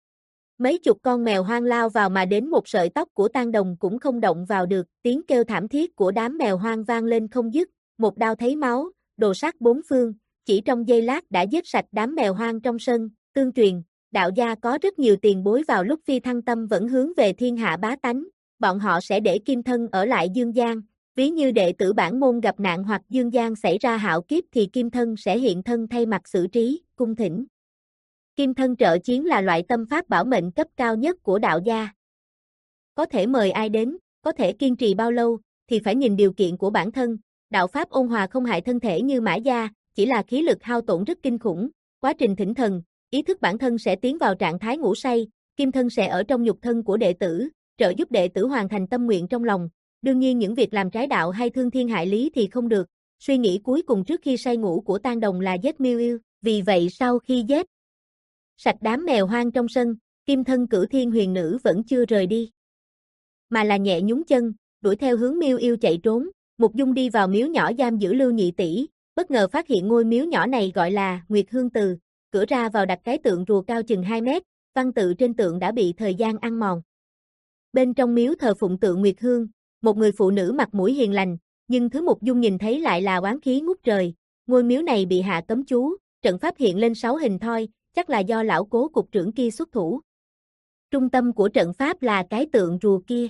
Mấy chục con mèo hoang lao vào mà đến một sợi tóc của Tang Đồng cũng không động vào được, tiếng kêu thảm thiết của đám mèo hoang vang lên không dứt, một đao thấy máu, đồ sát bốn phương, chỉ trong giây lát đã giết sạch đám mèo hoang trong sân. Tương truyền, đạo gia có rất nhiều tiền bối vào lúc phi thăng tâm vẫn hướng về thiên hạ bá tánh, bọn họ sẽ để kim thân ở lại dương gian, ví như đệ tử bản môn gặp nạn hoặc dương gian xảy ra hạo kiếp thì kim thân sẽ hiện thân thay mặt xử trí, cung thỉnh. Kim thân trợ chiến là loại tâm pháp bảo mệnh cấp cao nhất của đạo gia. Có thể mời ai đến, có thể kiên trì bao lâu, thì phải nhìn điều kiện của bản thân. Đạo pháp ôn hòa không hại thân thể như mã gia, chỉ là khí lực hao tổn rất kinh khủng. Quá trình thỉnh thần, ý thức bản thân sẽ tiến vào trạng thái ngủ say, kim thân sẽ ở trong nhục thân của đệ tử, trợ giúp đệ tử hoàn thành tâm nguyện trong lòng. Đương nhiên những việc làm trái đạo hay thương thiên hại lý thì không được. Suy nghĩ cuối cùng trước khi say ngủ của Tang Đồng là giết Miêu Yêu, vì vậy sau khi giết sạch đám mèo hoang trong sân, kim thân Cửu Thiên Huyền Nữ vẫn chưa rời đi, mà là nhẹ nhún chân, đuổi theo hướng Miêu Yêu chạy trốn. Mục Dung đi vào miếu nhỏ giam giữ Lưu Nhị tỷ, bất ngờ phát hiện ngôi miếu nhỏ này gọi là Nguyệt Hương Từ, cửa ra vào đặt cái tượng rùa cao chừng hai mét, văn tự trên tượng đã bị thời gian ăn mòn. Bên trong miếu thờ phụng tượng Nguyệt Hương, một người phụ nữ mặt mũi hiền lành, nhưng thứ Mục Dung nhìn thấy lại là oán khí ngút trời. Ngôi miếu này bị hạ cấm chú, trận pháp hiện lên sáu hình thoi, chắc là do lão Cố cục trưởng kia xuất thủ. Trung tâm của trận pháp là cái tượng rùa kia.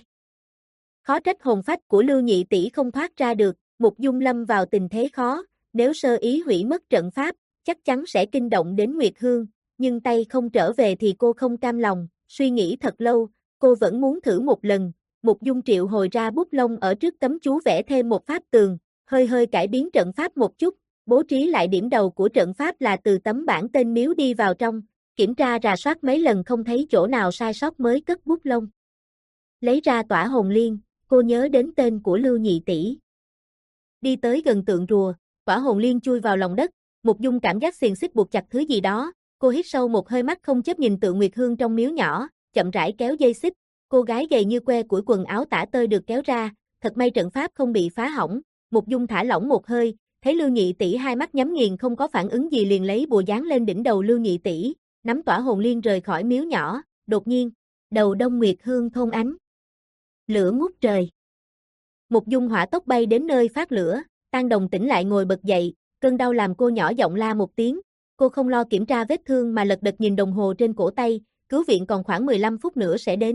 Khó trách hồn phách của Lưu Nhị tỷ không thoát ra được, Mục Dung lâm vào tình thế khó, nếu sơ ý hủy mất trận pháp, chắc chắn sẽ kinh động đến Nguyệt Hương, nhưng tay không trở về thì cô không cam lòng, suy nghĩ thật lâu, cô vẫn muốn thử một lần. Mục Dung triệu hồi ra bút lông ở trước cấm chú vẽ thêm một pháp tường, hơi hơi cải biến trận pháp một chút, bố trí lại điểm đầu của trận pháp là từ tấm bảng tên miếu đi vào trong, kiểm tra rà soát mấy lần không thấy chỗ nào sai sót mới cất bút lông. Lấy ra tỏa hồn liên, cô nhớ đến tên của Lưu Nhị tỷ. Đi tới gần tượng rùa, tỏa hồn liên chui vào lòng đất, Mục Dung cảm giác xiềng xích buộc chặt thứ gì đó, cô hít sâu một hơi, mắt không chớp nhìn tượng Nguyệt Hương trong miếu nhỏ, chậm rãi kéo dây xích. Cô gái gầy như que củi quần áo tả tơi được kéo ra, thật may trận pháp không bị phá hỏng. Mục Dung thả lỏng một hơi, thấy Lưu Nhị tỷ hai mắt nhắm nghiền không có phản ứng gì liền lấy bùa dán lên đỉnh đầu Lưu Nhị tỷ, nắm tỏa hồn liên rời khỏi miếu nhỏ. Đột nhiên, đầu Đông Nguyệt Hương thôn ánh lửa ngút trời. Mục Dung hỏa tốc bay đến nơi phát lửa, Tang Đồng tỉnh lại ngồi bật dậy, cơn đau làm cô nhỏ giọng la một tiếng. Cô không lo kiểm tra vết thương mà lật đật nhìn đồng hồ trên cổ tay, cứu viện còn khoảng mười lăm phút nữa sẽ đến.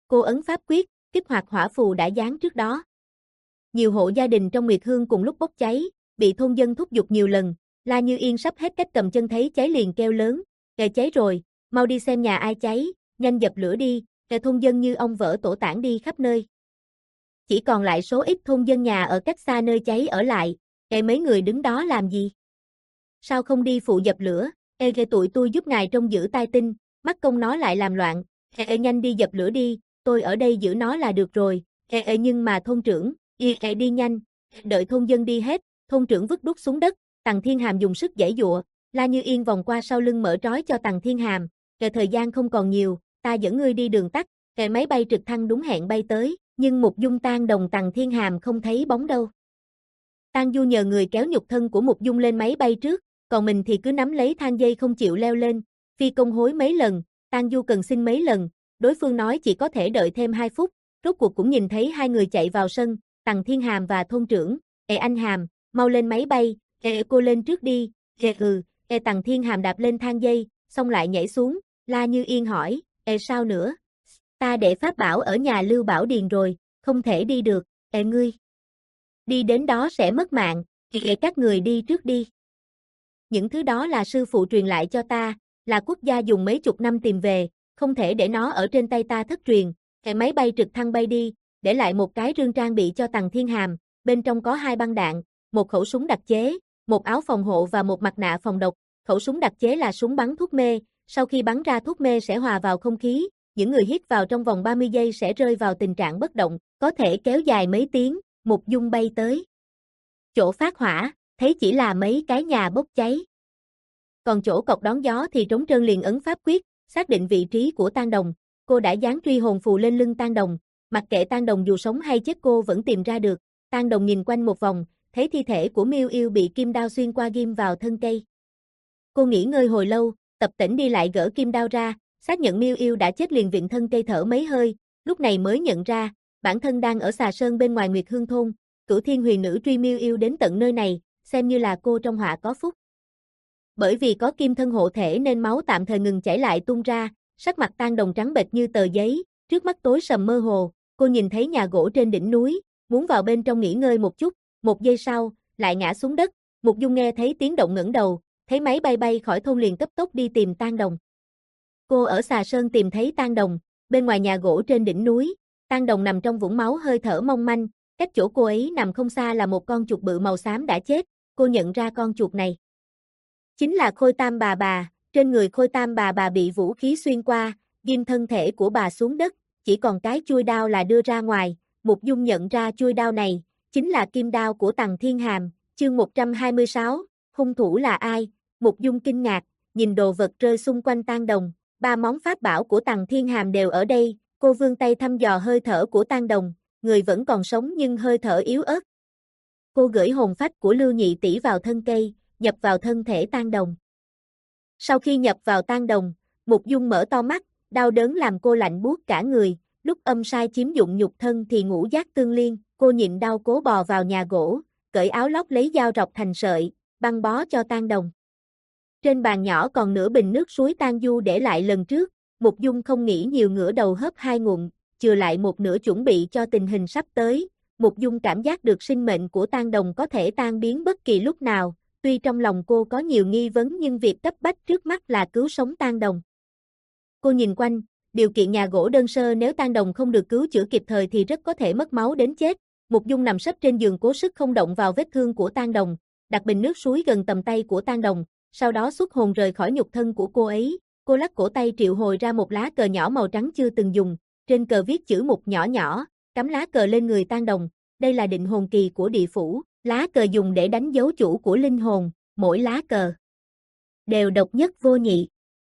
Cô ấn pháp quyết, kích hoạt hỏa phù đã dán trước đó. Nhiều hộ gia đình trong Nguyệt Hương cùng lúc bốc cháy, bị thôn dân thúc giục nhiều lần, La Như Yên sắp hết cách cầm chân thấy cháy liền kêu lớn, "Kìa cháy rồi, mau đi xem nhà ai cháy, nhanh dập lửa đi." Kìa thôn dân như ong vỡ tổ tản đi khắp nơi. Chỉ còn lại số ít thôn dân nhà ở cách xa nơi cháy ở lại, "Kìa mấy người đứng đó làm gì? Sao không đi phụ dập lửa?" "Ê kìa tụi tôi giúp ngài trông giữ tai tinh, mắc công nó lại làm loạn." "Ê nhanh đi dập lửa đi, tôi ở đây giữ nó là được rồi." "Ê ê nhưng mà thôn trưởng." "Ê ê đi nhanh." Đợi thôn dân đi hết, thôn trưởng vứt đuốc xuống đất, Tằng Thiên Hàm dùng sức giãy giụa, La Như Yên vòng qua sau lưng mở trói cho Tằng Thiên Hàm, "Kìa thời gian không còn nhiều, ta dẫn ngươi đi đường tắt." Kìa máy bay trực thăng đúng hẹn bay tới, nhưng Mục Dung Tan Đồng Tằng Thiên Hàm không thấy bóng đâu. Tang Du nhờ người kéo nhục thân của Mục Dung lên máy bay trước, còn mình thì cứ nắm lấy thang dây không chịu leo lên, phi công hối mấy lần, Tang Du cần xin mấy lần, đối phương nói chỉ có thể đợi thêm hai phút, rốt cuộc cũng nhìn thấy hai người chạy vào sân, Tằng Thiên Hàm và thôn trưởng, "Ê anh Hàm, mau lên máy bay." "Ê cô lên trước đi." "Ê ừ." Ê Tằng Thiên Hàm đạp lên thang dây, xong lại nhảy xuống, La Như Yên hỏi, "Ê sao nữa?" "Ta để pháp bảo ở nhà Lưu Bảo Điền rồi, không thể đi được." "Ê ngươi, đi đến đó sẽ mất mạng." "Ê các người đi trước đi. Những thứ đó là sư phụ truyền lại cho ta, là quốc gia dùng mấy chục năm tìm về, không thể để nó ở trên tay ta thất truyền." Ê máy bay trực thăng bay đi, để lại một cái rương trang bị cho Tằng Thiên Hàm, bên trong có hai băng đạn, một khẩu súng đặc chế, một áo phòng hộ và một mặt nạ phòng độc. Khẩu súng đặc chế là súng bắn thuốc mê, sau khi bắn ra thuốc mê sẽ hòa vào không khí, những người hít vào trong vòng ba mươi giây sẽ rơi vào tình trạng bất động, có thể kéo dài mấy tiếng. Mục Dung bay tới chỗ phát hỏa, thấy chỉ là mấy cái nhà bốc cháy. Còn chỗ cọc đón gió thì trống trơn, liền ấn pháp quyết, xác định vị trí của Tang Đồng. Cô đã dán truy hồn phù lên lưng Tang Đồng, mặc kệ Tang Đồng dù sống hay chết cô vẫn tìm ra được. Tang Đồng nhìn quanh một vòng, thấy thi thể của Miêu Yêu bị kim đao xuyên qua ghim vào thân cây. Cô nghỉ ngơi hồi lâu, tập tễnh đi lại gỡ kim đao ra, xác nhận Miêu Yêu đã chết liền viện thân cây thở mấy hơi, lúc này mới nhận ra, bản thân đang ở Xà Sơn bên ngoài Nguyệt Hương thôn, Cửu Thiên Huyền Nữ truy Miêu Yêu đến tận nơi này, xem như là cô trong họa có phúc. Bởi vì có kim thân hộ thể nên máu tạm thời ngừng chảy lại tuôn ra, sắc mặt Tang Đồng trắng bệch như tờ giấy, trước mắt tối sầm mơ hồ, cô nhìn thấy nhà gỗ trên đỉnh núi, muốn vào bên trong nghỉ ngơi một chút, một giây sau, lại ngã xuống đất. Mục Dung nghe thấy tiếng động ngẩng đầu, thấy máy bay bay khỏi thôn liền cấp tốc đi tìm Tang Đồng. Cô ở Xà Sơn tìm thấy Tang Đồng, bên ngoài nhà gỗ trên đỉnh núi, Tang Đồng nằm trong vũng máu hơi thở mong manh, cách chỗ cô ấy nằm không xa là một con chuột bự màu xám đã chết, cô nhận ra con chuột này chính là Khôi Tam bà bà, trên người Khôi Tam bà bà bị vũ khí xuyên qua, ghim thân thể của bà xuống đất, chỉ còn cái chuôi đao là đưa ra ngoài. Mục Dung nhận ra chuôi đao này chính là kim đao của Tằng Thiên Hàm. Chương một trăm hai mươi sáu, hung thủ là ai? Mục Dung kinh ngạc, nhìn đồ vật rơi xung quanh Tang Đồng, ba món pháp bảo của Tằng Thiên Hàm đều ở đây, cô vươn tay thăm dò hơi thở của Tang Đồng, người vẫn còn sống nhưng hơi thở yếu ớt. Cô gửi hồn phách của Lưu Nhị tỷ vào thân cây, nhập vào thân thể Tang Đồng. Sau khi nhập vào Tang Đồng, Mục Dung mở to mắt, đau đớn làm cô lạnh buốt cả người, lúc âm sai chiếm dụng nhục thân thì ngũ giác tương liên, cô nhịn đau cố bò vào nhà gỗ, cởi áo lót lấy dao rọc thành sợi, băng bó cho Tang Đồng. Trên bàn nhỏ còn nửa bình nước suối Tang Du để lại lần trước, Mục Dung không nghĩ nhiều ngửa đầu hớp hai ngụm, chừa lại một nửa chuẩn bị cho tình hình sắp tới. Mục Dung cảm giác được sinh mệnh của Tang Đồng có thể tan biến bất kỳ lúc nào, tuy trong lòng cô có nhiều nghi vấn nhưng việc cấp bách trước mắt là cứu sống Tang Đồng. Cô nhìn quanh, điều kiện nhà gỗ đơn sơ, nếu Tang Đồng không được cứu chữa kịp thời thì rất có thể mất máu đến chết. Mục Dung nằm sấp trên giường cố sức không động vào vết thương của Tang Đồng, đặt bình nước suối gần tầm tay của Tang Đồng, sau đó xuất hồn rời khỏi nhục thân của cô ấy. Cô lắc cổ tay triệu hồi ra một lá cờ nhỏ màu trắng chưa từng dùng, trên cờ viết chữ mục nhỏ nhỏ, cắm lá cờ lên người Tang Đồng. Đây là định hồn kỳ của địa phủ, lá cờ dùng để đánh dấu chủ của linh hồn, mỗi lá cờ đều độc nhất vô nhị.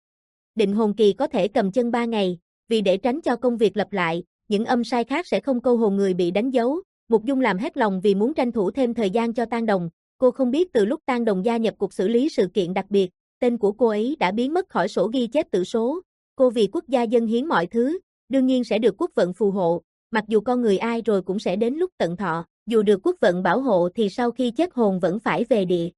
Định hồn kỳ có thể cầm chân ba ngày, vì để tránh cho công việc lặp lại, những âm sai khác sẽ không câu hồn người bị đánh dấu. Mục Dung làm hết lòng vì muốn tranh thủ thêm thời gian cho Tang Đồng. Cô không biết từ lúc Tang Đồng gia nhập cuộc xử lý sự kiện đặc biệt, tên của cô ấy đã biến mất khỏi sổ ghi chép tử số. Cô vì quốc gia dâng hiến mọi thứ, đương nhiên sẽ được quốc vận phù hộ, mặc dù con người ai rồi cũng sẽ đến lúc tận thọ, dù được quốc vận bảo hộ thì sau khi chết hồn vẫn phải về địa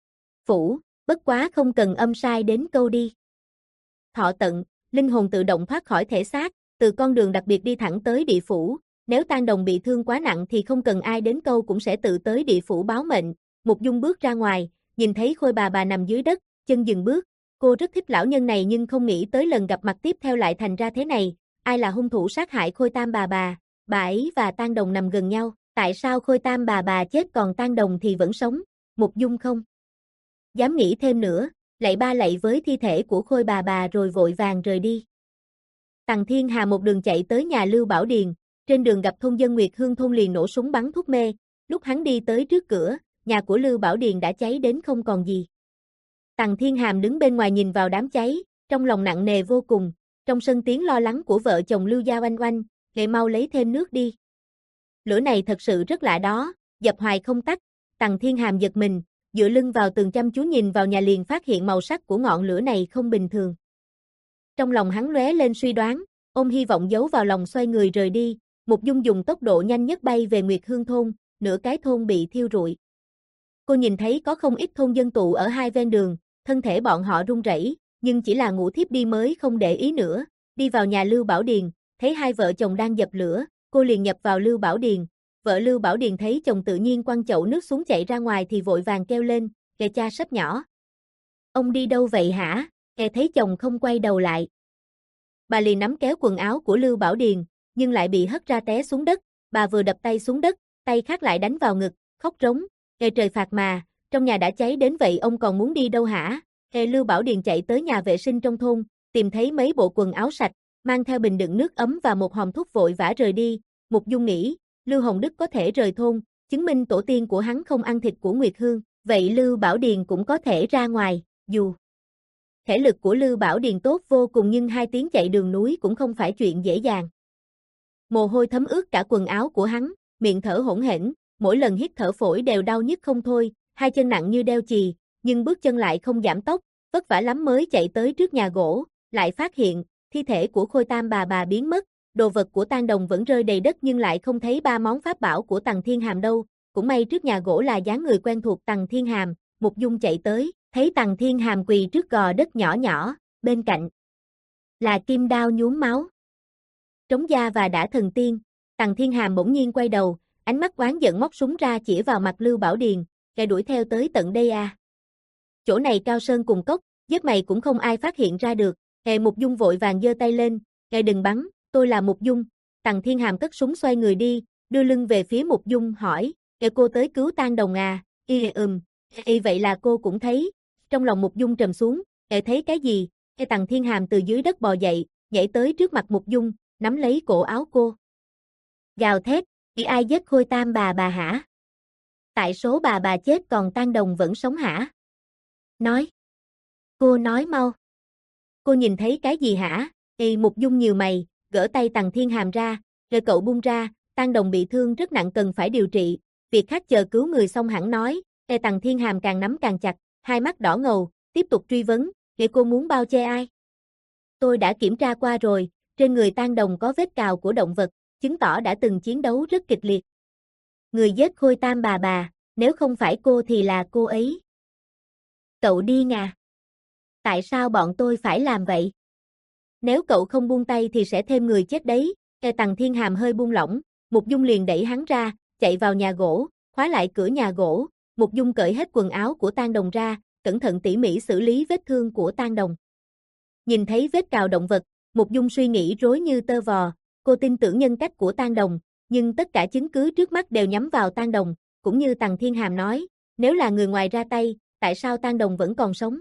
phủ, bất quá không cần âm sai đến câu đi. Thọ tận, linh hồn tự động thoát khỏi thể xác, từ con đường đặc biệt đi thẳng tới địa phủ, nếu Tang Đồng bị thương quá nặng thì không cần ai đến câu cũng sẽ tự tới địa phủ báo mệnh. Mục Dung bước ra ngoài, nhìn thấy Khôi bà bà nằm dưới đất, chân dừng bước, cô rất thích lão nhân này nhưng không nghĩ tới lần gặp mặt tiếp theo lại thành ra thế này, ai là hung thủ sát hại Khôi Tam bà bà, bà ấy và Tang Đồng nằm gần nhau, tại sao Khôi Tam bà bà chết còn Tang Đồng thì vẫn sống, Mục Dung không dám nghĩ thêm nữa, lạy ba lạy với thi thể của Khôi bà bà rồi vội vàng rời đi. Tằng Thiên Hà một đường chạy tới nhà Lưu Bảo Điền, trên đường gặp thôn dân Nguyệt Hương thôn liền nổ súng bắn thuốc mê, lúc hắn đi tới trước cửa, nhà của Lưu Bảo Điền đã cháy đến không còn gì. Tằng Thiên Hàm đứng bên ngoài nhìn vào đám cháy, trong lòng nặng nề vô cùng, trong sân tiếng lo lắng của vợ chồng Lưu Gia oanh oanh, "Nghệ mau lấy thêm nước đi." Lửa này thật sự rất lạ đó, dập hoài không tắt. Tằng Thiên Hàm giật mình, dựa lưng vào tường chăm chú nhìn vào nhà liền phát hiện màu sắc của ngọn lửa này không bình thường. Trong lòng hắn lóe lên suy đoán, ôm hy vọng giấu vào lòng xoay người rời đi, Mục Dung dùng tốc độ nhanh nhất bay về Nguyệt Hương thôn, nửa cái thôn bị thiêu rụi. Cô nhìn thấy có không ít thôn dân tụ ở hai ven đường, thân thể bọn họ run rẩy, nhưng chỉ là ngủ thiếp đi mới không để ý nữa, đi vào nhà Lưu Bảo Điền, thấy hai vợ chồng đang dập lửa, cô liền nhập vào Lưu Bảo Điền. Vợ Lưu Bảo Điền thấy chồng tự nhiên quăng chậu nước xuống chạy ra ngoài thì vội vàng kêu lên, "Kìa cha sắp nhỏ. Ông đi đâu vậy hả?" Kìa thấy chồng không quay đầu lại. Bà liền nắm kéo quần áo của Lưu Bảo Điền, nhưng lại bị hất ra té xuống đất, bà vừa đập tay xuống đất, tay khác lại đánh vào ngực, khóc rống, "Kìa trời phạt mà, trong nhà đã cháy đến vậy ông còn muốn đi đâu hả?" Kìa Lưu Bảo Điền chạy tới nhà vệ sinh trong thôn, tìm thấy mấy bộ quần áo sạch, mang theo bình đựng nước ấm và một hòm thuốc vội vã rời đi. Mục Dung nghĩ, Lưu Hồng Đức có thể rời thôn, chứng minh tổ tiên của hắn không ăn thịt của Nguyệt Hương, vậy Lưu Bảo Điền cũng có thể ra ngoài, dù thể lực của Lưu Bảo Điền tốt vô cùng nhưng hai tiếng chạy đường núi cũng không phải chuyện dễ dàng. Mồ hôi thấm ướt cả quần áo của hắn, miệng thở hỗn hển, mỗi lần hít thở phổi đều đau nhức không thôi, hai chân nặng như đeo chì, nhưng bước chân lại không giảm tốc, vất vả lắm mới chạy tới trước nhà gỗ, lại phát hiện, thi thể của Khôi Tam bà bà biến mất, đồ vật của Tang Đồng vẫn rơi đầy đất nhưng lại không thấy ba món pháp bảo của Tằng Thiên Hàm đâu, cũng may trước nhà gỗ là dáng người quen thuộc Tằng Thiên Hàm, Mục Dung chạy tới, thấy Tằng Thiên Hàm quỳ trước gò đất nhỏ nhỏ, bên cạnh là kim đao nhuốm máu. Trống da và đã thần tiên, Tằng Thiên Hàm bỗng nhiên quay đầu, ánh mắt oán giận móc súng ra chỉ vào mặt Lưu Bảo Điền, "Kẻ đuổi theo tới tận đây à? Chỗ này cao sơn cùng cốc, giết mày cũng không ai phát hiện ra được." Kẻ Mục Dung vội vàng giơ tay lên, "Kẻ đừng bắn, tôi là Mục Dung." Tằng Thiên Hàm cất súng xoay người đi, đưa lưng về phía Mục Dung hỏi, "Kẻ cô tới cứu Tang Đồng à?" "Y ừm, y vậy là cô cũng thấy." Trong lòng Mục Dung trầm xuống, "Kẻ thấy cái gì?" Kẻ Tằng Thiên Hàm từ dưới đất bò dậy, nhảy tới trước mặt Mục Dung, nắm lấy cổ áo cô. Gào thét, "Chỉ ai giết Khôi Tam bà bà hả? Tại số bà bà chết còn Tang Đồng vẫn sống hả? Nói. Cô nói mau." "Cô nhìn thấy cái gì hả?" Ê Mục Dung nhiều mày, gỡ tay Tằng Thiên Hàm ra, rồi cậu buông ra, "Tang Đồng bị thương rất nặng cần phải điều trị, việc khác chờ cứu người xong hẳn nói." Ê Tằng Thiên Hàm càng nắm càng chặt, hai mắt đỏ ngầu, tiếp tục truy vấn, "Vậy cô muốn bao che ai?" "Tôi đã kiểm tra qua rồi, trên người Tang Đồng có vết cào của động vật, chứng tỏ đã từng chiến đấu rất kịch liệt. Người giết Khôi Tam bà bà, nếu không phải cô thì là cô ấy." "Cậu điên à? Tại sao bọn tôi phải làm vậy? Nếu cậu không buông tay thì sẽ thêm người chết đấy." Ê Tằng Thiên Hàm hơi buông lỏng, Mục Dung liền đẩy hắn ra, chạy vào nhà gỗ, khóa lại cửa nhà gỗ, Mục Dung cởi hết quần áo của Tang Đồng ra, cẩn thận tỉ mỉ xử lý vết thương của Tang Đồng. Nhìn thấy vết cào động vật, Mục Dung suy nghĩ rối như tơ vò, cô tin tưởng nhân cách của Tang Đồng, nhưng tất cả chứng cứ trước mắt đều nhắm vào Tang Đồng, cũng như Tằng Thiên Hàm nói, nếu là người ngoài ra tay, tại sao Tang Đồng vẫn còn sống?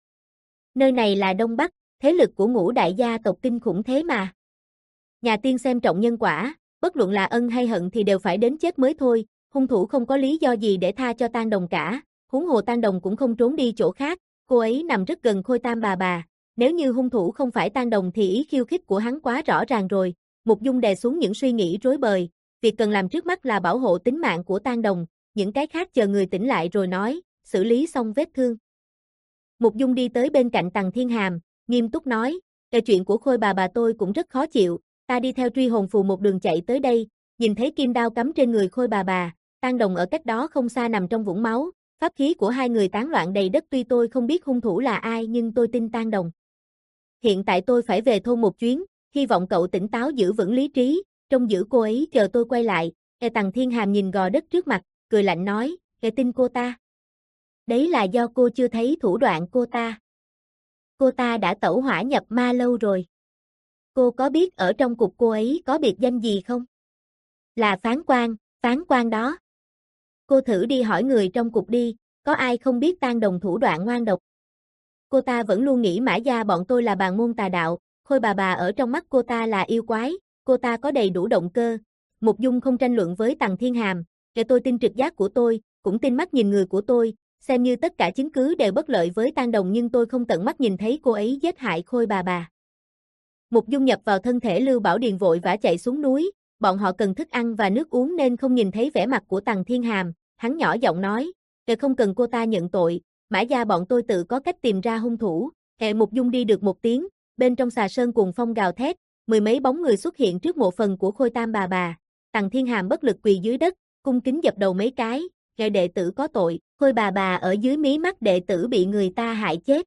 Nơi này là Đông Bắc, thế lực của ngũ đại gia tộc kinh khủng thế mà. Nhà tiên xem trọng nhân quả, bất luận là ân hay hận thì đều phải đến chết mới thôi, hung thủ không có lý do gì để tha cho Tang Đồng cả, huống hồ Tang Đồng cũng không trốn đi chỗ khác, cô ấy nằm rất gần Khôi Tam bà bà, nếu như hung thủ không phải Tang Đồng thì ý khiêu khích của hắn quá rõ ràng rồi. Mục Dung đè xuống những suy nghĩ rối bời, việc cần làm trước mắt là bảo hộ tính mạng của Tang Đồng, những cái khác chờ người tỉnh lại rồi nói, xử lý xong vết thương. Mục Dung đi tới bên cạnh Tằng Thiên Hàm, nghiêm túc nói, "Cái chuyện của Khôi bà bà tôi cũng rất khó chịu, ta đi theo truy hồn phù một đường chạy tới đây, nhìn thấy kim đao cắm trên người Khôi bà bà, Tang Đồng ở cách đó không xa nằm trong vũng máu, pháp khí của hai người tán loạn đầy đất, tuy tôi không biết hung thủ là ai nhưng tôi tin Tang Đồng. Hiện tại tôi phải về thôn một chuyến, hy vọng cậu tỉnh táo giữ vững lý trí, trông giữ cô ấy chờ tôi quay lại. Ê Tằng Thiên Hàm nhìn gò đất trước mặt, cười lạnh nói, Ê tin cô ta. Đấy là do cô chưa thấy thủ đoạn cô ta. Cô ta đã tẩu hỏa nhập ma lâu rồi. Cô có biết ở trong cục cô ấy có biệt danh gì không? Là phán quan, phán quan đó. Cô thử đi hỏi người trong cục đi, có ai không biết Tang Đồng thủ đoạn ngoan độc. Cô ta vẫn luôn nghĩ Mã gia bọn tôi là bàn môn tà đạo, Khôi bà bà ở trong mắt cô ta là yêu quái, cô ta có đầy đủ động cơ. Mục Dung không tranh luận với Tằng Thiên Hàm, để tôi tin trực giác của tôi, cũng tin mắt nhìn người của tôi, xem như tất cả chứng cứ đều bất lợi với Tang Đồng nhưng tôi không tận mắt nhìn thấy cô ấy giết hại Khôi bà bà. Mục Dung nhập vào thân thể Lưu Bảo Điền vội vã chạy xuống núi, bọn họ cần thức ăn và nước uống nên không nhìn thấy vẻ mặt của Tằng Thiên Hàm, hắn nhỏ giọng nói, "Kệ không cần cô ta nhận tội, Mã gia bọn tôi tự có cách tìm ra hung thủ." Hệ Mục Dung đi được một tiếng, bên trong xà sơn cuồng phong gào thét, mười mấy bóng người xuất hiện trước mộ phần của Khôi Tam bà bà. Tằng Thiên Hàm bất lực quỳ dưới đất, cung kính dập đầu mấy cái, "Kệ đệ tử có tội." Khôi bà bà ở dưới mí mắt đệ tử bị người ta hại chết.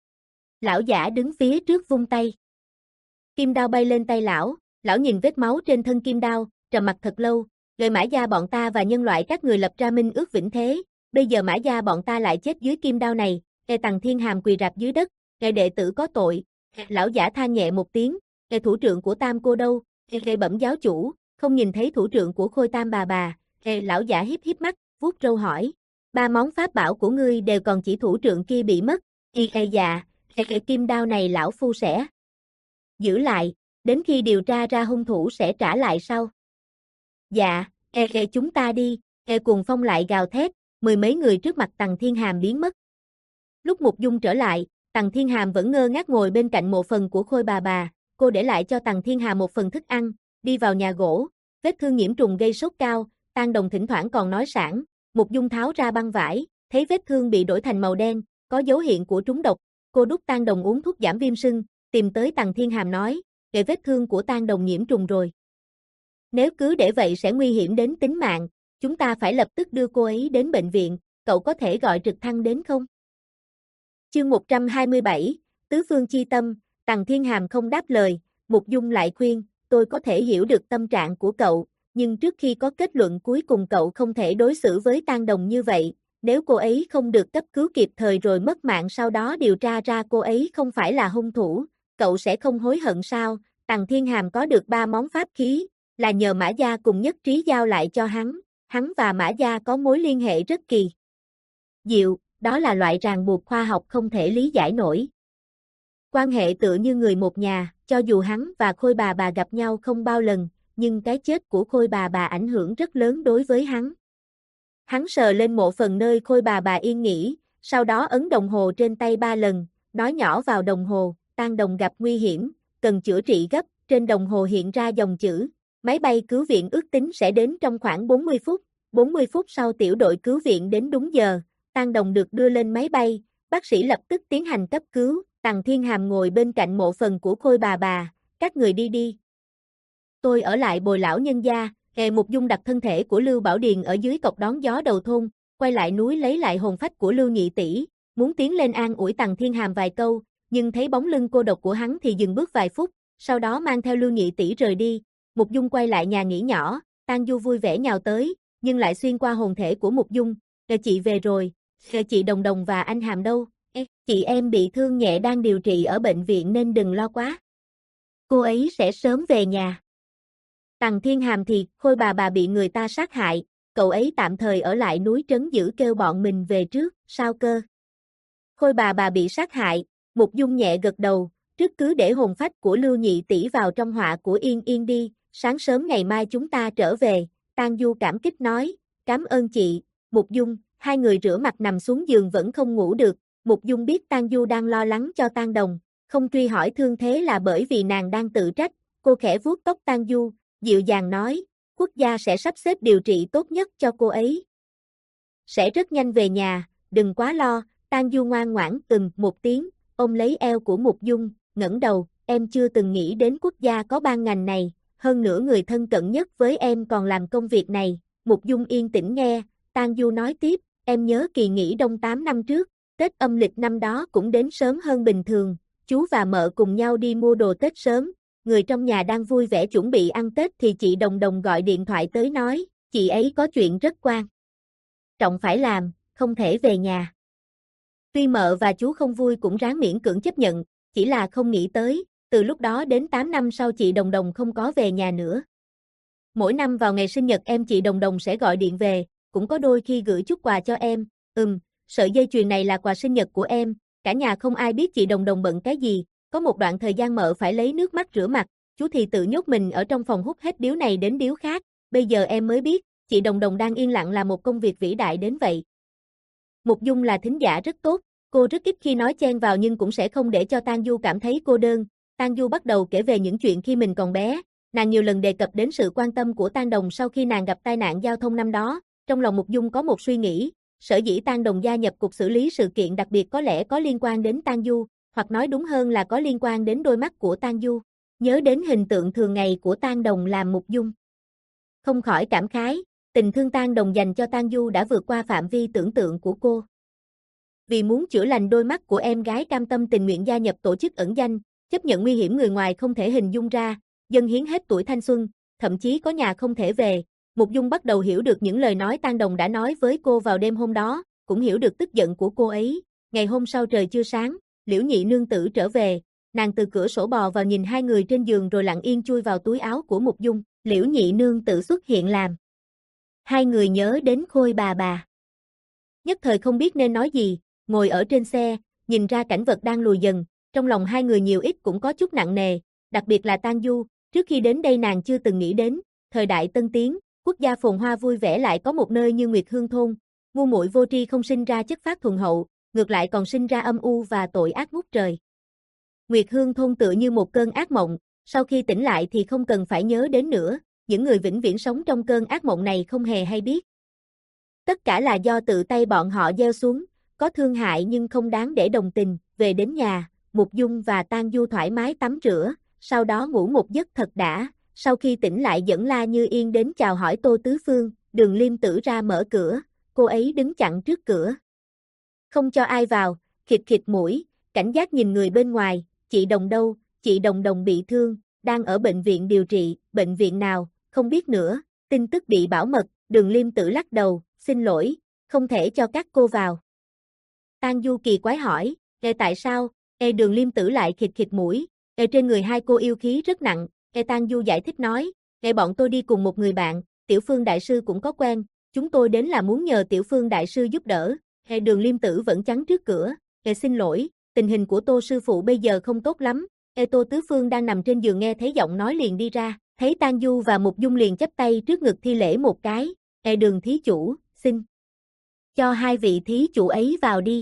Lão giả đứng phía trước vung tay. Kim đao bay lên tay lão, lão nhìn vết máu trên thân kim đao, trầm mặt thật lâu, rồi Mã gia bọn ta và nhân loại các người lập ra minh ước vĩnh thế, bây giờ Mã gia bọn ta lại chết dưới kim đao này. Ê Tằng Thiên Hàm quỳ rạp dưới đất, "Ê đệ tử có tội." Lão giả than nhẹ một tiếng, "Ê thủ trưởng của Tam cô đâu?" Ê bẩm giáo chủ, không nhìn thấy thủ trưởng của Khôi Tam bà bà. Ê lão giả híp híp mắt, vuốt râu hỏi, "Ba món pháp bảo của ngươi đều còn chỉ thủ trưởng kia bị mất." Y ê dạ, ê kim đao này lão phu sẽ giữ lại, đến khi điều tra ra hung thủ sẽ trả lại sau. Dạ, ê ê chúng ta đi. Ê cuồng phong lại gào thét, mười mấy người trước mặt Tằng Thiên Hàm biến mất. Lúc Mục Dung trở lại, Tằng Thiên Hàm vẫn ngơ ngác ngồi bên cạnh mộ phần của Khôi bà bà, cô để lại cho Tằng Thiên Hàm một phần thức ăn, đi vào nhà gỗ, vết thương nhiễm trùng gây sốt cao, Tang Đồng thỉnh thoảng còn nói sảng. Mục Dung tháo ra băng vải, thấy vết thương bị đổi thành màu đen, có dấu hiệu của trúng độc, cô đút Tang Đồng uống thuốc giảm viêm sưng, tìm tới Tằng Thiên Hàm nói, "Kệ vết thương của Tang Đồng nhiễm trùng rồi. Nếu cứ để vậy sẽ nguy hiểm đến tính mạng, chúng ta phải lập tức đưa cô ấy đến bệnh viện, cậu có thể gọi trực thăng đến không?" Chương một trăm hai mươi bảy, Tứ Phương Chi Tâm. Tằng Thiên Hàm không đáp lời, Mục Dung lại khuyên, "Tôi có thể hiểu được tâm trạng của cậu, nhưng trước khi có kết luận cuối cùng cậu không thể đối xử với Tang Đồng như vậy, nếu cô ấy không được cấp cứu kịp thời rồi mất mạng sau đó điều tra ra cô ấy không phải là hung thủ, cậu sẽ không hối hận sao?" Tằng Thiên Hàm có được ba món pháp khí, là nhờ Mã gia cùng Nhất Trí giao lại cho hắn, hắn và Mã gia có mối liên hệ rất kỳ diệu, đó là loại ràng buộc khoa học không thể lý giải nổi. Quan hệ tựa như người một nhà, cho dù hắn và Khôi bà bà gặp nhau không bao lần, nhưng cái chết của Khôi bà bà ảnh hưởng rất lớn đối với hắn. Hắn sờ lên mộ phần nơi Khôi bà bà yên nghỉ, sau đó ấn đồng hồ trên tay ba lần, nói nhỏ vào đồng hồ, "Tang Đồng gặp nguy hiểm, cần chữa trị gấp." Trên đồng hồ hiện ra dòng chữ, "Máy bay cứu viện ước tính sẽ đến trong khoảng bốn mươi phút." bốn mươi phút sau tiểu đội cứu viện đến đúng giờ, Tang Đồng được đưa lên máy bay, bác sĩ lập tức tiến hành cấp cứu. Tằng Thiên Hàm ngồi bên cạnh mộ phần của Khôi bà bà, "Các người đi đi. Tôi ở lại bồi lão nhân gia." Hề Mục Dung đặt thân thể của Lưu Bảo Điền ở dưới cọc đón gió đầu thôn, quay lại núi lấy lại hồn phách của Lưu Nhị tỷ, muốn tiến lên an ủi Tằng Thiên Hàm vài câu, nhưng thấy bóng lưng cô độc của hắn thì dừng bước vài phút, sau đó mang theo Lưu Nhị tỷ rời đi. Mục Dung quay lại nhà nghỉ nhỏ, Tang Du vui vẻ nhào tới, nhưng lại xuyên qua hồn thể của Mục Dung, "Kìa chị về rồi, kìa chị Đồng Đồng và anh Hàm đâu? Ê, chị em bị thương nhẹ đang điều trị ở bệnh viện nên đừng lo quá. Cô ấy sẽ sớm về nhà." Tằng Thiên Hàm thì, Khôi bà bà bị người ta sát hại, cậu ấy tạm thời ở lại núi trấn giữ kêu bọn mình về trước, sao cơ? Khôi bà bà bị sát hại, Mục Dung nhẹ gật đầu, "Trước cứ để hồn phách của Lưu Nhị tỷ vào trong họa của Yên Yên đi, sáng sớm ngày mai chúng ta trở về." Tang Du cảm kích nói, "Cảm ơn chị." Mục Dung, hai người rửa mặt nằm xuống giường vẫn không ngủ được, Mục Dung biết Tang Du đang lo lắng cho Tang Đồng, không truy hỏi thương thế là bởi vì nàng đang tự trách, cô khẽ vuốt tóc Tang Du, dịu dàng nói, "Quốc gia sẽ sắp xếp điều trị tốt nhất cho cô ấy. Sẽ rất nhanh về nhà, đừng quá lo." Tang Du ngoan ngoãn từng một tiếng, ôm lấy eo của Mục Dung, ngẩng đầu, "Em chưa từng nghĩ đến quốc gia có ban ngành này, hơn nữa người thân cận nhất với em còn làm công việc này." Mục Dung yên tĩnh nghe, Tang Du nói tiếp, "Em nhớ kỳ nghỉ đông tám năm trước, Tết âm lịch năm đó cũng đến sớm hơn bình thường, chú và mợ cùng nhau đi mua đồ Tết sớm, người trong nhà đang vui vẻ chuẩn bị ăn Tết thì chị Đồng Đồng gọi điện thoại tới nói, chị ấy có chuyện rất quan trọng phải làm, không thể về nhà. Tuy mợ và chú không vui cũng ráng miễn cưỡng chấp nhận, chỉ là không nghĩ tới, từ lúc đó đến tám năm sau chị Đồng Đồng không có về nhà nữa. Mỗi năm vào ngày sinh nhật em chị Đồng Đồng sẽ gọi điện về, cũng có đôi khi gửi chút quà cho em, ừm, sợi dây chuyền này là quà sinh nhật của em, cả nhà không ai biết chị Đồng Đồng bận cái gì, có một đoạn thời gian mợ phải lấy nước mắt rửa mặt, chú thì tự nhốt mình ở trong phòng hút hết điếu này đến điếu khác, bây giờ em mới biết, chị Đồng Đồng đang yên lặng làm một công việc vĩ đại đến vậy. Mục Dung là thính giả rất tốt, cô rất ít khi nói chen vào nhưng cũng sẽ không để cho Tang Du cảm thấy cô đơn. Tang Du bắt đầu kể về những chuyện khi mình còn bé, nàng nhiều lần đề cập đến sự quan tâm của Tang Đồng sau khi nàng gặp tai nạn giao thông năm đó, trong lòng Mục Dung có một suy nghĩ, sở dĩ Tang Đồng gia nhập cục xử lý sự kiện đặc biệt có lẽ có liên quan đến Tang Du, hoặc nói đúng hơn là có liên quan đến đôi mắt của Tang Du. Nhớ đến hình tượng thường ngày của Tang Đồng làm Mục Dung không khỏi cảm khái, tình thương Tang Đồng dành cho Tang Du đã vượt qua phạm vi tưởng tượng của cô. Vì muốn chữa lành đôi mắt của em gái cam tâm tình nguyện gia nhập tổ chức ẩn danh, chấp nhận nguy hiểm người ngoài không thể hình dung ra, dâng hiến hết tuổi thanh xuân, thậm chí có nhà không thể về. Mục Dung bắt đầu hiểu được những lời nói Tang Đồng đã nói với cô vào đêm hôm đó, cũng hiểu được tức giận của cô ấy. Ngày hôm sau trời chưa sáng, Liễu Nhị nương tử trở về, nàng từ cửa sổ bò vào nhìn hai người trên giường rồi lặng yên chui vào túi áo của Mục Dung. Liễu Nhị nương tử xuất hiện làm hai người nhớ đến Khôi bà bà. Nhất thời không biết nên nói gì, ngồi ở trên xe, nhìn ra cảnh vật đang lùi dần, trong lòng hai người nhiều ít cũng có chút nặng nề, đặc biệt là Tang Du, trước khi đến đây nàng chưa từng nghĩ đến, thời đại tân tiến, quốc gia phồn hoa vui vẻ lại có một nơi như Nguyệt Hương thôn, ngu muội vô tri không sinh ra chất phác thuần hậu, ngược lại còn sinh ra âm u và tội ác ngút trời. Nguyệt Hương thôn tựa như một cơn ác mộng, sau khi tỉnh lại thì không cần phải nhớ đến nữa, những người vĩnh viễn sống trong cơn ác mộng này không hề hay biết. Tất cả là do tự tay bọn họ gieo xuống, có thương hại nhưng không đáng để đồng tình. Về đến nhà, Mục Dung và Tang Du thoải mái tắm rửa, sau đó ngủ một giấc thật đã, sau khi tỉnh lại dẫn La Như Yên đến chào hỏi Tô Tứ Phương, Đường Liêm Tử ra mở cửa, cô ấy đứng chặn trước cửa. Không cho ai vào, khịt khịt mũi, cảnh giác nhìn người bên ngoài, chị Đồng đâu, chị Đồng Đồng bị thương, đang ở bệnh viện điều trị, bệnh viện nào, không biết nữa, tin tức bị bảo mật, Đường Liêm Tử lắc đầu, xin lỗi, không thể cho các cô vào. Tang Du kỳ quái hỏi, e tại sao, e Đường Liêm Tử lại khịt khịt mũi, e trên người hai cô yêu khí rất nặng, e Tang Du giải thích nói, e bọn tôi đi cùng một người bạn, Tiểu Phương Đại Sư cũng có quen, chúng tôi đến là muốn nhờ Tiểu Phương Đại Sư giúp đỡ, e Đường Liêm Tử vẫn chắn trước cửa, e xin lỗi, tình hình của Tô Sư Phụ bây giờ không tốt lắm, e Tô Tứ Phương đang nằm trên giường nghe thấy giọng nói liền đi ra, thấy Tang Du và Mục Dung liền chắp tay trước ngực thi lễ một cái, e Đường thí chủ, xin cho hai vị thí chủ ấy vào đi.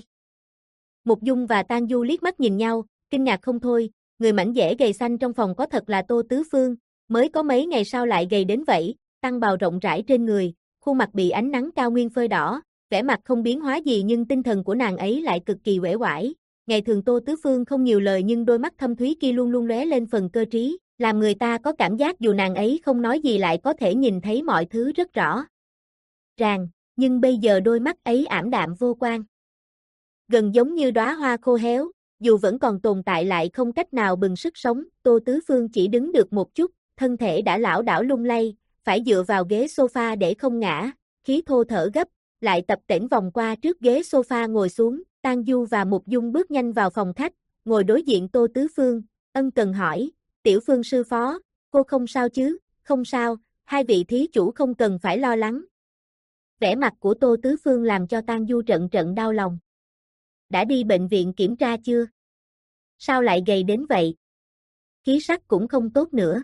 Mục Dung và Tang Du liếc mắt nhìn nhau, kinh ngạc không thôi, người mảnh dẻ gầy xanh trong phòng có thật là Tô Tứ Phương, mới có mấy ngày sau lại gầy đến vậy, tăng bào rộng rãi trên người, khuôn mặt bị ánh nắng cao nguyên phơi đỏ, vẻ mặt không biến hóa gì nhưng tinh thần của nàng ấy lại cực kỳ uể oải. Ngày thường Tô Tứ Phương không nhiều lời nhưng đôi mắt thâm thúy kia luôn luôn lóe lên phần cơ trí, làm người ta có cảm giác dù nàng ấy không nói gì lại có thể nhìn thấy mọi thứ rất rõ ràng, nhưng bây giờ đôi mắt ấy ảm đạm vô quan, gần giống như đóa hoa khô héo, dù vẫn còn tồn tại lại không cách nào bừng sức sống. Tô Tứ Phương chỉ đứng được một chút, thân thể đã lảo đảo lung lay, phải dựa vào ghế sofa để không ngã, khí thô thở gấp, lại tập tễnh vòng qua trước ghế sofa ngồi xuống. Tang Du và Mục Dung bước nhanh vào phòng khách, ngồi đối diện Tô Tứ Phương, ân cần hỏi, Tiểu Phương sư phó, cô không sao chứ? Không sao, hai vị thí chủ không cần phải lo lắng. Vẻ mặt của Tô Tứ Phương làm cho Tang Du trận trận đau lòng. Đã đi bệnh viện kiểm tra chưa? Sao lại gầy đến vậy? Khí sắc cũng không tốt nữa.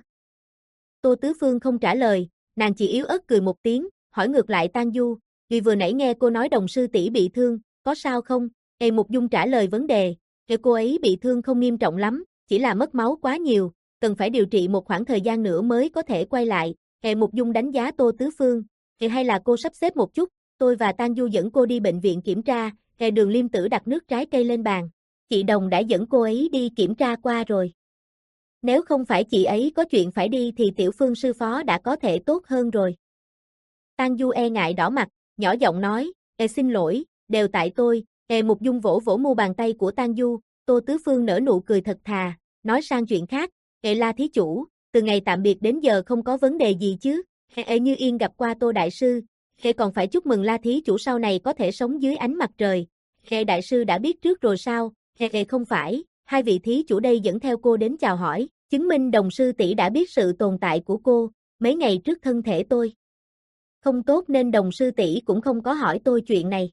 Tô Tứ Phương không trả lời, nàng chỉ yếu ớt cười một tiếng, hỏi ngược lại Tang Du, vì vừa nãy nghe cô nói Đồng sư tỷ bị thương, có sao không? Ê Mục Dung trả lời vấn đề, Ê cô ấy bị thương không nghiêm trọng lắm, chỉ là mất máu quá nhiều, cần phải điều trị một khoảng thời gian nữa mới có thể quay lại. Ê Mục Dung đánh giá Tô Tứ Phương, Ê hay là cô sắp xếp một chút, tôi và Tang Du dẫn cô đi bệnh viện kiểm tra. Ê Đường Liêm Tử đặt nước trái cây lên bàn, chị Đồng đã dẫn cô ấy đi kiểm tra qua rồi. Nếu không phải chị ấy có chuyện phải đi thì Tiểu Phương sư phó đã có thể tốt hơn rồi. Tang Du e ngại đỏ mặt, nhỏ giọng nói, Ê xin lỗi, đều tại tôi. Ê Mục Dung vỗ vỗ mu bàn tay của Tang Du, Tô Tứ Phương nở nụ cười thật thà, nói sang chuyện khác, Ê La thí chủ, từ ngày tạm biệt đến giờ không có vấn đề gì chứ? Ê Như Yên gặp qua Tô đại sư, Ê còn phải chúc mừng La thí chủ sau này có thể sống dưới ánh mặt trời. Ê đại sư đã biết trước rồi sao? Ê, ê không phải, hai vị thí chủ đây dẫn theo cô đến chào hỏi, chứng minh đồng sư tỷ đã biết sự tồn tại của cô, mấy ngày trước thân thể tôi không tốt nên đồng sư tỷ cũng không có hỏi tôi chuyện này.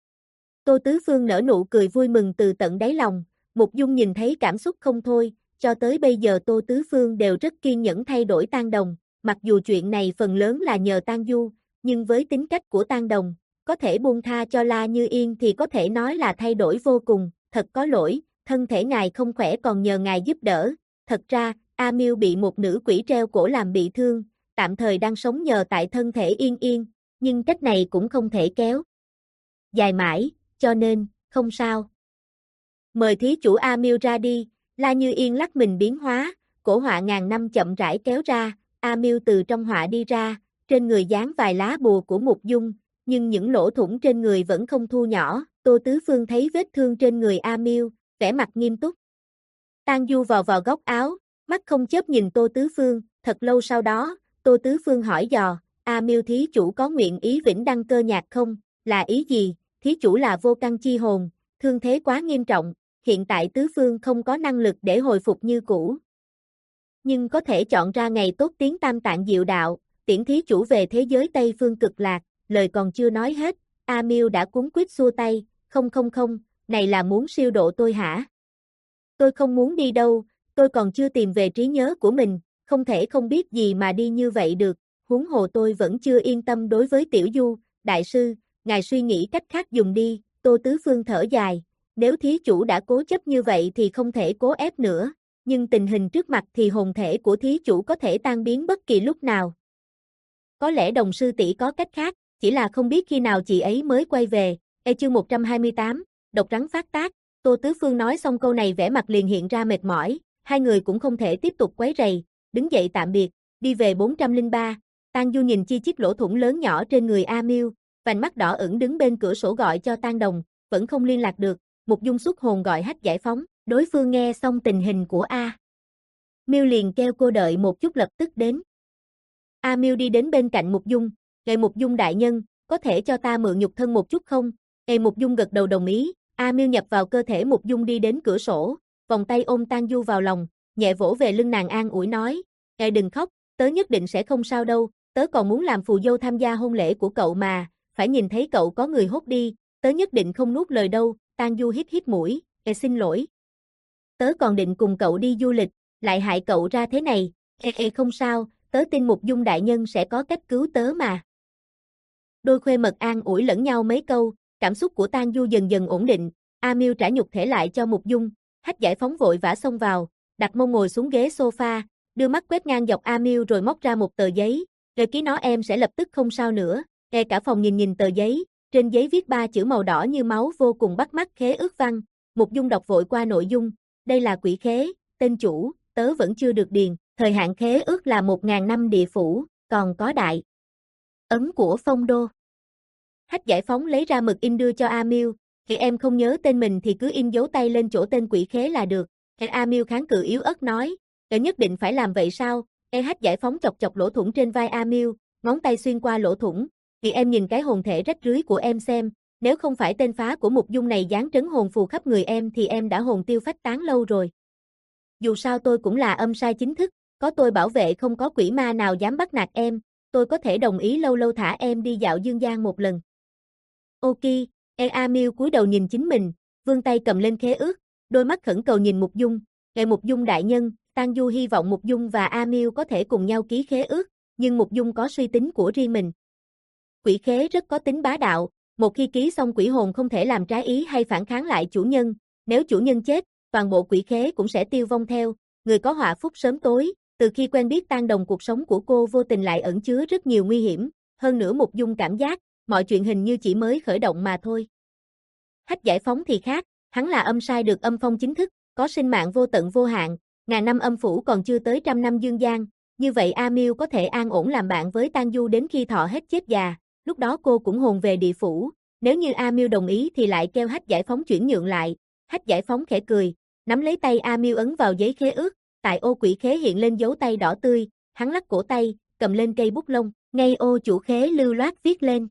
Tô Tứ Phương nở nụ cười vui mừng từ tận đáy lòng, Mục Dung nhìn thấy cảm xúc không thôi, cho tới bây giờ Tô Tứ Phương đều rất kiên nhẫn thay đổi Tang Đồng, mặc dù chuyện này phần lớn là nhờ Tang Du, nhưng với tính cách của Tang Đồng, có thể buông tha cho La Như Yên thì có thể nói là thay đổi vô cùng, thật có lỗi, thân thể ngài không khỏe còn nhờ ngài giúp đỡ, thật ra, A Miêu bị một nữ quỷ treo cổ làm bị thương, tạm thời đang sống nhờ tại thân thể Yên Yên, nhưng cách này cũng không thể kéo dài mãi, cho nên, không sao. Mời thí chủ A Miêu ra đi, La Như Yên lắc mình biến hóa, cổ họa ngàn năm chậm rãi kéo ra, A Miêu từ trong họa đi ra, trên người dán vài lá bùa của Mục Dung, nhưng những lỗ thủng trên người vẫn không thu nhỏ, Tô Tứ Phương thấy vết thương trên người A Miêu, vẻ mặt nghiêm túc. Tang Du vào vào góc áo, mắt không chớp nhìn Tô Tứ Phương, thật lâu sau đó, Tô Tứ Phương hỏi dò, A Miêu thí chủ có nguyện ý vĩnh đăng cơ nhạc không, là ý gì, thí chủ là vô căn chi hồn, thương thế quá nghiêm trọng, hiện tại Tứ Phương không có năng lực để hồi phục như cũ. Nhưng có thể chọn ra ngày tốt tiến tam tạng diệu đạo, tiễn thí chủ về thế giới Tây Phương cực lạc, lời còn chưa nói hết, A Miêu đã cuống quýt xua tay, không không không, này là muốn siêu độ tôi hả? Tôi không muốn đi đâu, tôi còn chưa tìm về trí nhớ của mình, không thể không biết gì mà đi như vậy được, huống hồ tôi vẫn chưa yên tâm đối với Tiểu Du, đại sư, ngài suy nghĩ cách khác dùng đi, Tô Tứ Phương thở dài, nếu thí chủ đã cố chấp như vậy thì không thể cố ép nữa, nhưng tình hình trước mặt thì hồn thể của thí chủ có thể tan biến bất kỳ lúc nào. Có lẽ đồng sư tỷ có cách khác, chỉ là không biết khi nào chị ấy mới quay về, e chương một trăm hai mươi tám, độc rắn phát tác, Tô Tứ Phương nói xong câu này vẻ mặt liền hiện ra mệt mỏi, hai người cũng không thể tiếp tục quấy rầy, đứng dậy tạm biệt, đi về bốn trăm lẻ ba, Tang Du nhìn chi chít lỗ thủng lớn nhỏ trên người A Miêu, vành mắt đỏ ửng đứng bên cửa sổ gọi cho Tang Đồng, vẫn không liên lạc được, Mục Dung xuất hồn gọi Hách Giải Phóng, đối phương nghe xong tình hình của A Miêu liền kêu cô đợi một chút lập tức đến. A Miêu đi đến bên cạnh Mục Dung, "Ngài Mục Dung đại nhân, có thể cho ta mượn nhục thân một chút không?" Ê Mục Dung gật đầu đồng ý, A Miêu nhập vào cơ thể Mục Dung đi đến cửa sổ, vòng tay ôm Tang Du vào lòng, nhẹ vỗ về lưng nàng an ủi nói, "Ngài đừng khóc, tớ nhất định sẽ không sao đâu, tớ còn muốn làm phù dâu tham gia hôn lễ của cậu mà, phải nhìn thấy cậu có người hốt đi, tớ nhất định không nuốt lời đâu." Tang Du hít hít mũi, "Ê xin lỗi, tớ còn định cùng cậu đi du lịch, lại hại cậu ra thế này." "Ê ê không sao, tớ tin Mục Dung đại nhân sẽ có cách cứu tớ mà." Đôi khuê mật an ủi lẫn nhau mấy câu, cảm xúc của Tang Du dần dần ổn định, A Miêu trả nhục thể lại cho Mục Dung, Hách Giải Phóng vội vã xông vào, đặt mông ngồi xuống ghế sofa, đưa mắt quét ngang dọc A Miêu rồi móc ra một tờ giấy, "Rồi ký nó em sẽ lập tức không sao nữa." E cả phòng nhìn nhìn tờ giấy, trên giấy viết ba chữ màu đỏ như máu vô cùng bắt mắt, khế ước văn. Mục Dung đọc vội qua nội dung, "Đây là quỷ khế, tên chủ, tớ vẫn chưa được điền, thời hạn khế ước là một ngàn năm địa phủ, còn có đại ấn của Phong Đô." Hách Giải Phóng lấy ra mực in đưa cho A Miêu, "Khi em không nhớ tên mình thì cứ in dấu tay lên chỗ tên quỷ khế là được." A Miêu kháng cự yếu ớt nói, "Em nhất định phải làm vậy sao?" E Hách Giải Phóng chọc chọc lỗ thủng trên vai A Miêu, ngón tay xuyên qua lỗ thủng, "Thì em nhìn cái hồn thể rách rưới của em xem, nếu không phải tên phá của Mục Dung này dán trấn hồn phù khắp người em thì em đã hồn tiêu phách tán lâu rồi. Dù sao tôi cũng là âm sai chính thức, có tôi bảo vệ không có quỷ ma nào dám bắt nạt em, tôi có thể đồng ý lâu lâu thả em đi dạo dương gian một lần." Ok, E A Miêu cúi đầu nhìn chính mình, vươn tay cầm lên khế ước, đôi mắt khẩn cầu nhìn Mục Dung, "Ngài Mục Dung đại nhân." Tang Du hy vọng Mục Dung và A Miêu có thể cùng nhau ký khế ước, nhưng Mục Dung có suy tính của riêng mình. Quỷ khế rất có tính bá đạo, một khi ký xong quỷ hồn không thể làm trái ý hay phản kháng lại chủ nhân, nếu chủ nhân chết, toàn bộ quỷ khế cũng sẽ tiêu vong theo, người có họa phúc sớm tối. Từ khi quen biết Tang Đồng, cuộc sống của cô vô tình lại ẩn chứa rất nhiều nguy hiểm, hơn nữa Mục Dung cảm giác, mọi chuyện hình như chỉ mới khởi động mà thôi. Hách Giải Phóng thì khác, hắn là âm sai được âm phong chính thức, có sinh mạng vô tận vô hạn, ngàn năm âm phủ còn chưa tới trăm năm dương gian, như vậy A Miêu có thể an ổn làm bạn với Tang Du đến khi thọ hết chết già, lúc đó cô cũng hồn về địa phủ, nếu như A Miêu đồng ý thì lại kêu Hách Giải Phóng chuyển nhượng lại. Hách Giải Phóng khẽ cười, nắm lấy tay A Miêu ấn vào giấy khế ước, tại ô quỷ khế hiện lên dấu tay đỏ tươi, hắn lắc cổ tay, cầm lên cây bút lông, ngay ô chủ khế lưu loát viết lên.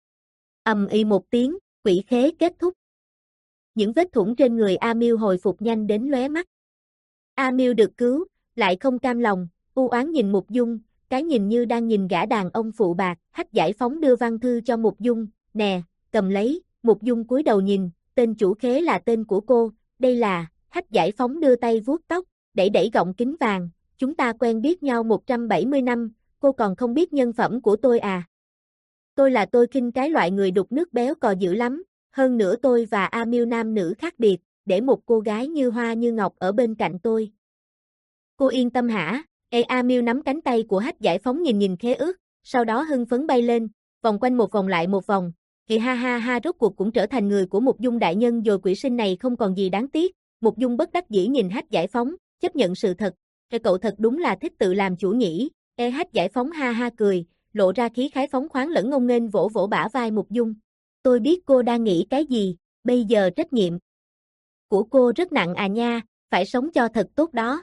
Ầm ĩ một tiếng, quỷ khế kết thúc. Những vết thủng trên người A Miêu hồi phục nhanh đến lóe mắt. A Miêu được cứu, lại không cam lòng, u oán nhìn Mục Dung, cái nhìn như đang nhìn gã đàn ông phụ bạc. Hách Giải Phóng đưa văn thư cho Mục Dung, nè, cầm lấy. Mục Dung cúi đầu nhìn, tên chủ khế là tên của cô, đây là. Hách Giải Phóng đưa tay vuốt tóc, đẩy đẩy gọng kính vàng, chúng ta quen biết nhau một trăm bảy mươi năm, cô còn không biết nhân phẩm của tôi à? Tôi là tôi khinh cái loại người đục nước béo cò dữ lắm, hơn nữa tôi và A Miêu nam nữ khác biệt, để một cô gái như hoa như ngọc ở bên cạnh tôi. Cô yên tâm hả? Ê, A Miêu nắm cánh tay của Hách Giải Phóng nhìn nhìn khế ước, sau đó hưng phấn bay lên, vòng quanh một vòng lại một vòng. Thì ha ha ha, rốt cuộc cũng trở thành người của Mục Dung đại nhân rồi, quỷ sinh này không còn gì đáng tiếc. Mục Dung bất đắc dĩ nhìn Hách Giải Phóng, chấp nhận sự thật. Ê, cậu thật đúng là thích tự làm chủ nhỉ. Ê, Hách Giải Phóng ha ha cười, lộ ra khí khái phóng khoáng lẫn ngông nghênh, vỗ vỗ bả vai Mục Dung. Tôi biết cô đang nghĩ cái gì, bây giờ trách nhiệm của cô rất nặng à nha, phải sống cho thật tốt đó.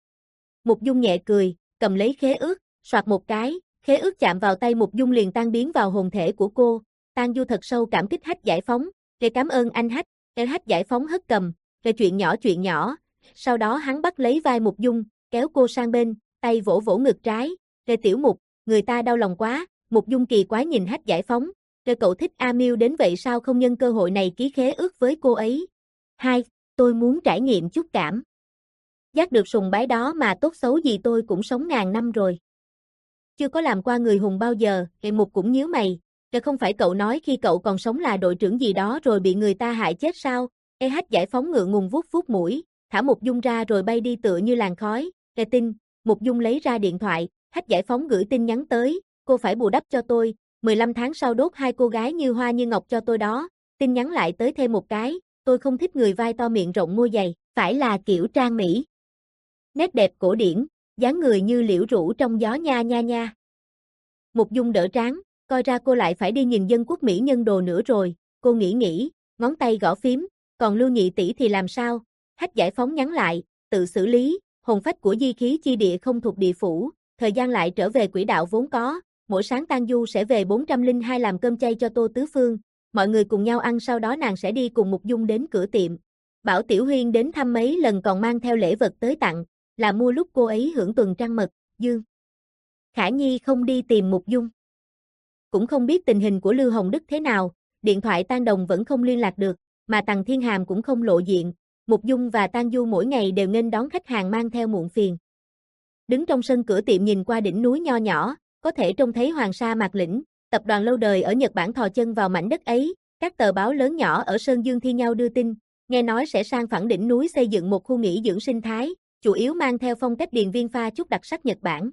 Mục Dung nhẹ cười, cầm lấy khế ước, soạt một cái, khế ước chạm vào tay Mục Dung liền tan biến vào hồn thể của cô. Tang Du thật sâu cảm kích Hách Giải Phóng, "Để cảm ơn anh Hách." Để Hách Giải Phóng hất cầm, "Để chuyện nhỏ chuyện nhỏ." Sau đó hắn bắt lấy vai Mục Dung, kéo cô sang bên, tay vỗ vỗ ngực trái, "Để tiểu Mục, người ta đau lòng quá." Mục Dung kỳ quái nhìn Hách Giải Phóng, "Để cậu thích A Miêu đến vậy sao không nhân cơ hội này ký khế ước với cô ấy?" "Hai, tôi muốn trải nghiệm chút cảm giác được sùng bái đó mà, tốt xấu gì tôi cũng sống ngàn năm rồi. Chưa có làm qua người hùng bao giờ." Hệ Mục cũng nhíu mày, "Để không phải cậu nói khi cậu còn sống là đội trưởng gì đó rồi bị người ta hại chết sao?" E Hách Giải Phóng ngượng ngùng vuốt vuốt mũi, thả Mục Dung ra rồi bay đi tựa như làn khói. "Để tin." Mục Dung lấy ra điện thoại, Hách Giải Phóng gửi tin nhắn tới, "Cô phải bù đắp cho tôi, mười lăm tháng sau đốt hai cô gái như hoa như ngọc cho tôi đó." Tin nhắn lại tới thêm một cái, "Tôi không thích người vai to miệng rộng môi dày, phải là kiểu trang mỹ. Nét đẹp cổ điển, dáng người như liễu rũ trong gió nha nha nha." Mục Dung đỡ trán, coi ra cô lại phải đi nhìn dân quốc mỹ nhân đồ nữa rồi. Cô nghĩ nghĩ, ngón tay gõ phím, "Còn Lưu nhị tỷ thì làm sao?" Hách Giải Phóng nhắn lại, "Tự xử lý, hồn phách của di khí chi địa không thuộc địa phủ, thời gian lại trở về quỹ đạo vốn có, mỗi sáng Tang Du sẽ về bốn trăm lẻ hai làm cơm chay cho Tô Tứ Phương, mọi người cùng nhau ăn, sau đó nàng sẽ đi cùng Mục Dung đến cửa tiệm. Bảo Tiểu Huyên đến thăm mấy lần còn mang theo lễ vật tới tặng, là mua lúc cô ấy hưởng tuần trăng mật." Dương Khả Nhi không đi tìm Mục Dung, cũng không biết tình hình của Lưu Hồng Đức thế nào, điện thoại Tang Đồng vẫn không liên lạc được, mà Tằng Thiên Hàm cũng không lộ diện. Mục Dung và Tang Du mỗi ngày đều nghênh đón khách hàng mang theo muộn phiền. Đứng trong sân cửa tiệm nhìn qua đỉnh núi nho nhỏ, có thể trông thấy Hoàng Sa Mạc Lĩnh, tập đoàn lâu đời ở Nhật Bản thò chân vào mảnh đất ấy. Các tờ báo lớn nhỏ ở Sơn Dương thi nhau đưa tin, nghe nói sẽ sang phẳng đỉnh núi xây dựng một khu nghỉ dưỡng sinh thái, chủ yếu mang theo phong cách điền viên pha chút đặc sắc Nhật Bản.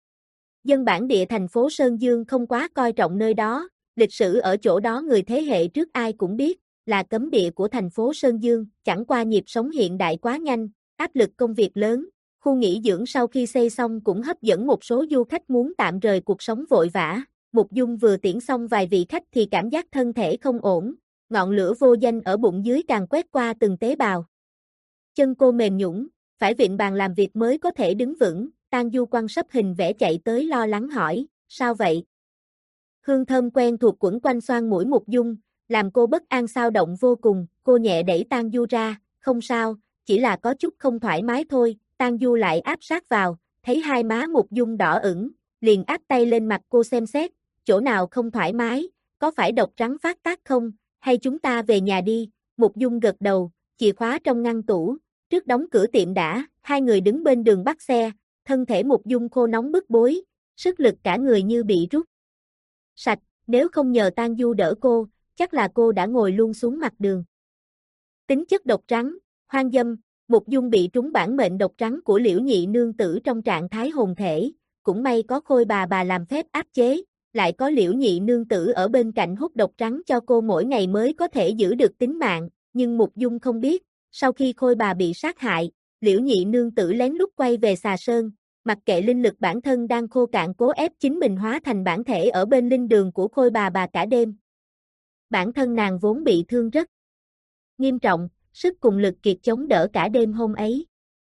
Dân bản địa thành phố Sơn Dương không quá coi trọng nơi đó, lịch sử ở chỗ đó người thế hệ trước ai cũng biết, là cấm địa của thành phố Sơn Dương, chẳng qua nhịp sống hiện đại quá nhanh, áp lực công việc lớn, khu nghỉ dưỡng sau khi xây xong cũng hấp dẫn một số du khách muốn tạm rời cuộc sống vội vã. Mục Dung vừa tiễn xong vài vị khách thì cảm giác thân thể không ổn, ngọn lửa vô danh ở bụng dưới càng quét qua từng tế bào. Chân cô mềm nhũn, phải vịn bàn làm việc mới có thể đứng vững. Tang Du quăng sấp hình vẽ chạy tới lo lắng hỏi, "Sao vậy?" Hương thơm quen thuộc quẩn quanh xoang mũi Mục Dung, làm cô bất an xao động vô cùng. Cô nhẹ đẩy Tang Du ra, "Không sao, chỉ là có chút không thoải mái thôi." Tang Du lại áp sát vào, thấy hai má Mục Dung đỏ ửng, liền áp tay lên mặt cô xem xét, "Chỗ nào không thoải mái, có phải độc rắn phát tác không, hay chúng ta về nhà đi?" Mục Dung gật đầu, chìa khóa trong ngăn tủ, trước đóng cửa tiệm đã. Hai người đứng bên đường bắt xe, thân thể Mục Dung khô nóng bức bối, sức lực cả người như bị rút sạch, nếu không nhờ Tang Du đỡ cô, chắc là cô đã ngồi luôn xuống mặt đường. Tính chất độc rắn, hoang dâm, Mục Dung bị trúng bản mệnh độc rắn của Liễu Nhị nương tử trong trạng thái hồn thể, cũng may có Khôi bà bà làm phép áp chế, lại có Liễu Nhị nương tử ở bên cạnh hút độc rắn cho cô mỗi ngày mới có thể giữ được tính mạng, nhưng Mục Dung không biết, sau khi Khôi bà bị sát hại, Liễu Nhị nương tử lén lút quay về Xà Sơn, mặc kệ linh lực bản thân đang khô cạn cố ép chính mình hóa thành bản thể ở bên linh đường của Khôi bà bà cả đêm. Bản thân nàng vốn bị thương rất nghiêm trọng, sức cùng lực kiệt chống đỡ cả đêm hôm ấy.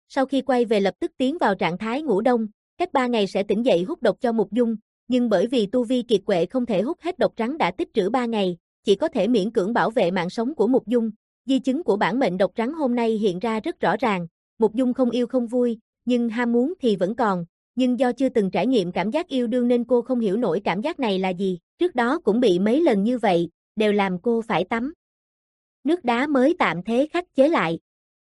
Sau khi quay về lập tức tiến vào trạng thái ngủ đông, cách ba ngày sẽ tỉnh dậy hút độc cho Mục Dung, nhưng bởi vì tu vi kiệt quệ không thể hút hết độc trắng đã tích trữ ba ngày, chỉ có thể miễn cưỡng bảo vệ mạng sống của Mục Dung. Di chứng của bản mệnh độc trắng hôm nay hiện ra rất rõ ràng, Mục Dung không yêu không vui, nhưng ham muốn thì vẫn còn, nhưng do chưa từng trải nghiệm cảm giác yêu đương nên cô không hiểu nổi cảm giác này là gì, trước đó cũng bị mấy lần như vậy, đều làm cô phải tắm nước đá mới tạm thế khắc chế lại.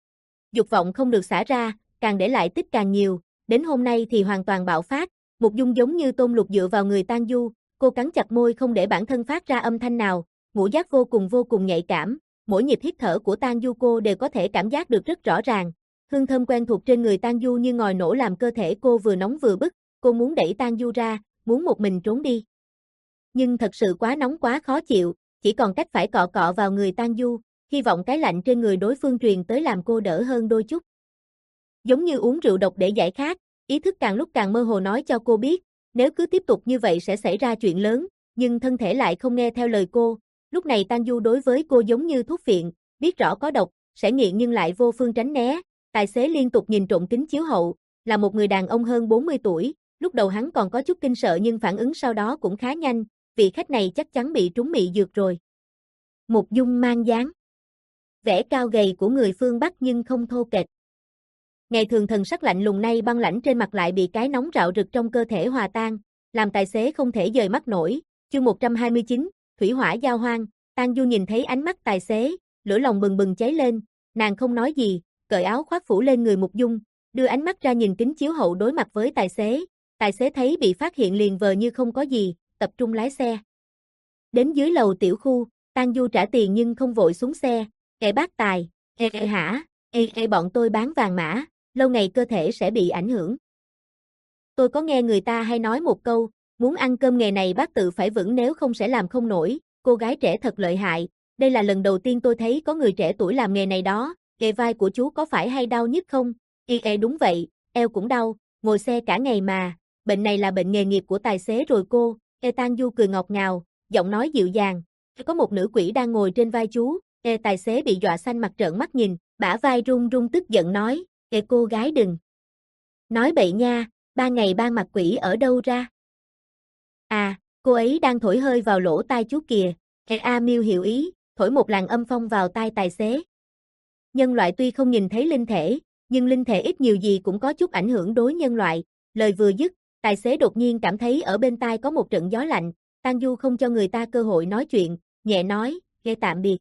Dục vọng không được xả ra, càng để lại tích càng nhiều, đến hôm nay thì hoàn toàn bạo phát, Mục Dung giống như tôm luộc dựa vào người Tang Du, cô cắn chặt môi không để bản thân phát ra âm thanh nào, ngũ giác vô cùng vô cùng nhạy cảm, mỗi nhịp hít thở của Tang Du cô đều có thể cảm giác được rất rõ ràng. Hương thơm quen thuộc trên người Tang Du như ngòi nổ làm cơ thể cô vừa nóng vừa bức, cô muốn đẩy Tang Du ra, muốn một mình trốn đi. Nhưng thật sự quá nóng quá khó chịu, chỉ còn cách phải cọ cọ vào người Tang Du, hy vọng cái lạnh trên người đối phương truyền tới làm cô đỡ hơn đôi chút. Giống như uống rượu độc để giải khát, ý thức càng lúc càng mơ hồ nói cho cô biết, nếu cứ tiếp tục như vậy sẽ xảy ra chuyện lớn, nhưng thân thể lại không nghe theo lời cô. Lúc này Tang Du đối với cô giống như thuốc phiện, biết rõ có độc, sẽ nghiện nhưng lại vô phương tránh né. Tài xế liên tục nhìn trộm kính chiếu hậu, là một người đàn ông hơn bốn mươi tuổi, lúc đầu hắn còn có chút kinh sợ nhưng phản ứng sau đó cũng khá nhanh, vị khách này chắc chắn bị trúng mị dược rồi. Mục Dung mang dáng vẻ cao gầy của người phương Bắc nhưng không thô kệch. Ngày thường thần sắc lạnh lùng nay băng lãnh trên mặt lại bị cái nóng rạo rực trong cơ thể hòa tan, làm tài xế không thể dời mắt nổi. Chương một trăm hai mươi chín, Thủy hỏa giao hoang, Tang Du nhìn thấy ánh mắt tài xế, lửa lòng bừng bừng cháy lên, nàng không nói gì, cởi áo khoác phủ lên người Mục Dung, đưa ánh mắt ra nhìn kính chiếu hậu đối mặt với tài xế. Tài xế thấy bị phát hiện liền vờ như không có gì, tập trung lái xe. Đến dưới lầu tiểu khu, Tang Du trả tiền nhưng không vội xuống xe, "Ê bác tài, ê, ê hả, ê, ê bọn tôi bán vàng mã, lâu ngày cơ thể sẽ bị ảnh hưởng. Tôi có nghe người ta hay nói một câu, muốn ăn cơm nghề này bác tự phải vững nếu không sẽ làm không nổi, cô gái trẻ thật lợi hại, đây là lần đầu tiên tôi thấy có người trẻ tuổi làm nghề này đó, ê vai của chú có phải hay đau nhức không?" "Ê, ê đúng vậy, eo cũng đau, ngồi xe cả ngày mà, bệnh này là bệnh nghề nghiệp của tài xế rồi cô." Ê Tang Du cười ngọt ngào, giọng nói dịu dàng, có một nữ quỷ đang ngồi trên vai chú. Ê tài xế bị dọa xanh mặt trợn mắt nhìn, bả vai run run tức giận nói, "Ê cô gái đừng nói bậy nha, ba ngày ba mặt quỷ ở đâu ra?" "À, cô ấy đang thổi hơi vào lỗ tai chú kìa." Ê A Miêu hiểu ý, thổi một làn âm phong vào tai tài xế. Nhân loại tuy không nhìn thấy linh thể, nhưng linh thể ít nhiều gì cũng có chút ảnh hưởng đối nhân loại. Lời vừa dứt, tài xế đột nhiên cảm thấy ở bên tai có một trận gió lạnh, Tang Du không cho người ta cơ hội nói chuyện, nhẹ nói, "Ê tạm biệt."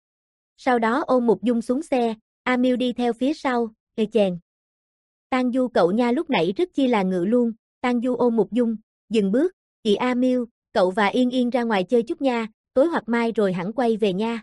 Sau đó ôm Mục Dung xuống xe, A Miêu đi theo phía sau, "Ê chèn. Tang Du cậu nha lúc nãy rất chi là ngự luôn." Tang Du ôm Mục Dung, dừng bước, "Chị A Miêu, cậu và Yên Yên ra ngoài chơi chút nha, tối hoặc mai rồi hẳn quay về nha."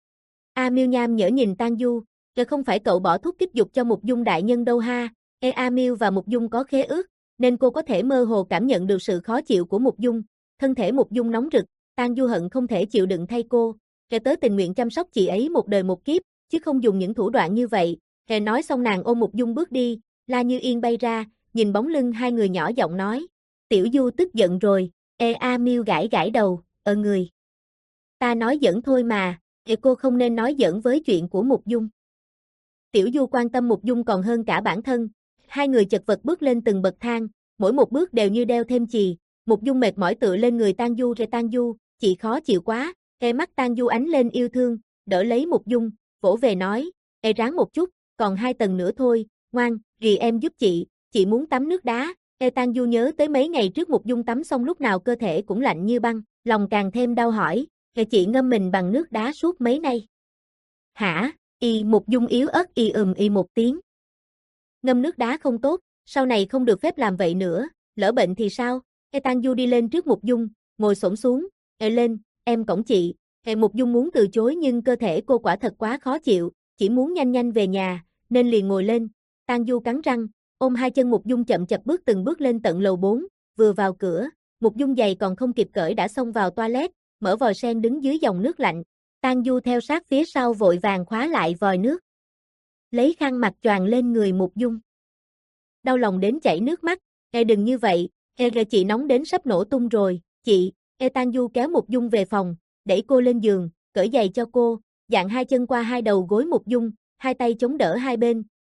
A Miêu nham nhở nhìn Tang Du, "Chứ không phải cậu bỏ thuốc kích dục cho Mục Dung đại nhân đâu ha." Ê A Miêu và Mục Dung có khế ước, nên cô có thể mơ hồ cảm nhận được sự khó chịu của Mục Dung, thân thể Mục Dung nóng rực, Tang Du hận không thể chịu đựng thay cô. Kẻ tớ tình nguyện chăm sóc chị ấy một đời một kiếp, chứ không dùng những thủ đoạn như vậy. Kẻ nói xong nàng ôm Mục Dung bước đi, La Như Yên bay ra, nhìn bóng lưng hai người nhỏ giọng nói, "Tiểu Du tức giận rồi." Ê A Miêu gãi gãi đầu, "Ờ người. Ta nói giỡn thôi mà, ê cô không nên nói giỡn với chuyện của Mục Dung." Tiểu Du quan tâm Mục Dung còn hơn cả bản thân, hai người chật vật bước lên từng bậc thang, mỗi một bước đều như đeo thêm chì. Mục Dung mệt mỏi tựa lên người Tang Du, "Rê Tang Du, chị khó chịu quá." Ê mắt Tang Du ánh lên yêu thương, đỡ lấy Mục Dung, vỗ về nói, "Ê ráng một chút, còn hai tầng nữa thôi, ngoan, rì em giúp chị, chị muốn tắm nước đá." Ê Tang Du nhớ tới mấy ngày trước Mục Dung tắm xong lúc nào cơ thể cũng lạnh như băng, lòng càng thêm đau hỏi, "Ê chị ngâm mình bằng nước đá suốt mấy nay." "Hả?" Y Mục Dung yếu ớt y ừm y một tiếng. "Ngâm nước đá không tốt, sau này không được phép làm vậy nữa, lỡ bệnh thì sao?" Ê Tang Du đi lên trước Mục Dung, ngồi xổm xuống, "Ê lên, em cõng chị." Ê Mục Dung muốn từ chối nhưng cơ thể cô quả thật quá khó chịu, chỉ muốn nhanh nhanh về nhà, nên liền ngồi lên. Tang Du cắn răng, ôm hai chân Mục Dung chậm chạp bước từng bước lên tận lầu bốn, vừa vào cửa, Mục Dung giày còn không kịp cởi đã xông vào toilet, mở vòi sen đứng dưới dòng nước lạnh. Tang Du theo sát phía sau vội vàng khóa lại vòi nước, lấy khăn mặt choàng lên người Mục Dung. Đau lòng đến chảy nước mắt, "Ê đừng như vậy, ê chị nóng đến sắp nổ tung rồi, chị." Ê Tang Du kéo Mục Dung về phòng, đẩy cô lên giường, cởi giày cho cô, dạn hai chân qua hai đầu gối Mục Dung, hai tay chống đỡ hai bên,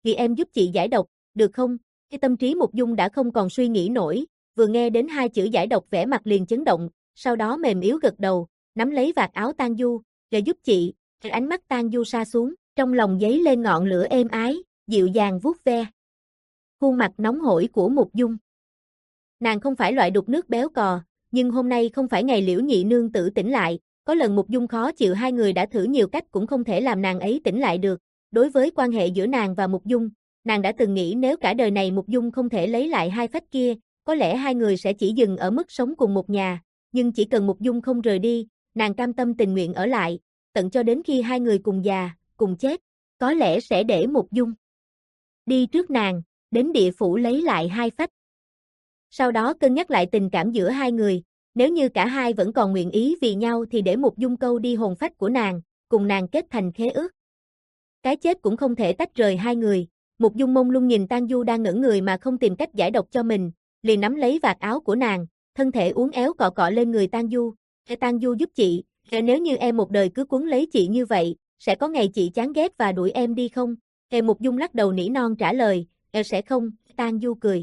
vì em giúp chị giải độc, được không? Cái tâm trí Mục Dung đã không còn suy nghĩ nổi, vừa nghe đến hai chữ giải độc vẻ mặt liền chấn động, sau đó mềm yếu gật đầu, nắm lấy vạt áo Tang Du, "Để giúp chị." Ánh mắt Tang Du sa xuống, trong lòng giấy lên ngọn lửa êm ái, dịu dàng vuốt ve khuôn mặt nóng hổi của Mục Dung. Nàng không phải loại đục nước béo cò, nhưng hôm nay không phải ngày Liễu Nhị nương tử tỉnh lại, có lần Mục Dung khó chịu hai người đã thử nhiều cách cũng không thể làm nàng ấy tỉnh lại được. Đối với quan hệ giữa nàng và Mục Dung, nàng đã từng nghĩ nếu cả đời này Mục Dung không thể lấy lại hai phách kia, có lẽ hai người sẽ chỉ dừng ở mức sống cùng một nhà, nhưng chỉ cần Mục Dung không rời đi, nàng cam tâm tình nguyện ở lại, tận cho đến khi hai người cùng già, cùng chết, có lẽ sẽ để Mục Dung đi trước nàng, đến địa phủ lấy lại hai phách. Sau đó cân nhắc lại tình cảm giữa hai người, nếu như cả hai vẫn còn nguyện ý vì nhau thì để Mục Dung câu đi hồn phách của nàng, cùng nàng kết thành khế ước. Cái chết cũng không thể tách rời hai người. Mục Dung mông lung nhìn Tang Du đang ngẩn người mà không tìm cách giải độc cho mình, liền nắm lấy vạt áo của nàng, thân thể uốn éo cọ cọ lên người Tang Du. "Ê Tang Du giúp chị, nếu như em một đời cứ quấn lấy chị như vậy, sẽ có ngày chị chán ghét và đuổi em đi không?" Ê Mục Dung lắc đầu nỉ non trả lời, "Ê sẽ không." Tang Du cười.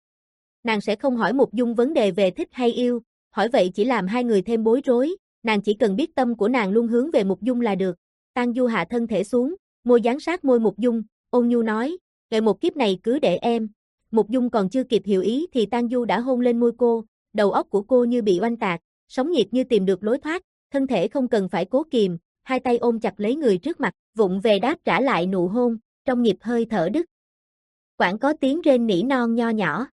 Nàng sẽ không hỏi Mục Dung vấn đề về thích hay yêu, hỏi vậy chỉ làm hai người thêm bối rối, nàng chỉ cần biết tâm của nàng luôn hướng về Mục Dung là được. Tang Du hạ thân thể xuống, môi dán sát môi Mục Dung, ôn nhu nói, "Vậy một kiếp này cứ để em." Mục Dung còn chưa kịp hiểu ý thì Tang Du đã hôn lên môi cô, đầu óc của cô như bị oanh tạc, sóng nhiệt như tìm được lối thoát, thân thể không cần phải cố kìm, hai tay ôm chặt lấy người trước mặt, vụng về đáp trả lại nụ hôn, trong nhịp hơi thở đứt. Quảng có tiếng rên nỉ non nho nhỏ.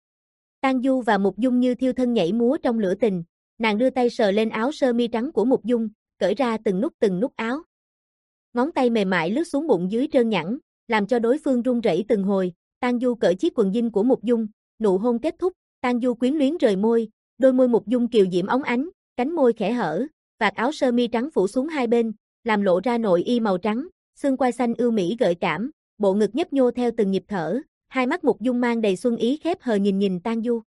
Tang Du và Mục Dung như thiêu thân nhảy múa trong lửa tình, nàng đưa tay sờ lên áo sơ mi trắng của Mục Dung, cởi ra từng nút từng nút áo. Ngón tay mềm mại lướt xuống bụng dưới trơn nhẵn, làm cho đối phương run rẩy từng hồi. Tang Du cởi chiếc quần jean của Mục Dung, nụ hôn kết thúc, Tang Du quyến luyến rời môi, đôi môi Mục Dung kiều diễm óng ánh, cánh môi khẽ hở, vạt áo sơ mi trắng phủ xuống hai bên, làm lộ ra nội y màu trắng, xương quai xanh ưu mỹ gợi cảm, bộ ngực nhấp nhô theo từng nhịp thở, hai mắt Mục Dung mang đầy xuân ý khép hờ nhìn nhìn Tang Du.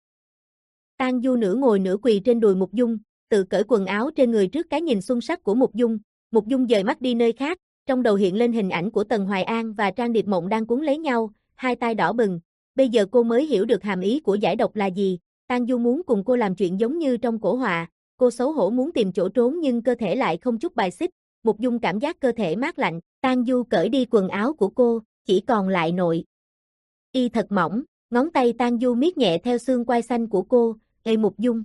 Tang Du nửa ngồi nửa quỳ trên đùi Mục Dung, tự cởi quần áo trên người trước cái nhìn xuân sắc của Mục Dung. Mục Dung dời mắt đi nơi khác, trong đầu hiện lên hình ảnh của Tần Hoài An và Trang Điệp Mộng đang cuốn lấy nhau, hai tay đỏ bừng. Bây giờ cô mới hiểu được hàm ý của giải độc là gì. Tang Du muốn cùng cô làm chuyện giống như trong cổ họa, cô xấu hổ muốn tìm chỗ trốn nhưng cơ thể lại không chút bài xích. Mục Dung cảm giác cơ thể mát lạnh, Tang Du cởi đi quần áo của cô, chỉ còn lại nội y thật mỏng, ngón tay Tang Du miết nhẹ theo xương quai xanh của cô, "Ê Mục Dung."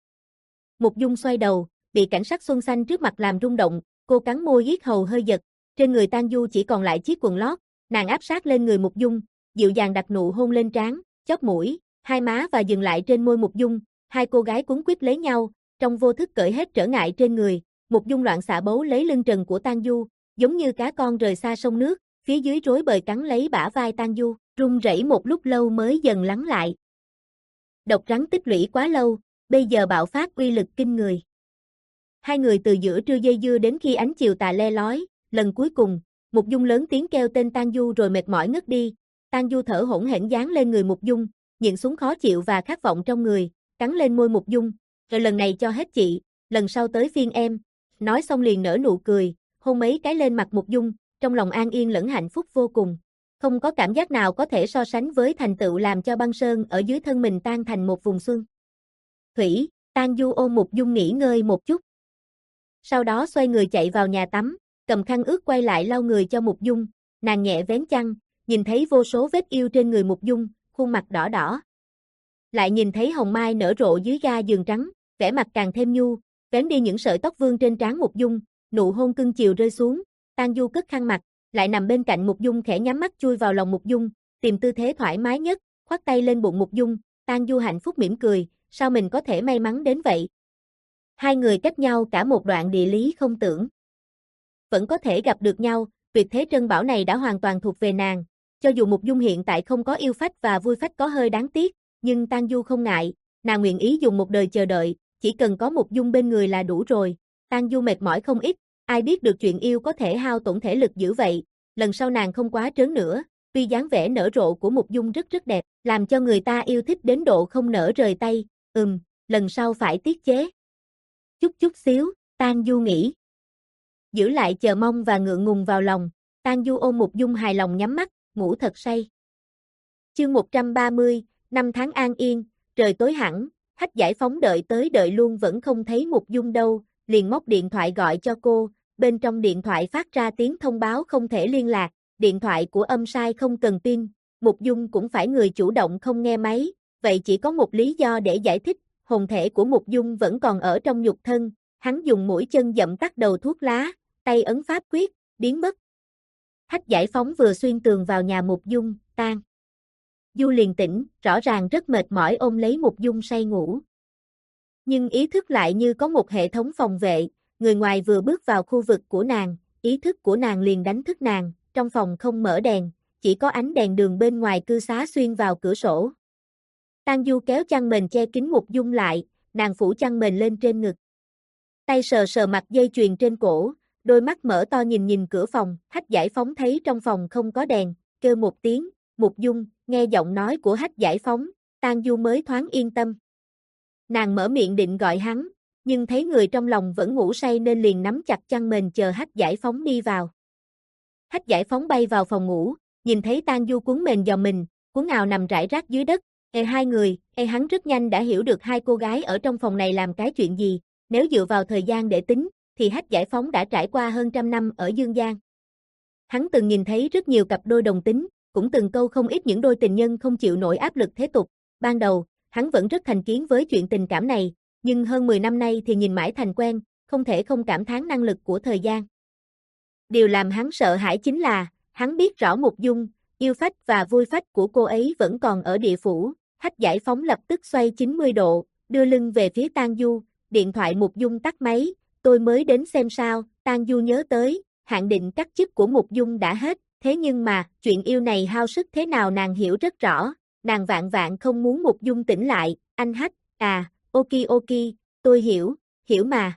Mục Dung xoay đầu, bị cảnh sắc xuân xanh trước mặt làm rung động, cô cắn môi yết hầu hơi giật, trên người Tang Du chỉ còn lại chiếc quần lót, nàng áp sát lên người Mục Dung, dịu dàng đặt nụ hôn lên trán, chóp mũi, hai má và dừng lại trên môi Mục Dung, hai cô gái quấn quýt lấy nhau, trong vô thức cởi hết trở ngại trên người. Mục Dung loạn xạ bấu lấy lưng trần của Tang Du, giống như cá con rời xa sông nước, phía dưới rối bời cắn lấy bả vai Tang Du, run rẩy một lúc lâu mới dần lắng lại. Độc rắn tích lũy quá lâu, bây giờ bạo phát uy lực kinh người. Hai người từ giữa trưa dây dưa đến khi ánh chiều tà le lói, lần cuối cùng, Mục Dung lớn tiếng kêu tên Tang Du rồi mệt mỏi ngất đi. Tang Du thở hổn hển dán lên người Mục Dung, nhịn xuống khó chịu và khát vọng trong người, cắn lên môi Mục Dung, "Rồi lần này cho hết chị, lần sau tới phiên em." Nói xong liền nở nụ cười, hôn mấy cái lên mặt Mục Dung, trong lòng an yên lẫn hạnh phúc vô cùng. Không có cảm giác nào có thể so sánh với thành tựu làm cho băng sơn ở dưới thân mình tan thành một vùng xuân thủy. Tang Du ôm Mục Dung nghỉ ngơi một chút. Sau đó xoay người chạy vào nhà tắm, cầm khăn ướt quay lại lau người cho Mục Dung, nàng nhẹ vén chăn, nhìn thấy vô số vết yêu trên người Mục Dung, khuôn mặt đỏ đỏ. Lại nhìn thấy hồng mai nở rộ dưới ga giường trắng, vẻ mặt càng thêm nhu, vén đi những sợi tóc vương trên trán Mục Dung, nụ hôn cưng chiều rơi xuống. Tang Du cất khăn mặt, lại nằm bên cạnh Mục Dung khẽ nhắm mắt chui vào lòng Mục Dung, tìm tư thế thoải mái nhất, khoác tay lên bụng Mục Dung. Tang Du hạnh phúc mỉm cười, sao mình có thể may mắn đến vậy? Hai người cách nhau cả một đoạn địa lý không tưởng vẫn có thể gặp được nhau, tuyệt thế trân bảo này đã hoàn toàn thuộc về nàng. Cho dù Mục Dung hiện tại không có yêu phách và vui phách có hơi đáng tiếc, nhưng Tang Du không ngại, nàng nguyện ý dùng một đời chờ đợi, chỉ cần có Mục Dung bên người là đủ rồi. Tang Du mệt mỏi không ít, ai biết được chuyện yêu có thể hao tổn thể lực dữ vậy. Lần sau nàng không quá trớn nữa, tuy dáng vẻ nở rộ của Mục Dung rất rất đẹp, làm cho người ta yêu thích đến độ không nỡ rời tay. Ừm, lần sau phải tiết chế chút chút xíu, Tang Du nghĩ. Giữ lại chờ mong và ngượng ngùng vào lòng, Tang Du ôm Mục Dung hài lòng nhắm mắt, ngủ thật say. Chương một trăm ba mươi, năm tháng an yên, trời tối hẳn, Hách Giải Phóng đợi tới đợi luôn vẫn không thấy Mục Dung đâu, liền móc điện thoại gọi cho cô, bên trong điện thoại phát ra tiếng thông báo không thể liên lạc, điện thoại của âm sai không cần pin, Mục Dung cũng phải người chủ động không nghe máy, vậy chỉ có một lý do để giải thích, hồn thể của Mục Dung vẫn còn ở trong nhục thân, hắn dùng mũi chân dậm tắt đầu thuốc lá, tay ấn pháp quyết, biến mất. Hách Giải Phóng vừa xuyên tường vào nhà Mục Dung, tan. Du liền tỉnh, rõ ràng rất mệt mỏi ôm lấy Mục Dung say ngủ. Nhưng ý thức lại như có một hệ thống phòng vệ, người ngoài vừa bước vào khu vực của nàng, ý thức của nàng liền đánh thức nàng, trong phòng không mở đèn, chỉ có ánh đèn đường bên ngoài cư xá xuyên vào cửa sổ. Tang Du kéo chăn mền che kín Mục Dung lại, nàng phủ chăn mền lên trên ngực. Tay sờ sờ mặt dây chuyền trên cổ, đôi mắt mở to nhìn nhìn cửa phòng, Hách Giải Phóng thấy trong phòng không có đèn, kêu một tiếng, Mục Dung, nghe giọng nói của Hách Giải Phóng, Tang Du mới thoáng yên tâm. Nàng mở miệng định gọi hắn, nhưng thấy người trong lòng vẫn ngủ say nên liền nắm chặt chăn mền chờ Hách Giải Phóng đi vào. Hách Giải Phóng bay vào phòng ngủ, nhìn thấy Tang Du cuốn mền vào mình, cuốn ào nằm rải rác dưới đất, e hai người, e hắn rất nhanh đã hiểu được hai cô gái ở trong phòng này làm cái chuyện gì, nếu dựa vào thời gian để tính, thì Hách Giải Phóng đã trải qua hơn trăm năm ở Dương Gian. Hắn từng nhìn thấy rất nhiều cặp đôi đồng tính, cũng từng câu không ít những đôi tình nhân không chịu nổi áp lực thế tục, ban đầu, hắn vẫn rất thành kiến với chuyện tình cảm này, nhưng hơn mười năm nay thì nhìn mãi thành quen, không thể không cảm thán năng lực của thời gian. Điều làm hắn sợ hãi chính là, hắn biết rõ Mục Dung, yêu phách và vui phách của cô ấy vẫn còn ở địa phủ, Hách Giải Phóng lập tức xoay chín mươi độ, đưa lưng về phía Tang Du, điện thoại Mục Dung tắt máy, tôi mới đến xem sao, Tang Du nhớ tới, hạn định cắt chức của Mục Dung đã hết, thế nhưng mà, chuyện yêu này hao sức thế nào nàng hiểu rất rõ, nàng vạn vạn không muốn Mục Dung tỉnh lại, anh Hách, à, ok ok, tôi hiểu, hiểu mà.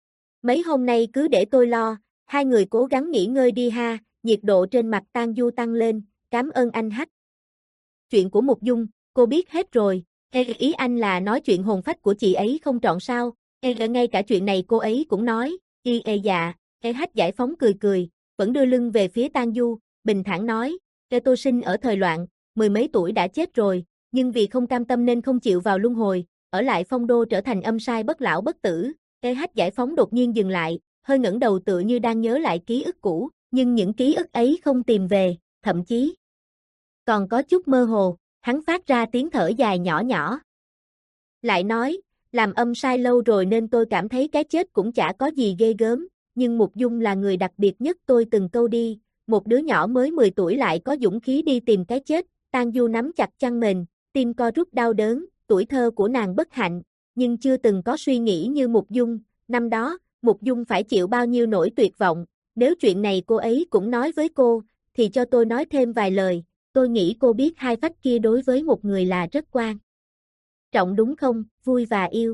Mấy hôm nay cứ để tôi lo, hai người cố gắng nghỉ ngơi đi ha, nhiệt độ trên mặt Tang Du tăng lên, cảm ơn anh Hách. Chuyện của Mục Dung, cô biết hết rồi, Ê, ý anh là nói chuyện hồn phách của chị ấy không trọn sao, Ê, ngay cả chuyện này cô ấy cũng nói, y ê dạ, Ê, Hách Giải Phóng cười cười, vẫn đưa lưng về phía Tang Du, bình thản nói, Ê, tôi sinh ở thời loạn, mười mấy tuổi đã chết rồi, nhưng vì không cam tâm nên không chịu vào luân hồi, ở lại Phong Đô trở thành âm sai bất lão bất tử. Ê, Hách Giải Phóng đột nhiên dừng lại, hơi ngẩng đầu tựa như đang nhớ lại ký ức cũ, nhưng những ký ức ấy không tìm về, thậm chí còn có chút mơ hồ, hắn phát ra tiếng thở dài nhỏ nhỏ. Lại nói, làm âm sai lâu rồi nên tôi cảm thấy cái chết cũng chả có gì ghê gớm, nhưng Mục Dung là người đặc biệt nhất tôi từng câu đi, một đứa nhỏ mới mười tuổi lại có dũng khí đi tìm cái chết, Tang Du nắm chặt chăn mền, tim co rút đau đớn, tuổi thơ của nàng bất hạnh, nhưng chưa từng có suy nghĩ như Mục Dung, năm đó, Mục Dung phải chịu bao nhiêu nỗi tuyệt vọng, nếu chuyện này cô ấy cũng nói với cô, thì cho tôi nói thêm vài lời, tôi nghĩ cô biết hai phách kia đối với một người là rất quan trọng đúng không, vui và yêu.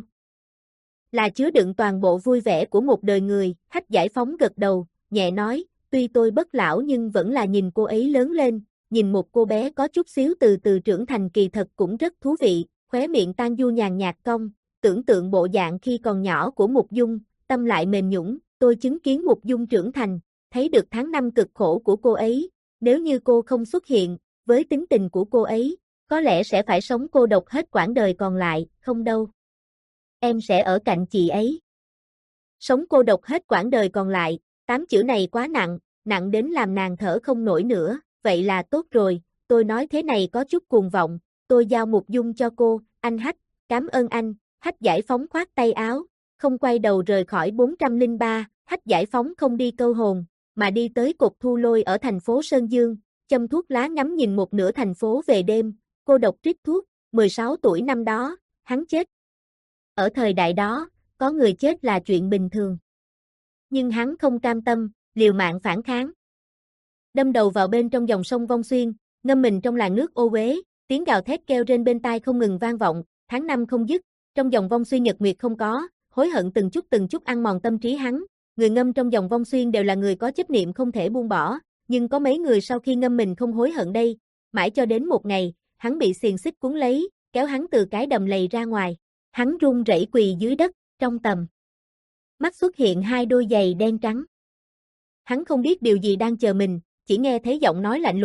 Là chứa đựng toàn bộ vui vẻ của một đời người, Hách Giải Phóng gật đầu, nhẹ nói, tuy tôi bất lão nhưng vẫn là nhìn cô ấy lớn lên, nhìn một cô bé có chút xíu từ từ trưởng thành kỳ thật cũng rất thú vị, khóe miệng Tang Du nhàn nhạt cong, tưởng tượng bộ dạng khi còn nhỏ của Mục Dung, tâm lại mềm nhũn, tôi chứng kiến Mục Dung trưởng thành, thấy được tháng năm cực khổ của cô ấy, nếu như cô không xuất hiện, với tính tình của cô ấy, có lẽ sẽ phải sống cô độc hết quãng đời còn lại, không đâu. Em sẽ ở cạnh chị ấy. Sống cô độc hết quãng đời còn lại, tám chữ này quá nặng, nặng đến làm nàng thở không nổi nữa, vậy là tốt rồi, tôi nói thế này có chút cuồng vọng, tôi giao Mục Dung cho cô, anh Hách, cảm ơn anh, Hách Giải Phóng khoát tay áo, không quay đầu rời khỏi bốn trăm lẻ ba, Hách Giải Phóng không đi câu hồn, mà đi tới cột thu lôi ở thành phố Sơn Dương, châm thuốc lá ngắm nhìn một nửa thành phố về đêm, cô độc trích thuốc, mười sáu tuổi năm đó, hắn chết. Ở thời đại đó, có người chết là chuyện bình thường. Nhưng hắn không cam tâm, liều mạng phản kháng. Đâm đầu vào bên trong dòng sông Vong Xuyên, ngâm mình trong làn nước ô uế, tiếng gào thét kêu rên bên tai không ngừng vang vọng, tháng năm không dứt, trong dòng Vong Xuyên nhật nguyệt không có, hối hận từng chút từng chút ăn mòn tâm trí hắn, người ngâm trong dòng Vong Xuyên đều là người có chấp niệm không thể buông bỏ, nhưng có mấy người sau khi ngâm mình không hối hận đây, mãi cho đến một ngày, hắn bị xiềng xích cuốn lấy, kéo hắn từ cái đầm lầy ra ngoài, hắn run rẩy quỳ dưới đất, trong tầm mắt xuất hiện hai đôi giày đen trắng. Hắn không biết điều gì đang chờ mình, chỉ nghe thấy giọng nói lạnh lùng,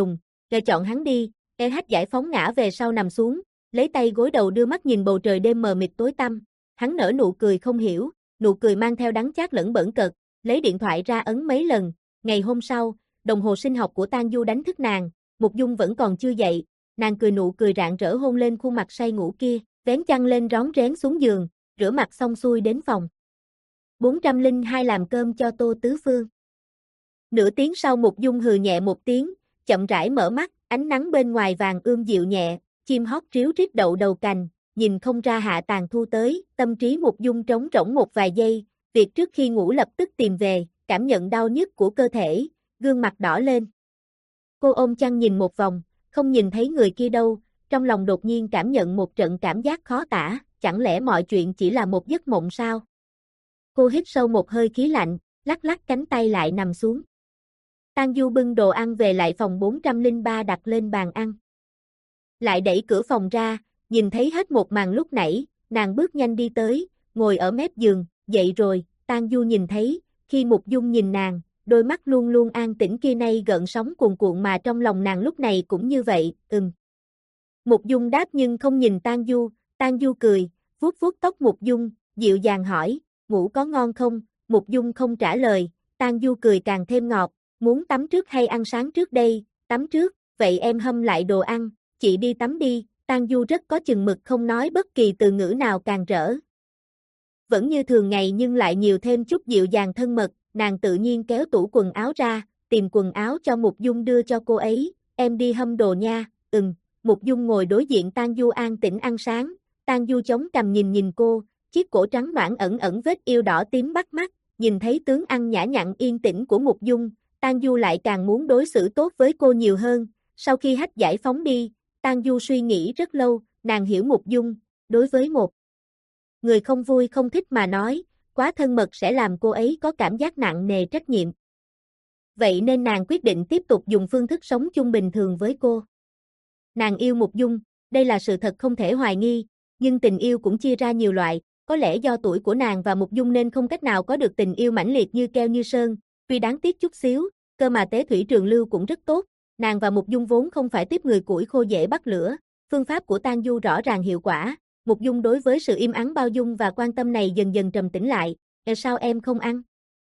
Gờ chọn hắn đi, e hát giải phóng ngã về sau nằm xuống, lấy tay gối đầu đưa mắt nhìn bầu trời đêm mờ mịt tối tăm, hắn nở nụ cười không hiểu, nụ cười mang theo đắng chát lẫn bẩn cợt, lấy điện thoại ra ấn mấy lần, ngày hôm sau, đồng hồ sinh học của Tang Du đánh thức nàng, Mục Dung vẫn còn chưa dậy, nàng cười nụ cười rạng rỡ hôn lên khuôn mặt say ngủ kia, vén chăn lên rón rén xuống giường, rửa mặt xong xuôi đến phòng. bốn trăm lẻ hai làm cơm cho Tô Tứ Phương. Nửa tiếng sau Mục Dung hừ nhẹ một tiếng, chậm rãi mở mắt, ánh nắng bên ngoài vàng ươm dịu nhẹ, chim hót ríu rít đậu đầu cành, nhìn không ra hạ tàn thu tới, tâm trí Mục Dung trống rỗng một vài giây, việc trước khi ngủ lập tức tìm về, cảm nhận đau nhức của cơ thể, gương mặt đỏ lên. Cô ôm chăn nhìn một vòng, không nhìn thấy người kia đâu, trong lòng đột nhiên cảm nhận một trận cảm giác khó tả, chẳng lẽ mọi chuyện chỉ là một giấc mộng sao? Cô hít sâu một hơi khí lạnh, lắc lắc cánh tay lại nằm xuống. Tang Du bưng đồ ăn về lại phòng bốn trăm lẻ ba đặt lên bàn ăn. Lại đẩy cửa phòng ra, nhìn thấy hết một màn lúc nãy, nàng bước nhanh đi tới, ngồi ở mép giường, dậy rồi, Tang Du nhìn thấy, khi Mục Dung nhìn nàng, đôi mắt luôn luôn an tĩnh kia nay gợn sóng cuồn cuộn mà trong lòng nàng lúc này cũng như vậy, ừm. Mục Dung đáp nhưng không nhìn Tang Du, Tang Du cười, vuốt vuốt tóc Mục Dung, dịu dàng hỏi, ngủ có ngon không? Mục Dung không trả lời, Tang Du cười càng thêm ngọt, muốn tắm trước hay ăn sáng trước đây? Tắm trước, vậy em hâm lại đồ ăn, chị đi tắm đi. Tang Du rất có chừng mực không nói bất kỳ từ ngữ nào càng rỡ. Vẫn như thường ngày nhưng lại nhiều thêm chút dịu dàng thân mật, nàng tự nhiên kéo tủ quần áo ra, tìm quần áo cho Mục Dung đưa cho cô ấy, em đi hâm đồ nha, ừm. Mục Dung ngồi đối diện Tang Du an tĩnh ăn sáng, Tang Du chống cằm nhìn nhìn cô, chiếc cổ trắng nõn ẩn ẩn vết yêu đỏ tím bắt mắt, nhìn thấy tướng ăn nhã nhặn yên tĩnh của Mục Dung, Tang Du lại càng muốn đối xử tốt với cô nhiều hơn, sau khi hách giải phóng đi, Tang Du suy nghĩ rất lâu, nàng hiểu Mục Dung, đối với một người không vui không thích mà nói, quá thân mật sẽ làm cô ấy có cảm giác nặng nề trách nhiệm. Vậy nên nàng quyết định tiếp tục dùng phương thức sống chung bình thường với cô. Nàng yêu Mục Dung, đây là sự thật không thể hoài nghi, nhưng tình yêu cũng chia ra nhiều loại, có lẽ do tuổi của nàng và Mục Dung nên không cách nào có được tình yêu mãnh liệt như keo như sơn, tuy đáng tiếc chút xíu, cơ mà tế thủy trường lưu cũng rất tốt, nàng và Mục Dung vốn không phải tiếp người củi khô dễ bắt lửa, phương pháp của Tang Du rõ ràng hiệu quả, Mục Dung đối với sự im ắng bao dung và quan tâm này dần dần trầm tĩnh lại, e sao em không ăn?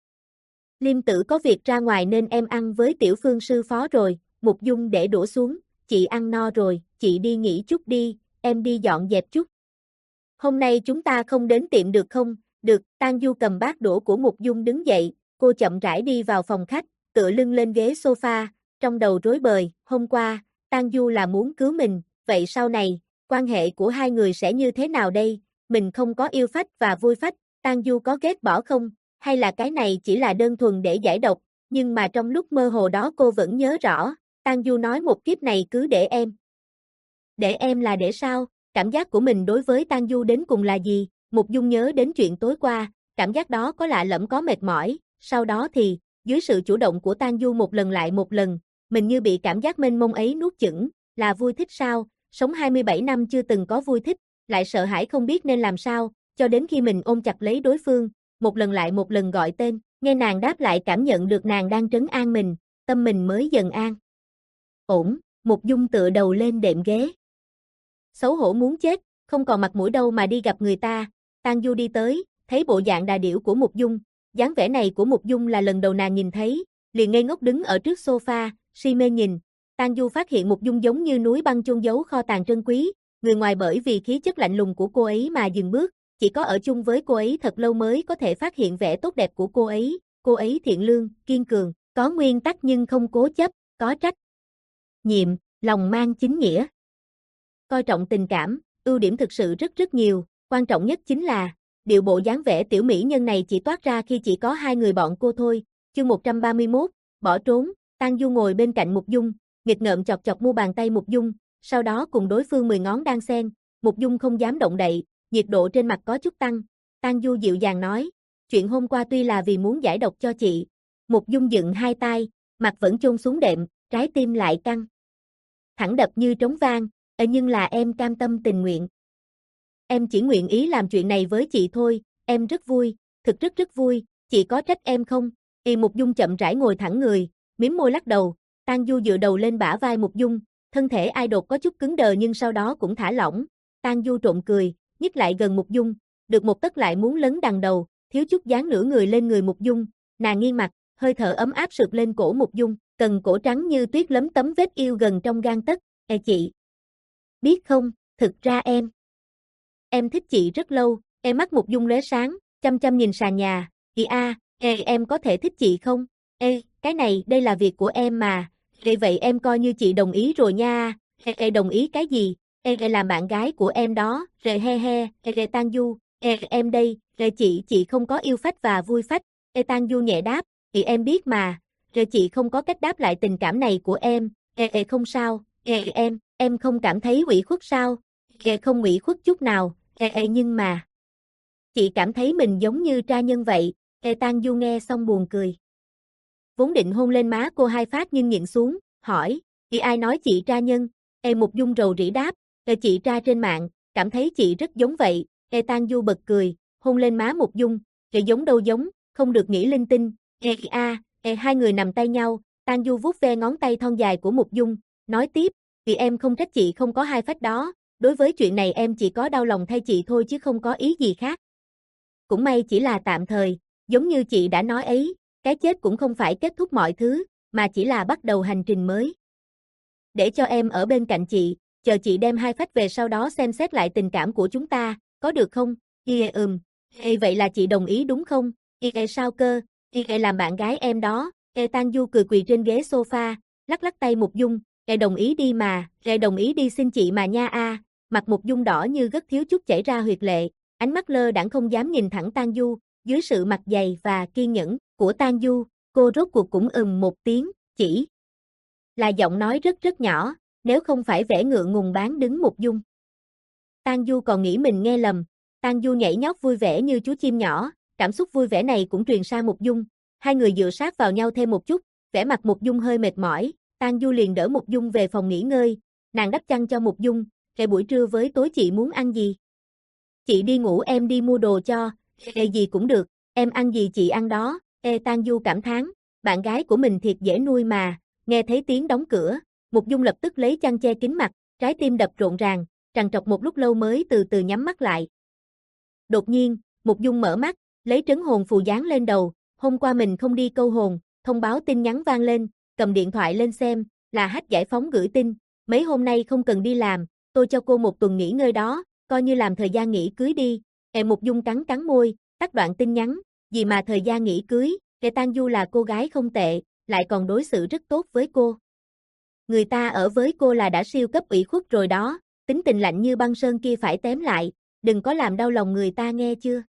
Liêm Tử có việc ra ngoài nên em ăn với Tiểu Phương sư phó rồi, Mục Dung để đũa xuống, chị ăn no rồi, chị đi nghỉ chút đi, em đi dọn dẹp chút. Hôm nay chúng ta không đến tiệm được không? Được, Tang Du cầm bát đũa của Mục Dung đứng dậy, cô chậm rãi đi vào phòng khách, tựa lưng lên ghế sofa, trong đầu rối bời, hôm qua, Tang Du là muốn cứu mình, vậy sau này, quan hệ của hai người sẽ như thế nào đây? Mình không có yêu phách và vui phách, Tang Du có ghét bỏ không? Hay là cái này chỉ là đơn thuần để giải độc, nhưng mà trong lúc mơ hồ đó cô vẫn nhớ rõ, Tang Du nói một kiếp này cứ để em. Để em là để sao? Cảm giác của mình đối với Tang Du đến cùng là gì? Mục Dung nhớ đến chuyện tối qua, cảm giác đó có lạ lẫm có mệt mỏi, sau đó thì, dưới sự chủ động của Tang Du một lần lại một lần, mình như bị cảm giác mênh mông ấy nuốt chửng, là vui thích sao? Sống hai mươi bảy năm chưa từng có vui thích, lại sợ hãi không biết nên làm sao, cho đến khi mình ôm chặt lấy đối phương, một lần lại một lần gọi tên, nghe nàng đáp lại cảm nhận được nàng đang trấn an mình, tâm mình mới dần an. Ổn, Mục Dung tựa đầu lên đệm ghế. Xấu hổ muốn chết, không còn mặt mũi đâu mà đi gặp người ta, Tang Du đi tới, thấy bộ dạng đà điểu của Mục Dung, dáng vẻ này của Mục Dung là lần đầu nàng nhìn thấy, liền ngây ngốc đứng ở trước sofa, si mê nhìn, Tang Du phát hiện Mục Dung giống như núi băng chôn giấu kho tàng trân quý, người ngoài bởi vì khí chất lạnh lùng của cô ấy mà dừng bước, chỉ có ở chung với cô ấy thật lâu mới có thể phát hiện vẻ tốt đẹp của cô ấy, cô ấy thiện lương, kiên cường, có nguyên tắc nhưng không cố chấp, có trách nhiệm, lòng mang chính nghĩa. Coi trọng tình cảm, ưu điểm thực sự rất rất nhiều, quan trọng nhất chính là, điệu bộ dáng vẻ tiểu mỹ nhân này chỉ toát ra khi chỉ có hai người bọn cô thôi. Chương một trăm ba mươi mốt, bỏ trốn, Tang Du ngồi bên cạnh Mục Dung, nghịch ngợm chọc chọc mu bàn tay Mục Dung, sau đó cùng đối phương mười ngón đan xen, Mục Dung không dám động đậy, nhiệt độ trên mặt có chút tăng, Tang Du dịu dàng nói, chuyện hôm qua tuy là vì muốn giải độc cho chị, Mục Dung dựng hai tay, mặt vẫn chôn xuống đệm, trái tim lại căng thẳng đập như trống vang, "Ờ nhưng là em cam tâm tình nguyện. Em chỉ nguyện ý làm chuyện này với chị thôi, em rất vui, thực rất rất vui, chị có trách em không?" Y Mục Dung chậm rãi ngồi thẳng người, mím môi lắc đầu, Tang Du dựa đầu lên bả vai Mục Dung, thân thể ai đột có chút cứng đờ nhưng sau đó cũng thả lỏng. Tang Du trộm cười, nhích lại gần Mục Dung, được một tấc lại muốn lấn đằng đầu, thiếu chút dán nửa người lên người Mục Dung, nàng nghiêng mặt, hơi thở ấm áp sượt lên cổ Mục Dung, cần cổ trắng như tuyết lấm tấm vết yêu gần trong gan tấc. "E chị, biết không, thực ra em, em thích chị rất lâu." E mắt Mục Dung lóe sáng, chăm chăm nhìn sàn nhà, "Chị a, e, em có thể thích chị không? Ê, cái này, đây là việc của em mà, vậy vậy em coi như chị đồng ý rồi nha." "E, e đồng ý cái gì? E, e làm bạn gái của em đó." "Rề he he, e, e Tang Du, e, em đây, e chị, chị không có yêu phách và vui phách." E Tang Du nhẹ đáp, "Thì em biết mà, rồi chị không có cách đáp lại tình cảm này của em." "E, e không sao, e, em, em không cảm thấy ủy khuất sao?" "E, không ủy khuất chút nào, e, e nhưng mà, chị cảm thấy mình giống như tra nhân vậy." E Tang Du nghe xong buồn cười. Vốn định hôn lên má cô hai phát nhưng nhịn xuống, hỏi, "Chị ai nói chị tra nhân?" E Mục Dung rầu rĩ đáp, "E chị tra trên mạng, cảm thấy chị rất giống vậy." E Tang Du bật cười, hôn lên má Mục Dung, "E giống đâu giống, không được nghĩ linh tinh." E a, e hai người nằm tay nhau, Tang Du vuốt ve ngón tay thon dài của Mục Dung, nói tiếp, "Vì em không trách chị không có hai phách đó, đối với chuyện này em chỉ có đau lòng thay chị thôi chứ không có ý gì khác. Cũng may chỉ là tạm thời, giống như chị đã nói ấy, cái chết cũng không phải kết thúc mọi thứ, mà chỉ là bắt đầu hành trình mới. Để cho em ở bên cạnh chị, chờ chị đem hai phách về sau đó xem xét lại tình cảm của chúng ta, có được không?" "Ê ừm, ê vậy là chị đồng ý đúng không?" "Ê sao cơ, ê làm bạn gái em đó." Ê Tang Du cười quỳ trên ghế sofa, lắc lắc tay Mục Dung, "Ê đồng ý đi mà, ê đồng ý đi xin chị mà nha a." Mặt Mục Dung đỏ như gất thiếu chút chảy ra huyệt lệ, ánh mắt lơ đãng không dám nhìn thẳng Tang Du, dưới sự mặt dày và kiên nhẫn của Tang Du, cô rốt cuộc cũng ừm một tiếng, chỉ là giọng nói rất rất nhỏ, nếu không phải vẻ ngượng ngùng bán đứng Mục Dung. Tang Du còn nghĩ mình nghe lầm, Tang Du nhảy nhót vui vẻ như chú chim nhỏ, cảm xúc vui vẻ này cũng truyền sang Mục Dung, hai người dựa sát vào nhau thêm một chút, vẻ mặt Mục Dung hơi mệt mỏi, Tang Du liền đỡ Mục Dung về phòng nghỉ ngơi, nàng đắp chăn cho Mục Dung, "Vậy buổi trưa với tối chị muốn ăn gì?" "Chị đi ngủ em đi mua đồ cho." "Ê gì cũng được, em ăn gì chị ăn đó." Ê Tang Du cảm thán, bạn gái của mình thiệt dễ nuôi mà. Nghe thấy tiếng đóng cửa, Mục Dung lập tức lấy chăn che kín mặt, trái tim đập rộn ràng, trằn trọc một lúc lâu mới từ từ nhắm mắt lại. Đột nhiên, Mục Dung mở mắt, lấy trấn hồn phù dán lên đầu, hôm qua mình không đi câu hồn, thông báo tin nhắn vang lên, cầm điện thoại lên xem, là Hách Giải Phóng gửi tin, "Mấy hôm nay không cần đi làm, tôi cho cô một tuần nghỉ ngơi đó, coi như làm thời gian nghỉ cưới đi." E Mục Dung cắn cắn môi, tắt đoạn tin nhắn, "Gì mà thời gian nghỉ cưới, E Tang Du là cô gái không tệ, lại còn đối xử rất tốt với cô. Người ta ở với cô là đã siêu cấp ủy khuất rồi đó, tính tình lạnh như băng sơn kia phải tém lại, đừng có làm đau lòng người ta nghe chưa."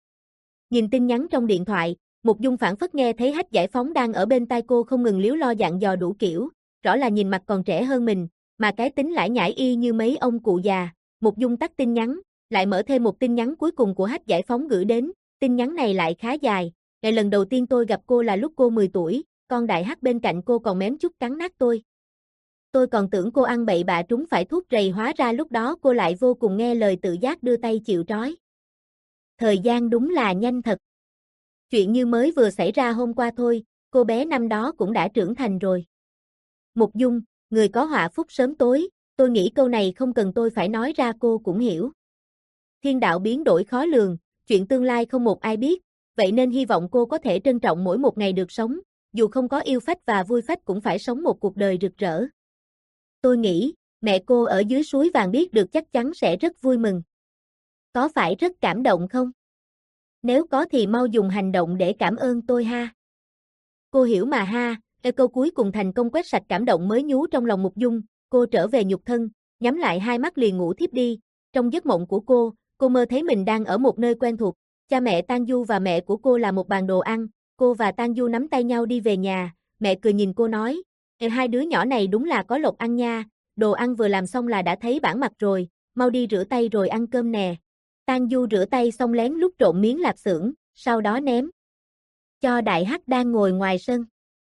Nhìn tin nhắn trong điện thoại, Mục Dung phản phất nghe thấy Hách Giải Phóng đang ở bên tai cô không ngừng líu lo dặn dò đủ kiểu, rõ là nhìn mặt còn trẻ hơn mình, mà cái tính lải nhải y như mấy ông cụ già. Mục Dung tắt tin nhắn, lại mở thêm một tin nhắn cuối cùng của Hách Giải Phóng gửi đến, tin nhắn này lại khá dài, "Ngày lần đầu tiên tôi gặp cô là lúc cô mười tuổi, con đại hắc bên cạnh cô còn mém chút cắn nát tôi. Tôi còn tưởng cô ăn bậy bạ trúng phải thuốc rầy, hóa ra lúc đó cô lại vô cùng nghe lời tự giác đưa tay chịu trói. Thời gian đúng là nhanh thật. Chuyện như mới vừa xảy ra hôm qua thôi, cô bé năm đó cũng đã trưởng thành rồi." Mục Dung, người có họa phúc sớm tối, tôi nghĩ câu này không cần tôi phải nói ra cô cũng hiểu. Thiên đạo biến đổi khó lường, chuyện tương lai không một ai biết, vậy nên hy vọng cô có thể trân trọng mỗi một ngày được sống, dù không có yêu phách và vui phách cũng phải sống một cuộc đời rực rỡ. Tôi nghĩ, mẹ cô ở dưới suối vàng biết được chắc chắn sẽ rất vui mừng. Có phải rất cảm động không? Nếu có thì mau dùng hành động để cảm ơn tôi ha. Cô hiểu mà ha. E câu cuối cùng thành công quét sạch cảm động mới nhú trong lòng Mục Dung, cô trở về nhục thân, nhắm lại hai mắt liền ngủ thiếp đi. Trong giấc mộng của cô, cô mơ thấy mình đang ở một nơi quen thuộc, cha mẹ Tang Du và mẹ của cô là một bàn đồ ăn, cô và Tang Du nắm tay nhau đi về nhà, mẹ cười nhìn cô nói, "Ê, hai đứa nhỏ này đúng là có lộc ăn nha, đồ ăn vừa làm xong là đã thấy bản mặt rồi, mau đi rửa tay rồi ăn cơm nè." Tang Du rửa tay xong lén lút trộn miếng lạp xưởng, sau đó ném cho Đại Hắc đang ngồi ngoài sân.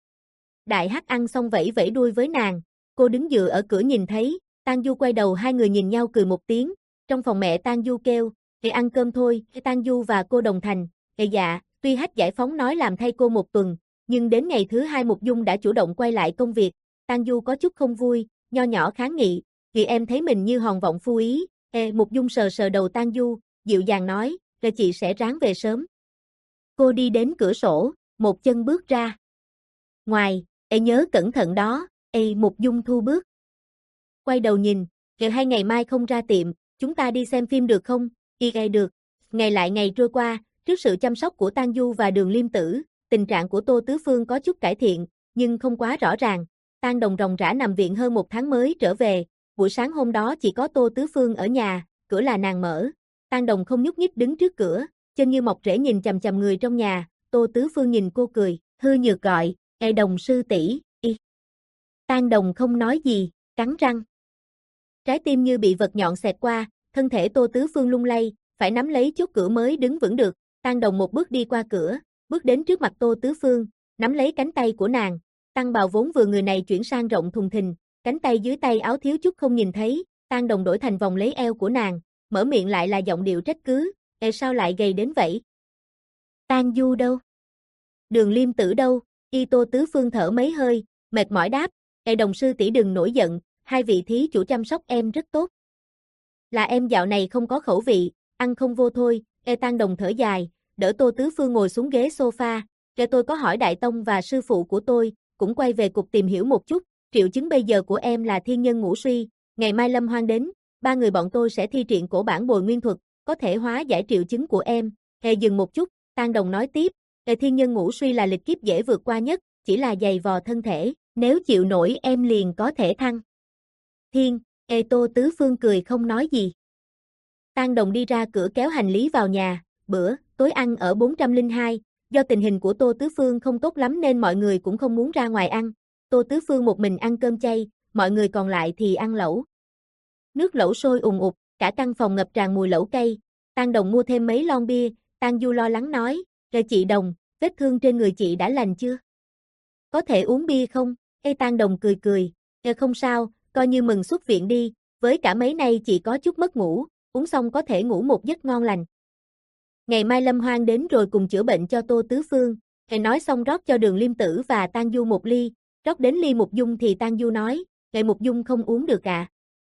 Đại Hắc ăn xong vẫy vẫy đuôi với nàng, cô đứng dựa ở cửa nhìn thấy, Tang Du quay đầu, hai người nhìn nhau cười một tiếng, trong phòng mẹ Tang Du kêu, "Ê ăn cơm thôi." Tang Du và cô đồng thành, "Ê dạ." Tuy Hách Giải Phóng nói làm thay cô một tuần, nhưng đến ngày thứ hai Mục Dung đã chủ động quay lại công việc, Tang Du có chút không vui, nho nhỏ kháng nghị, vì em thấy mình như hòn vọng phu ý. Ê, Mục Dung sờ sờ đầu Tang Du, dịu dàng nói, rồi chị sẽ ráng về sớm. Cô đi đến cửa sổ, một chân bước ra. Ngoài, ê nhớ cẩn thận đó, ê Mục Dung thu bước. Quay đầu nhìn, rồi hai ngày mai không ra tiệm, chúng ta đi xem phim được không? Y ghê được. Ngày lại ngày trôi qua, trước sự chăm sóc của Tang Du và Đường Liêm Tử, tình trạng của Tô Tứ Phương có chút cải thiện, nhưng không quá rõ ràng. Tang Đồng ròng rã nằm viện hơn một tháng mới trở về, buổi sáng hôm đó chỉ có Tô Tứ Phương ở nhà, cửa là nàng mở. Tang Đồng không nhúc nhích đứng trước cửa, chân như mọc rễ nhìn chằm chằm người trong nhà, Tô Tứ Phương nhìn cô cười, hư nhược gọi, "Ê Đồng sư tỷ." Y. Tang Đồng không nói gì, cắn răng. Trái tim như bị vật nhọn xẹt qua, thân thể Tô Tứ Phương lung lay, phải nắm lấy chốt cửa mới đứng vững được. Tang Đồng một bước đi qua cửa, bước đến trước mặt Tô Tứ Phương, nắm lấy cánh tay của nàng. Tăng bào vốn vừa người này chuyển sang rộng thùng thình, cánh tay dưới tay áo thiếu chút không nhìn thấy. Tang Đồng đổi thành vòng lấy eo của nàng, mở miệng lại là giọng điệu trách cứ, "Ê sao lại gầy đến vậy? Tang Du đâu? Đường Liêm Tử đâu?" Y Tô Tứ Phương thở mấy hơi, mệt mỏi đáp, "Ê Đồng sư tỷ đừng nổi giận, hai vị thí chủ chăm sóc em rất tốt. Là em dạo này không có khẩu vị, ăn không vô thôi." Ê Tang Đồng thở dài, đỡ Tô Tứ Phương ngồi xuống ghế sofa, "Ê tôi có hỏi Đại Tông và sư phụ của tôi, cũng quay về cục tìm hiểu một chút, triệu chứng bây giờ của em là thiên nhân ngũ suy, ngày mai Lâm Hoan đến, ba người bọn tôi sẽ thi triển cổ bản bồi nguyên thuật, có thể hóa giải triệu chứng của em." Ê dừng một chút, Tang Đồng nói tiếp, "Ê thiên nhân ngũ suy là lịch kiếp dễ vượt qua nhất, chỉ là dày vò thân thể, nếu chịu nổi em liền có thể thăng thiên." Ê Tô Tứ Phương cười không nói gì. Tang Đồng đi ra cửa kéo hành lý vào nhà, bữa tối ăn ở bốn trăm lẻ hai, do tình hình của Tô Tứ Phương không tốt lắm nên mọi người cũng không muốn ra ngoài ăn. Tô Tứ Phương một mình ăn cơm chay, mọi người còn lại thì ăn lẩu. Nước lẩu sôi ùn ụt, cả căn phòng ngập tràn mùi lẩu cay. Tang Đồng mua thêm mấy lon bia, Tang Du lo lắng nói, "Rồi chị Đồng, vết thương trên người chị đã lành chưa? Có thể uống bia không?" Ê Tang Đồng cười cười, "Ê không sao, coi như mừng xuất viện đi, với cả mấy nay chị có chút mất ngủ, uống xong có thể ngủ một giấc ngon lành. Ngày mai Lâm Hoan đến rồi cùng chữa bệnh cho Tô Tứ Phương." Ê nói xong rót cho Đường Liêm Tử và Tang Du một ly, rót đến ly Mục Dung thì Tang Du nói, "Ê Mục Dung không uống được à?"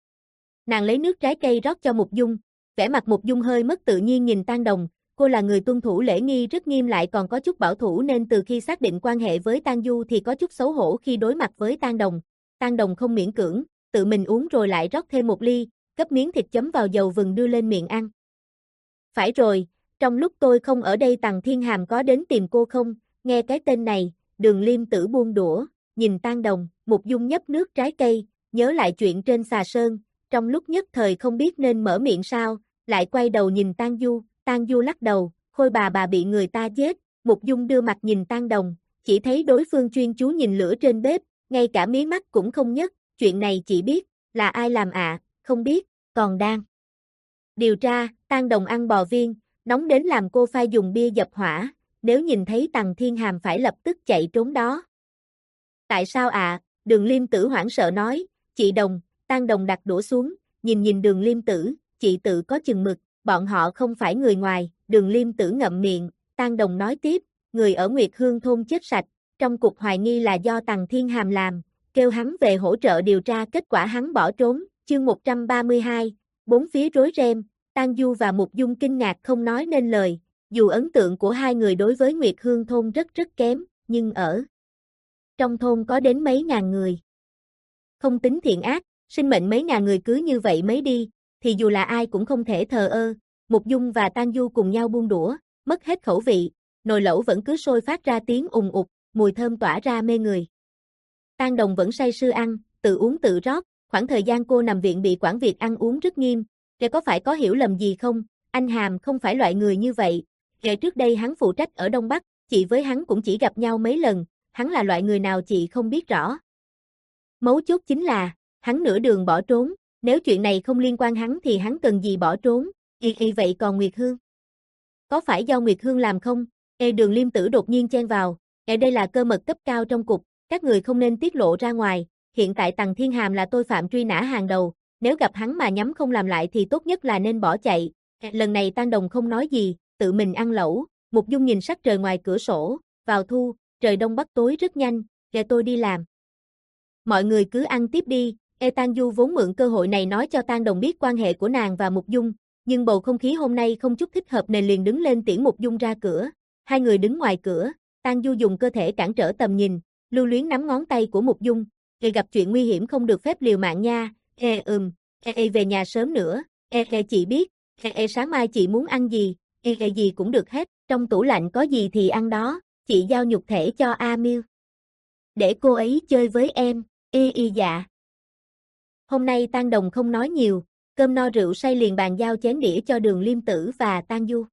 Nàng lấy nước trái cây rót cho Mục Dung, vẻ mặt Mục Dung hơi mất tự nhiên nhìn Tang Đồng, cô là người tuân thủ lễ nghi rất nghiêm lại còn có chút bảo thủ nên từ khi xác định quan hệ với Tang Du thì có chút xấu hổ khi đối mặt với Tang Đồng. Tang Đồng không miễn cưỡng, tự mình uống rồi lại rót thêm một ly, gấp miếng thịt chấm vào dầu vừng đưa lên miệng ăn. "Phải rồi, trong lúc tôi không ở đây Tằng Thiên Hàm có đến tìm cô không?" Nghe cái tên này, Đường Liêm Tử buông đũa, nhìn Tang Đồng, Mục Dung nhấp nước trái cây, nhớ lại chuyện trên Xà Sơn, trong lúc nhất thời không biết nên mở miệng sao, lại quay đầu nhìn Tang Du, Tang Du lắc đầu, "Khôi bà bà bị người ta giết." Mục Dung đưa mặt nhìn Tang Đồng, chỉ thấy đối phương chuyên chú nhìn lửa trên bếp, ngay cả mí mắt cũng không nhấc, "Chuyện này chị biết, là ai làm ạ?" "Không biết, còn đang điều tra." Tang Đồng ăn bò viên, nóng đến làm cô phai dùng bia dập hỏa, nếu nhìn thấy Tằng Thiên Hàm phải lập tức chạy trốn đó. "Tại sao ạ?" Đường Liêm Tử hoảng sợ nói, "Chị Đồng." Tang Đồng đặt đũa xuống, nhìn nhìn Đường Liêm Tử, "Chị tự có chừng mực, bọn họ không phải người ngoài." Đường Liêm Tử ngậm miệng, Tang Đồng nói tiếp, "Người ở Nguyệt Hương thôn chết sạch, trong cục hoài nghi là do Tằng Thiên Hàm làm, kêu hắn về hỗ trợ điều tra kết quả hắn bỏ trốn." Chương một trăm ba mươi hai, bốn phía rối ren, Tang Du và Mục Dung kinh ngạc không nói nên lời, dù ấn tượng của hai người đối với Nguyệt Hương thôn rất rất kém, nhưng ở trong thôn có đến mấy ngàn người. Không tính thiện ác, sinh mệnh mấy ngàn người cứ như vậy mấy đi, thì dù là ai cũng không thể thờ ơ. Mục Dung và Tang Du cùng nhau buông đũa, mất hết khẩu vị, nồi lẩu vẫn cứ sôi phát ra tiếng ùng ục, mùi thơm tỏa ra mê người. Tang Đồng vẫn say sưa ăn, tự uống tự rót, khoảng thời gian cô nằm viện bị quản việc ăn uống rất nghiêm. "Kẻ có phải có hiểu lầm gì không? Anh Hàm không phải loại người như vậy. Kẻ trước đây hắn phụ trách ở Đông Bắc, chị với hắn cũng chỉ gặp nhau mấy lần, hắn là loại người nào chị không biết rõ. Mấu chốt chính là, hắn nửa đường bỏ trốn, nếu chuyện này không liên quan hắn thì hắn cần gì bỏ trốn, y y vậy còn Nguyệt Hương? Có phải do Nguyệt Hương làm không?" Ê Đường Liêm Tử đột nhiên chen vào, "Ê đây là cơ mật cấp cao trong cục, các người không nên tiết lộ ra ngoài, hiện tại Tằng Thiên Hàm là tội phạm truy nã hàng đầu, nếu gặp hắn mà nhắm không làm lại thì tốt nhất là nên bỏ chạy." Lần này Tang Đồng không nói gì, tự mình ăn lẩu. Mục Dung nhìn sắc trời ngoài cửa sổ, vào thu, trời đông bắc tối rất nhanh, "Kệ tôi đi làm." mọi người cứ ăn tiếp đi. E Tang Du vốn mượn cơ hội này nói cho Tang Đồng biết quan hệ của nàng và Mục Dung, nhưng bầu không khí hôm nay không chút thích hợp nên liền đứng lên tiễn Mục Dung ra cửa. Hai người đứng ngoài cửa, Tang Du dùng cơ thể cản trở tầm nhìn, lưu luyến nắm ngón tay của Mục Dung. Ê gặp chuyện nguy hiểm không được phép liều mạng nha. Ê ừm, ê ê về nhà sớm nữa. Ê ê chị biết. Ê ê sáng mai chị muốn ăn gì? Ê ê gì cũng được hết, trong tủ lạnh có gì thì ăn đó. Chị giao nhục thể cho A Miêu. Để cô ấy chơi với em. Ê y dạ. Hôm nay Tang Đồng không nói nhiều, cơm no rượu say liền bàn giao chén đĩa cho Đường Liêm Tử và Tang Du.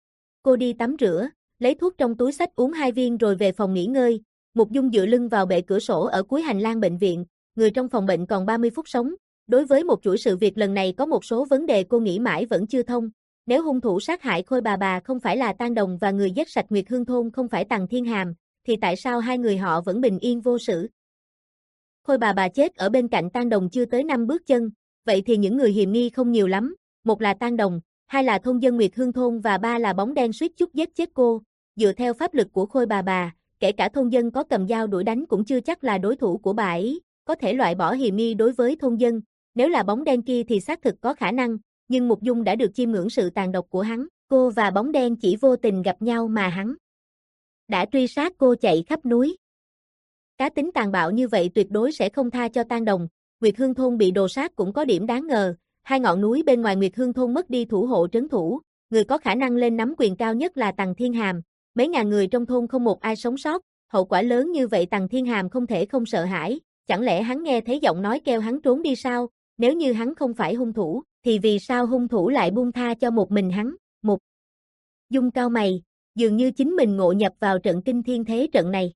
Cô đi tắm rửa, lấy thuốc trong túi xách uống hai viên rồi về phòng nghỉ ngơi. Mục Dung dựa lưng vào bệ cửa sổ ở cuối hành lang bệnh viện, người trong phòng bệnh còn ba mươi phút sống. Đối với một chuỗi sự việc lần này có một số vấn đề cô nghĩ mãi vẫn chưa thông. Nếu hung thủ sát hại Khôi bà bà không phải là Tang Đồng và người giết sạch Nguyệt Hương thôn không phải Tằng Thiên Hàm, thì tại sao hai người họ vẫn bình yên vô sự? Khôi bà bà chết ở bên cạnh Tang Đồng chưa tới năm bước chân, vậy thì những người hiềm nghi không nhiều lắm, một là Tang Đồng, hai là thôn dân Nguyệt Hương thôn và ba là bóng đen suýt chút giết chết cô. Dựa theo pháp lực của Khôi bà bà, kể cả thôn dân có cầm dao đuổi đánh cũng chưa chắc là đối thủ của bà ấy, có thể loại bỏ hiềm nghi đối với thôn dân. Nếu là bóng đen kia thì xác thực có khả năng, nhưng Mục Dung đã được chiêm ngưỡng sự tàn độc của hắn, cô và bóng đen chỉ vô tình gặp nhau mà hắn đã truy sát cô chạy khắp núi. Cá tính tàn bạo như vậy tuyệt đối sẽ không tha cho Tang Đồng. Nguyệt Hương thôn bị đồ sát cũng có điểm đáng ngờ, hai ngọn núi bên ngoài Nguyệt Hương thôn mất đi thủ hộ trấn thủ, người có khả năng lên nắm quyền cao nhất là Tằng Thiên Hàm, mấy ngàn người trong thôn không một ai sống sót, hậu quả lớn như vậy Tằng Thiên Hàm không thể không sợ hãi, chẳng lẽ hắn nghe thấy giọng nói kêu hắn trốn đi sao? Nếu như hắn không phải hung thủ, thì vì sao hung thủ lại buông tha cho một mình hắn? Mục Dung cao mày, dường như chính mình ngộ nhập vào trận kinh thiên thế trận này.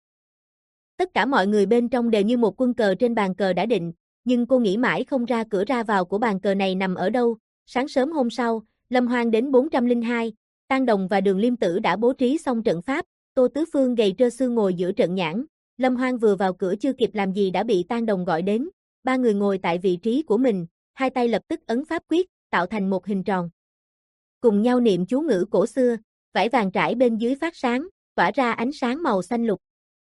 Tất cả mọi người bên trong đều như một quân cờ trên bàn cờ đã định, nhưng cô nghĩ mãi không ra cửa ra vào của bàn cờ này nằm ở đâu. Sáng sớm hôm sau, Lâm Hoang đến bốn trăm lẻ hai, Tang Đồng và Đường Liêm Tử đã bố trí xong trận pháp, Tô Tứ Phương gầy trơ xương ngồi giữa trận nhãn. Lâm Hoang vừa vào cửa chưa kịp làm gì đã bị Tang Đồng gọi đến, ba người ngồi tại vị trí của mình, hai tay lập tức ấn pháp quyết, tạo thành một hình tròn. Cùng nhau niệm chú ngữ cổ xưa, vải vàng trải bên dưới phát sáng, tỏa ra ánh sáng màu xanh lục.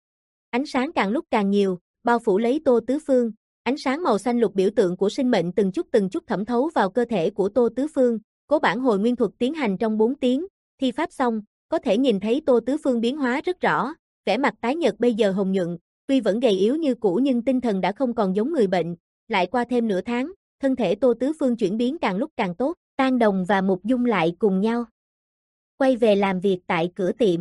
Ánh sáng càng lúc càng nhiều, bao phủ lấy Tô Tứ Phương, ánh sáng màu xanh lục biểu tượng của sinh mệnh từng chút từng chút thẩm thấu vào cơ thể của Tô Tứ Phương. Cố bản hồi nguyên thuật tiến hành trong bốn tiếng, thi pháp xong, có thể nhìn thấy Tô Tứ Phương biến hóa rất rõ, vẻ mặt tái nhợt bây giờ hồng nhuận, tuy vẫn gầy yếu như cũ nhưng tinh thần đã không còn giống người bệnh, lại qua thêm nửa tháng, thân thể Tô Tứ Phương chuyển biến càng lúc càng tốt, Tang Đồng và Mục Dung lại cùng nhau quay về làm việc tại cửa tiệm.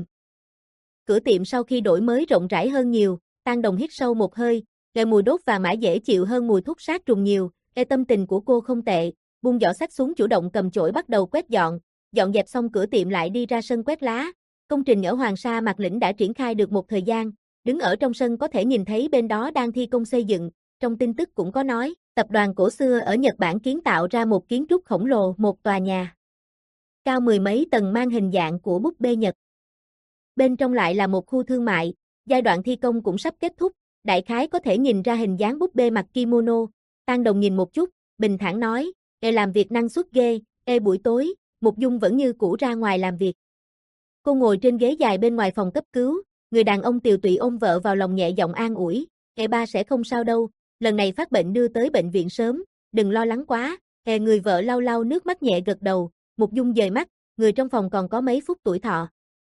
Cửa tiệm sau khi đổi mới rộng rãi hơn nhiều, Tang Đồng hít sâu một hơi, nghe mùi đốt vàng mã dễ chịu hơn mùi thuốc sát trùng nhiều, e tâm tình của cô không tệ, buông giỏ sách xuống chủ động cầm chổi bắt đầu quét dọn, dọn dẹp xong cửa tiệm lại đi ra sân quét lá. Công trình ở Hoàng Sa Mạc Lĩnh đã triển khai được một thời gian, đứng ở trong sân có thể nhìn thấy bên đó đang thi công xây dựng, trong tin tức cũng có nói, tập đoàn cổ xưa ở Nhật Bản kiến tạo ra một kiến trúc khổng lồ, một tòa nhà cao mười mấy tầng mang hình dạng của búp bê Nhật. Bên trong lại là một khu thương mại, giai đoạn thi công cũng sắp kết thúc, đại khái có thể nhìn ra hình dáng búp bê mặc kimono. Tang Đồng nhìn một chút, bình thản nói, "Ê làm việc năng suất ghê, ê buổi tối." Mục Dung vẫn như cũ ra ngoài làm việc. Cô ngồi trên ghế dài bên ngoài phòng cấp cứu, người đàn ông tiều tụy ôm vợ vào lòng nhẹ giọng an ủi, "Ê ba sẽ không sao đâu, lần này phát bệnh đưa tới bệnh viện sớm, đừng lo lắng quá." Ê người vợ lau lau nước mắt nhẹ gật đầu, Mục Dung dời mắt, người trong phòng còn có mấy phút tuổi thọ.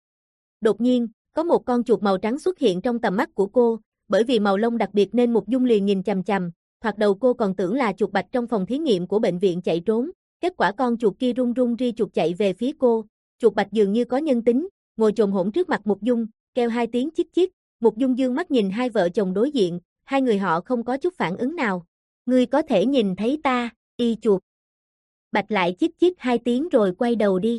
Đột nhiên, có một con chuột màu trắng xuất hiện trong tầm mắt của cô, bởi vì màu lông đặc biệt nên Mục Dung liền nhìn chằm chằm, thoạt đầu cô còn tưởng là chuột bạch trong phòng thí nghiệm của bệnh viện chạy trốn, kết quả con chuột kia run run ri chuột chạy về phía cô, chuột bạch dường như có nhân tính, ngồi chồm hổm trước mặt Mục Dung, kêu hai tiếng chích chích, Mục Dung dương mắt nhìn hai vợ chồng đối diện, hai người họ không có chút phản ứng nào. "Ngươi có thể nhìn thấy ta?" Y chuột bạch lại chích chích hai tiếng rồi quay đầu đi.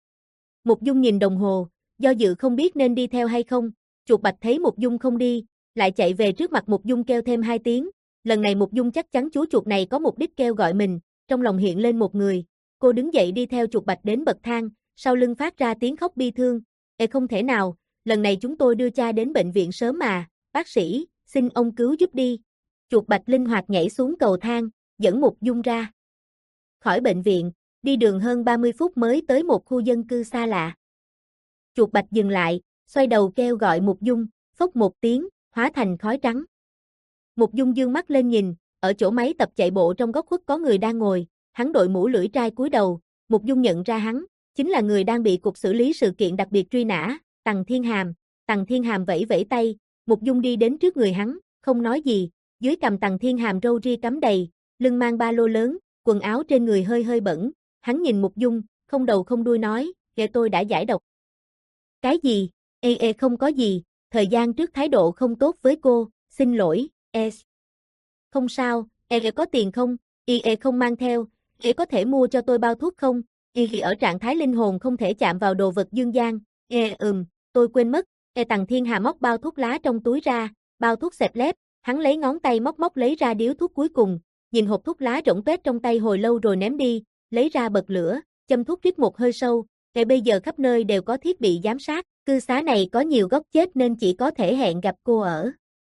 Mục Dung nhìn đồng hồ, do dự không biết nên đi theo hay không, chuột bạch thấy Mục Dung không đi, lại chạy về trước mặt Mục Dung kêu thêm hai tiếng, lần này Mục Dung chắc chắn chú chuột này có mục đích kêu gọi mình, trong lòng hiện lên một người, cô đứng dậy đi theo chuột bạch đến bậc thang, sau lưng phát ra tiếng khóc bi thương, "Ê không thể nào, lần này chúng tôi đưa cha đến bệnh viện sớm mà, bác sĩ, xin ông cứu giúp đi." Chuột bạch linh hoạt nhảy xuống cầu thang, dẫn Mục Dung ra khỏi bệnh viện, đi đường hơn ba mươi phút mới tới một khu dân cư xa lạ. Chuột bạch dừng lại, xoay đầu kêu gọi Mục Dung, phốc một tiếng, hóa thành khói trắng. Mục Dung dương mắt lên nhìn, ở chỗ máy tập chạy bộ trong góc khuất có người đang ngồi, hắn đội mũ lưỡi trai cúi đầu, Mục Dung nhận ra hắn, chính là người đang bị cục xử lý sự kiện đặc biệt truy nã, Tằng Thiên Hàm. Tằng Thiên Hàm vẫy vẫy tay, Mục Dung đi đến trước người hắn, không nói gì, dưới cằm Tằng Thiên Hàm râu ria cắm đầy, lưng mang ba lô lớn, quần áo trên người hơi hơi bẩn, hắn nhìn Mục Dung, không đầu không đuôi nói, "Kệ tôi đã giải độc." "Cái gì?" "Ê ê không có gì, thời gian trước thái độ không tốt với cô, xin lỗi." "Ê." "Không sao, ê ê có tiền không?" "Ê ê không mang theo." "Ê có thể mua cho tôi bao thuốc không?" "Ê ê ở trạng thái linh hồn không thể chạm vào đồ vật dương gian." "Ê ừm, tôi quên mất." Ê Tằng Thiên Hà móc bao thuốc lá trong túi ra, bao thuốc xẹp lép, hắn lấy ngón tay móc móc lấy ra điếu thuốc cuối cùng, nhìn hộp thuốc lá rỗng tuếch trong tay hồi lâu rồi ném đi, lấy ra bật lửa, châm thuốc rít một hơi sâu, "Kệ bây giờ khắp nơi đều có thiết bị giám sát, cư xá này có nhiều góc chết nên chỉ có thể hẹn gặp cô ở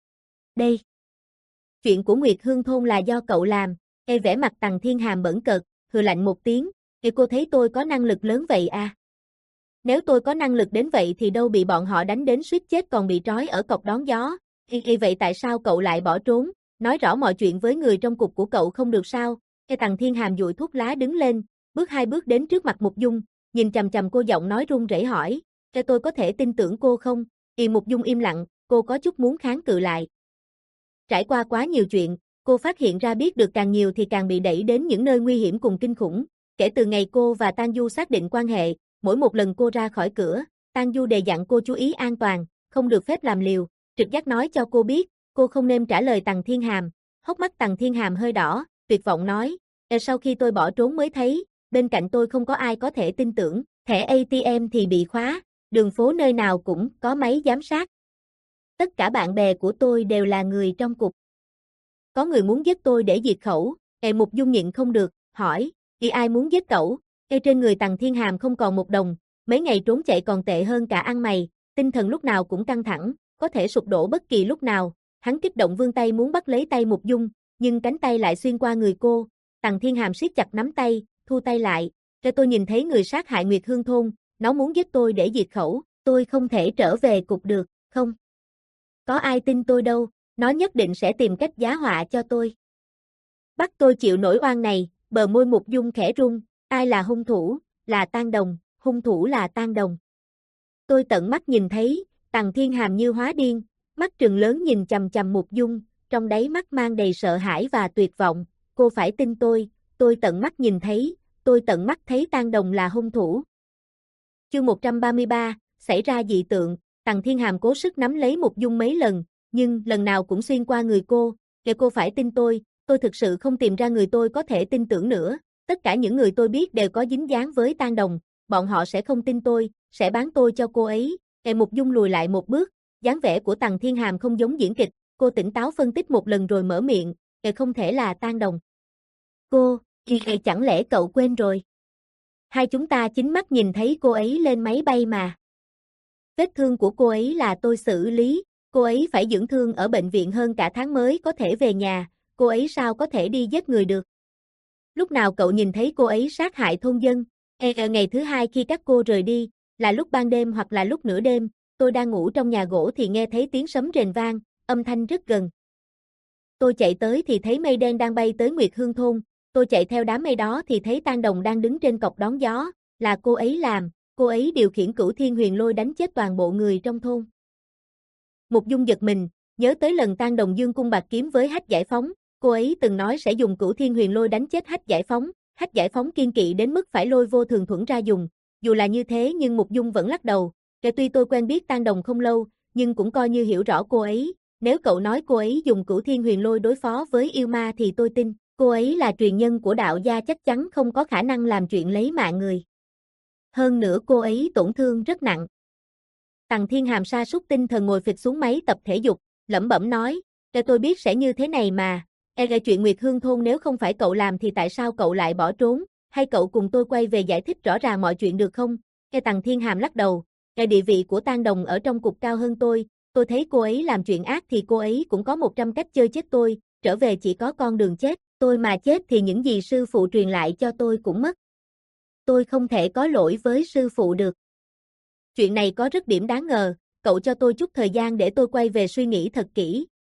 đây. Chuyện của Nguyệt Hương thôn là do cậu làm." Ê vẻ mặt Tằng Thiên Hàm bẩn cợt, hừ lạnh một tiếng, "Ê cô thấy tôi có năng lực lớn vậy à? Nếu tôi có năng lực đến vậy thì đâu bị bọn họ đánh đến suýt chết còn bị trói ở cọc đón gió. Ê, ê vậy tại sao cậu lại bỏ trốn? Nói rõ mọi chuyện với người trong cục của cậu không được sao?" Ê Tằng Thiên Hàm dụi thuốc lá đứng lên, bước hai bước đến trước mặt Mục Dung, nhìn chằm chằm cô giọng nói run rẩy hỏi, "Ê tôi có thể tin tưởng cô không?" Y Mục Dung im lặng, cô có chút muốn kháng cự lại. Trải qua quá nhiều chuyện, cô phát hiện ra biết được càng nhiều thì càng bị đẩy đến những nơi nguy hiểm cùng kinh khủng. Kể từ ngày cô và Tang Du xác định quan hệ, mỗi một lần cô ra khỏi cửa, Tang Du đề dặn cô chú ý an toàn, không được phép làm liều, trực giác nói cho cô biết, cô không nên trả lời Tằng Thiên Hàm. Hốc mắt Tằng Thiên Hàm hơi đỏ, tuyệt vọng nói, "Ê sau khi tôi bỏ trốn mới thấy, bên cạnh tôi không có ai có thể tin tưởng, thẻ a tê em thì bị khóa, đường phố nơi nào cũng có máy giám sát. Tất cả bạn bè của tôi đều là người trong cục. Có người muốn giết tôi để diệt khẩu." Ê Mục Dung nhịn không được, hỏi, "Ý ai muốn giết cậu?" Ê trên người Tằng Thiên Hàm không còn một đồng, mấy ngày trốn chạy còn tệ hơn cả ăn mày, tinh thần lúc nào cũng căng thẳng, có thể sụp đổ bất kỳ lúc nào. Hắn kích động vươn tay muốn bắt lấy tay Mục Dung, nhưng cánh tay lại xuyên qua người cô. Tằng Thiên Hàm siết chặt nắm tay, thu tay lại, "Cho tôi nhìn thấy người sát hại Nguyệt Hương thôn, nó muốn giết tôi để diệt khẩu, tôi không thể trở về cục được, không. Có ai tin tôi đâu, nó nhất định sẽ tìm cách giá họa cho tôi. Bắt tôi chịu nỗi oan này." Bờ môi Mục Dung khẽ rung, "Ai là hung thủ?" "Là Tang Đồng, hung thủ là Tang Đồng. Tôi tận mắt nhìn thấy." Tằng Thiên Hàm như hóa điên, mắt trừng lớn nhìn chằm chằm Mục Dung, trong đáy mắt mang đầy sợ hãi và tuyệt vọng, "Cô phải tin tôi, tôi tận mắt nhìn thấy, tôi tận mắt thấy Tang Đồng là hung thủ." Chương một trăm ba mươi ba, xảy ra dị tượng. Tằng Thiên Hàm cố sức nắm lấy Mục Dung mấy lần, nhưng lần nào cũng xuyên qua người cô, "Kệ cô phải tin tôi, tôi thực sự không tìm ra người tôi có thể tin tưởng nữa. Tất cả những người tôi biết đều có dính dáng với Tang Đồng, bọn họ sẽ không tin tôi, sẽ bán tôi cho cô ấy." Kệ Mục Dung lùi lại một bước, dáng vẻ của Tằng Thiên Hàm không giống diễn kịch, cô tỉnh táo phân tích một lần rồi mở miệng, "Kệ không thể là Tang Đồng. Cô, kệ chẳng lẽ cậu quên rồi? Hai chúng ta chính mắt nhìn thấy cô ấy lên máy bay mà. Vết thương của cô ấy là tôi xử lý, cô ấy phải dưỡng thương ở bệnh viện hơn cả tháng mới có thể về nhà, cô ấy sao có thể đi giết người được? Lúc nào cậu nhìn thấy cô ấy sát hại thôn dân?" Ê, ờ, ngày thứ hai khi các cô rời đi, là lúc ban đêm hoặc là lúc nửa đêm, tôi đang ngủ trong nhà gỗ thì nghe thấy tiếng sấm rền vang, âm thanh rất gần. Tôi chạy tới thì thấy mây đen đang bay tới Nguyệt Hương thôn, tôi chạy theo đám mây đó thì thấy Tang Đồng đang đứng trên cọc đón gió, là cô ấy làm, cô ấy điều khiển Cửu Thiên Huyền Lôi đánh chết toàn bộ người trong thôn. Mục Dung giật mình, nhớ tới lần Tang Đồng dương cung bạc kiếm với Hách Giải Phóng, cô ấy từng nói sẽ dùng Cửu Thiên Huyền Lôi đánh chết Hách Giải Phóng, Hách Giải Phóng kiên kỵ đến mức phải lôi vô thường thuẫn ra dùng, dù là như thế nhưng Mục Dung vẫn lắc đầu, "Kể tuy tôi quen biết Tang Đồng không lâu, nhưng cũng coi như hiểu rõ cô ấy, nếu cậu nói cô ấy dùng Cửu Thiên Huyền Lôi đối phó với yêu ma thì tôi tin, cô ấy là truyền nhân của đạo gia chắc chắn không có khả năng làm chuyện lấy mạng người. Hơn nữa cô ấy tổn thương rất nặng." Tằng Thiên Hàm sa sút tinh thần ngồi phịch xuống máy tập thể dục, lẩm bẩm nói, "Để tôi biết sẽ như thế này mà. E ra chuyện Nguyệt Hương thôn nếu không phải cậu làm thì tại sao cậu lại bỏ trốn, hay cậu cùng tôi quay về giải thích rõ ràng mọi chuyện được không?" E Tằng Thiên Hàm lắc đầu, "E địa vị của Tang Đồng ở trong cục cao hơn tôi, tôi thấy cô ấy làm chuyện ác thì cô ấy cũng có một trăm cách chơi chết tôi, trở về chỉ có con đường chết, tôi mà chết thì những gì sư phụ truyền lại cho tôi cũng mất. Tôi không thể có lỗi với sư phụ được. Chuyện này có rất điểm đáng ngờ, cậu cho tôi chút thời gian để tôi quay về suy nghĩ thật kỹ."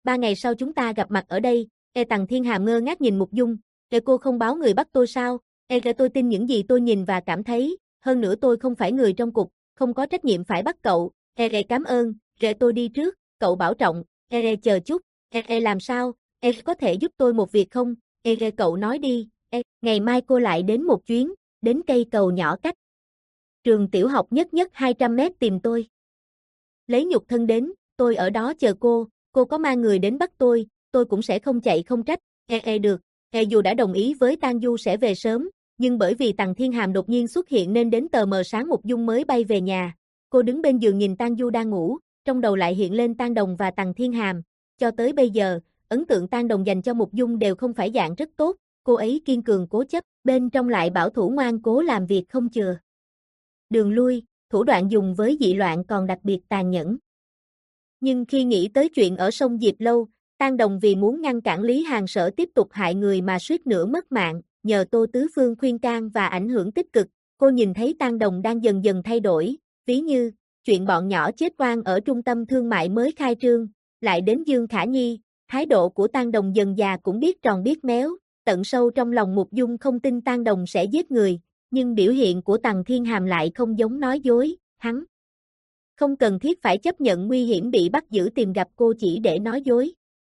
ba ngày sau chúng ta gặp mặt ở đây. E Tằng Thiên Hàm ngơ ngác nhìn Mục Dung, E cô không báo người bắt tôi sao? E tôi tin những gì tôi nhìn và cảm thấy, hơn nữa tôi không phải người trong cục, không có trách nhiệm phải bắt cậu. E cảm ơn, E tôi đi trước, cậu bảo trọng. E chờ chút, E làm sao? E có thể giúp tôi một việc không? E cậu nói đi. E, ngày mai cô lại đến một chuyến, đến cây cầu nhỏ cách trường tiểu học nhất nhất hai trăm mét tìm tôi. Lấy nhục thân đến, tôi ở đó chờ cô, cô có mang người đến bắt tôi, tôi cũng sẽ không chạy không trách. E e được, e dù đã đồng ý với Tang Du sẽ về sớm, nhưng bởi vì Tằng Thiên Hàm đột nhiên xuất hiện nên đến tờ mờ sáng Mục Dung mới bay về nhà. Cô đứng bên giường nhìn Tang Du đang ngủ, trong đầu lại hiện lên Tang Đồng và Tằng Thiên Hàm. Cho tới bây giờ, ấn tượng Tang Đồng dành cho Mục Dung đều không phải dạng rất tốt, cô ấy kiên cường cố chấp, bên trong lại bảo thủ ngoan cố làm việc không chừa đường lui, thủ đoạn dùng với dị loạn còn đặc biệt tàn nhẫn. Nhưng khi nghĩ tới chuyện ở sông Diệp Lâu, Tang Đồng vì muốn ngăn cản Lý Hàn Sở tiếp tục hại người mà suýt nữa mất mạng, nhờ Tô Tứ Phương khuyên can và ảnh hưởng tích cực, cô nhìn thấy Tang Đồng đang dần dần thay đổi, ví như, chuyện bọn nhỏ chết oan ở trung tâm thương mại mới khai trương, lại đến Dương Khả Nhi, thái độ của Tang Đồng dần già cũng biết tròn biết méo, tận sâu trong lòng Mục Dung không tin Tang Đồng sẽ giết người, nhưng biểu hiện của Tằng Thiên Hàm lại không giống nói dối, hắn không cần thiết phải chấp nhận nguy hiểm bị bắt giữ tìm gặp cô chỉ để nói dối.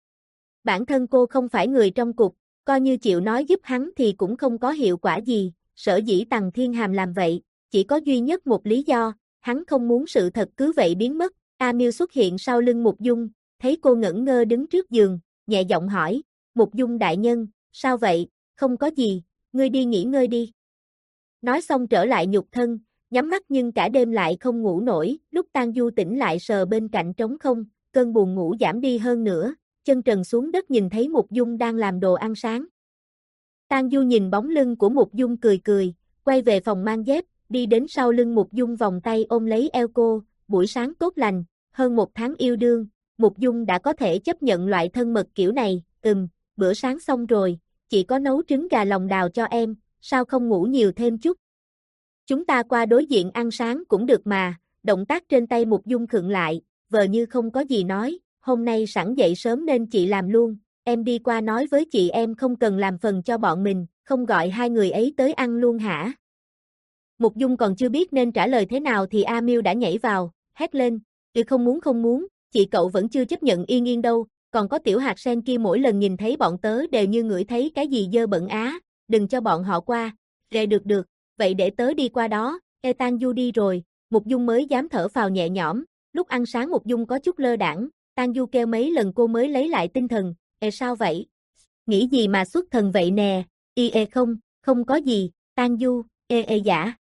Bản thân cô không phải người trong cục, coi như chịu nói giúp hắn thì cũng không có hiệu quả gì, sở dĩ Tằng Thiên Hàm làm vậy, chỉ có duy nhất một lý do, hắn không muốn sự thật cứ vậy biến mất. A Miêu xuất hiện sau lưng Mục Dung, thấy cô ngẩn ngơ đứng trước giường, nhẹ giọng hỏi, Mục Dung đại nhân, sao vậy, không có gì, ngươi đi nghỉ ngơi đi. Nói xong trở lại nhục thân, nhắm mắt nhưng cả đêm lại không ngủ nổi, lúc Tang Du tỉnh lại sờ bên cạnh trống không, cơn buồn ngủ giảm đi hơn nữa, chân trần xuống đất nhìn thấy Mục Dung đang làm đồ ăn sáng. Tang Du nhìn bóng lưng của Mục Dung cười cười, quay về phòng mang dép, đi đến sau lưng Mục Dung vòng tay ôm lấy eo cô, buổi sáng tốt lành, hơn một tháng yêu đương, Mục Dung đã có thể chấp nhận loại thân mật kiểu này, ừm, bữa sáng xong rồi, chị có nấu trứng gà lòng đào cho em, sao không ngủ nhiều thêm chút? Chúng ta qua đối diện ăn sáng cũng được mà, động tác trên tay Mục Dung khựng lại, vờ như không có gì nói, hôm nay sẵn dậy sớm nên chị làm luôn, em đi qua nói với chị em không cần làm phần cho bọn mình, không gọi hai người ấy tới ăn luôn hả? Mục Dung còn chưa biết nên trả lời thế nào thì A Miêu đã nhảy vào, hét lên, "Ừ không muốn không muốn, chị cậu vẫn chưa chấp nhận Yên Yên đâu, còn có tiểu hạt sen kia mỗi lần nhìn thấy bọn tớ đều như ngửi thấy cái gì dơ bẩn á, đừng cho bọn họ qua." "Rề được được, vậy để tớ đi qua đó." E Tang Du đi rồi, Mục Dung mới dám thở phào nhẹ nhõm, lúc ăn sáng Mục Dung có chút lơ đãng, Tang Du kêu mấy lần cô mới lấy lại tinh thần, "E sao vậy? Nghĩ gì mà xuất thần vậy nè?" "Y e không, không có gì." Tang Du, "E e giả.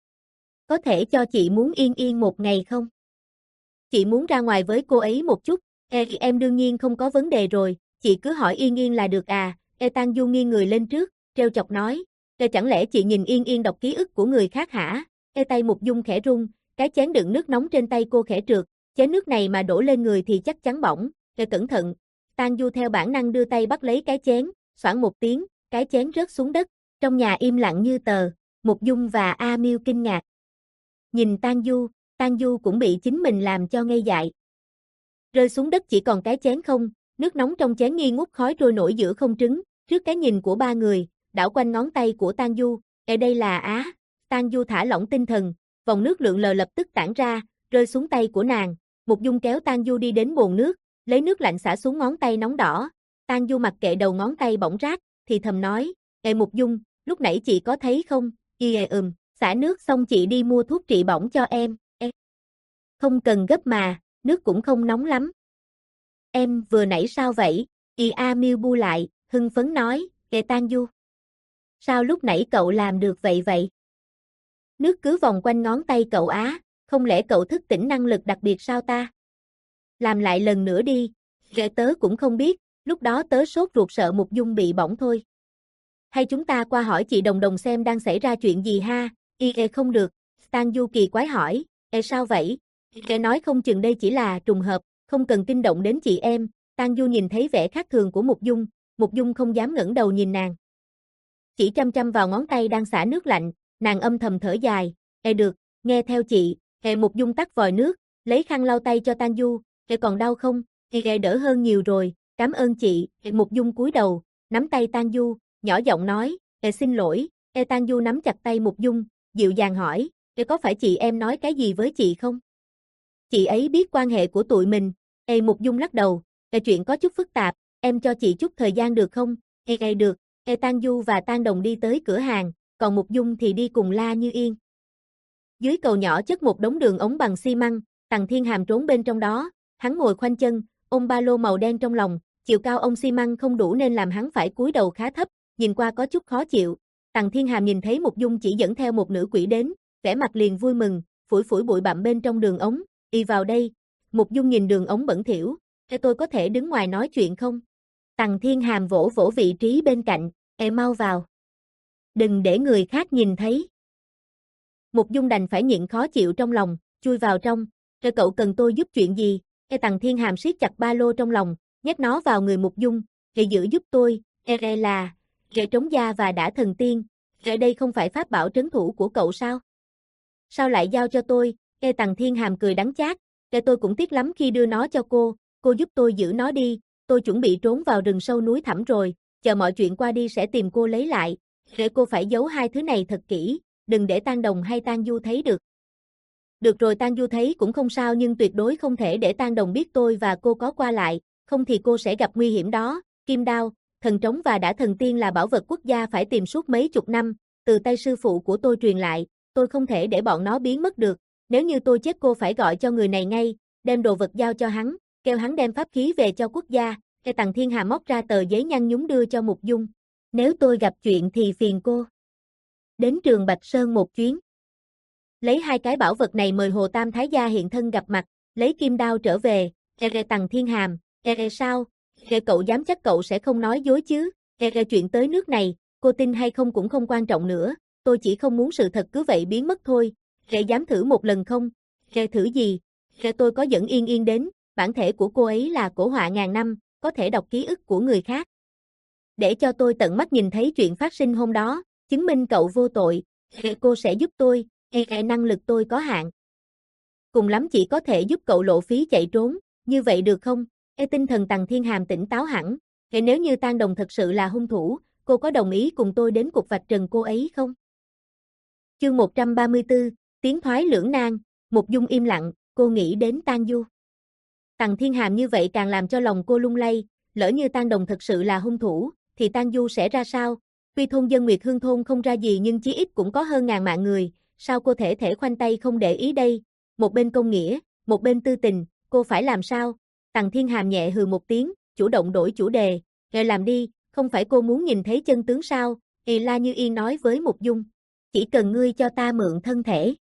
Có thể cho chị muốn Yên Yên một ngày không? Chị muốn ra ngoài với cô ấy một chút." "E em đương nhiên không có vấn đề rồi, chị cứ hỏi Yên Yên là được à." E Tang Du nghiêng người lên trước, trêu chọc nói, "E chẳng lẽ chị nhìn Yên Yên đọc ký ức của người khác hả?" E tay Mục Dung khẽ run, cái chén đựng nước nóng trên tay cô khẽ trượt, chén nước này mà đổ lên người thì chắc chắn bỏng. E cẩn thận. Tang Du theo bản năng đưa tay bắt lấy cái chén, xoảng một tiếng, cái chén rớt xuống đất. Trong nhà im lặng như tờ, Mục Dung và A Miêu kinh ngạc. Nhìn Tang Du, Tang Du cũng bị chính mình làm cho ngây dại. Rơi xuống đất chỉ còn cái chén không, nước nóng trong chén nghi ngút khói trôi nổi giữa không trứng, trước cái nhìn của ba người, đảo quanh ngón tay của Tang Du, "E đây là á." Tang Du thả lỏng tinh thần, vòng nước lượn lờ lập tức tản ra, rơi xuống tay của nàng. Mục Dung kéo Tang Du đi đến bồn nước, lấy nước lạnh xả xuống ngón tay nóng đỏ. Tang Du mặc kệ đầu ngón tay bỏng rát, thì thầm nói, "Ê Mục Dung, lúc nãy chị có thấy không?" "Y e ừm, xả nước xong chị đi mua thuốc trị bỏng cho em." "E, không cần gấp mà, nước cũng không nóng lắm." "Em vừa nãy sao vậy?" Y A Miêu bu lại, hưng phấn nói, "Ê Tang Du, sao lúc nãy cậu làm được vậy vậy? Nước cứ vòng quanh ngón tay cậu á, không lẽ cậu thức tỉnh năng lực đặc biệt sao ta? Làm lại lần nữa đi." "Ghệ tớ cũng không biết, lúc đó tớ sốt ruột sợ Mục Dung bị bỏng thôi." "Hay chúng ta qua hỏi chị Đồng Đồng xem đang xảy ra chuyện gì ha?" "Y e không được." Tang Du kỳ quái hỏi, "E sao vậy?" "Kẻ nói không chừng đây chỉ là trùng hợp, không cần kinh động đến chị em." Tang Du nhìn thấy vẻ khác thường của Mục Dung, Mục Dung không dám ngẩng đầu nhìn nàng. Chỉ chăm chăm vào ngón tay đang xả nước lạnh, nàng âm thầm thở dài, "E được, nghe theo chị." E Mục Dung tắt vòi nước, lấy khăn lau tay cho Tang Du, "E còn đau không?" "E đỡ hơn nhiều rồi." Cảm ơn chị, Mục Dung cúi đầu, nắm tay Tang Du, nhỏ giọng nói, Ê xin lỗi, Ê Tang Du nắm chặt tay Mục Dung, dịu dàng hỏi, Ê có phải chị em nói cái gì với chị không? Chị ấy biết quan hệ của tụi mình, Ê Mục Dung lắc đầu, Ê chuyện có chút phức tạp, em cho chị chút thời gian được không? Ê Ê được, Ê Tang Du và Tang Đồng đi tới cửa hàng, còn Mục Dung thì đi cùng La Như Yên. Dưới cầu nhỏ chất một đống đường ống bằng xi măng, Tằng Thiên Hàm trốn bên trong đó, hắn ngồi khoanh chân, ôm ba lô màu đen trong lòng, chiều cao ông xi măng không đủ nên làm hắn phải cúi đầu khá thấp, nhìn qua có chút khó chịu. Tằng Thiên Hàm nhìn thấy Mục Dung chỉ dẫn theo một nữ quỷ đến, vẻ mặt liền vui mừng, phủi phủi bụi bặm bên trong đường ống, đi vào đây. Mục Dung nhìn đường ống bẩn thỉu, "Ê tôi có thể đứng ngoài nói chuyện không?" Tằng Thiên Hàm vỗ vỗ vị trí bên cạnh, "Ê mau vào. Đừng để người khác nhìn thấy." Mục Dung đành phải nhịn khó chịu trong lòng, chui vào trong, "Ê cậu cần tôi giúp chuyện gì?" Ê Tằng Thiên Hàm siết chặt ba lô trong lòng, nhét nó vào người Mục Dung, "Ê giữ giúp tôi, Ê Ê là, Ê trống da và đã thần tiên, Ê đây không phải pháp bảo trấn thủ của cậu sao? Sao lại giao cho tôi?" Ê Tằng Thiên Hàm cười đắng chát, "Ê tôi cũng tiếc lắm khi đưa nó cho cô, cô giúp tôi giữ nó đi, tôi chuẩn bị trốn vào rừng sâu núi thẳm rồi, chờ mọi chuyện qua đi sẽ tìm cô lấy lại, để cô phải giấu hai thứ này thật kỹ, đừng để Tang Đồng hay Tang Du thấy được." "Được rồi Tang Du thấy cũng không sao nhưng tuyệt đối không thể để Tang Đồng biết tôi và cô có qua lại, không thì cô sẽ gặp nguy hiểm đó." Kim đao, thần trống và đã thần tiên là bảo vật quốc gia phải tìm suốt mấy chục năm, từ tay sư phụ của tôi truyền lại, tôi không thể để bọn nó biến mất được, nếu như tôi chết cô phải gọi cho người này ngay, đem đồ vật giao cho hắn, kêu hắn đem pháp khí về cho quốc gia. Ê Tằng Thiên Hà móc ra tờ giấy nhăn nhúm đưa cho Mục Dung, "Nếu tôi gặp chuyện thì phiền cô đến Trường Bạch Sơn một chuyến. Lấy hai cái bảo vật này mời Hồ Tam Thái Gia hiện thân gặp mặt, lấy kim đao trở về." Ê Ê Tằng Thiên Hàm, "Ê Ê sao? Ê cậu dám chắc cậu sẽ không nói dối chứ? Ê Ê chuyện tới nước này, cô tin hay không cũng không quan trọng nữa, tôi chỉ không muốn sự thật cứ vậy biến mất thôi. Ê dám thử một lần không?" "Ê thử gì?" "Ê tôi có dẫn Yên Yên đến, bản thể của cô ấy là cổ họa ngàn năm, có thể đọc ký ức của người khác. Để cho tôi tận mắt nhìn thấy chuyện phát sinh hôm đó, chứng minh cậu vô tội. Ê cô sẽ giúp tôi, Ê Ê năng lực tôi có hạn. Cùng lắm chỉ có thể giúp cậu lộ phí chạy trốn, như vậy được không?" Ê tinh thần Tằng Thiên Hàm tỉnh táo hẳn, "Ê nếu như Tang Đồng thật sự là hung thủ, cô có đồng ý cùng tôi đến cuộc vạch trần cô ấy không?" Chương một trăm ba mươi tư, tiến thoái lưỡng nan. Mục Dung im lặng, cô nghĩ đến Tang Du. Tằng Thiên Hàm như vậy càng làm cho lòng cô lung lay, lỡ như Tang Đồng thật sự là hung thủ, thì Tang Du sẽ ra sao? Tuy thôn dân Nguyệt Hương thôn không ra gì nhưng chí ít cũng có hơn ngàn mạng người, sao cô thể thể khoanh tay không để ý đây? Một bên công nghĩa, một bên tư tình, cô phải làm sao? Tằng Thiên Hàm nhẹ hừ một tiếng, chủ động đổi chủ đề, "Rồi làm đi, không phải cô muốn nhìn thấy chân tướng sao?" Ê La Như Yên nói với Mục Dung, "Chỉ cần ngươi cho ta mượn thân thể,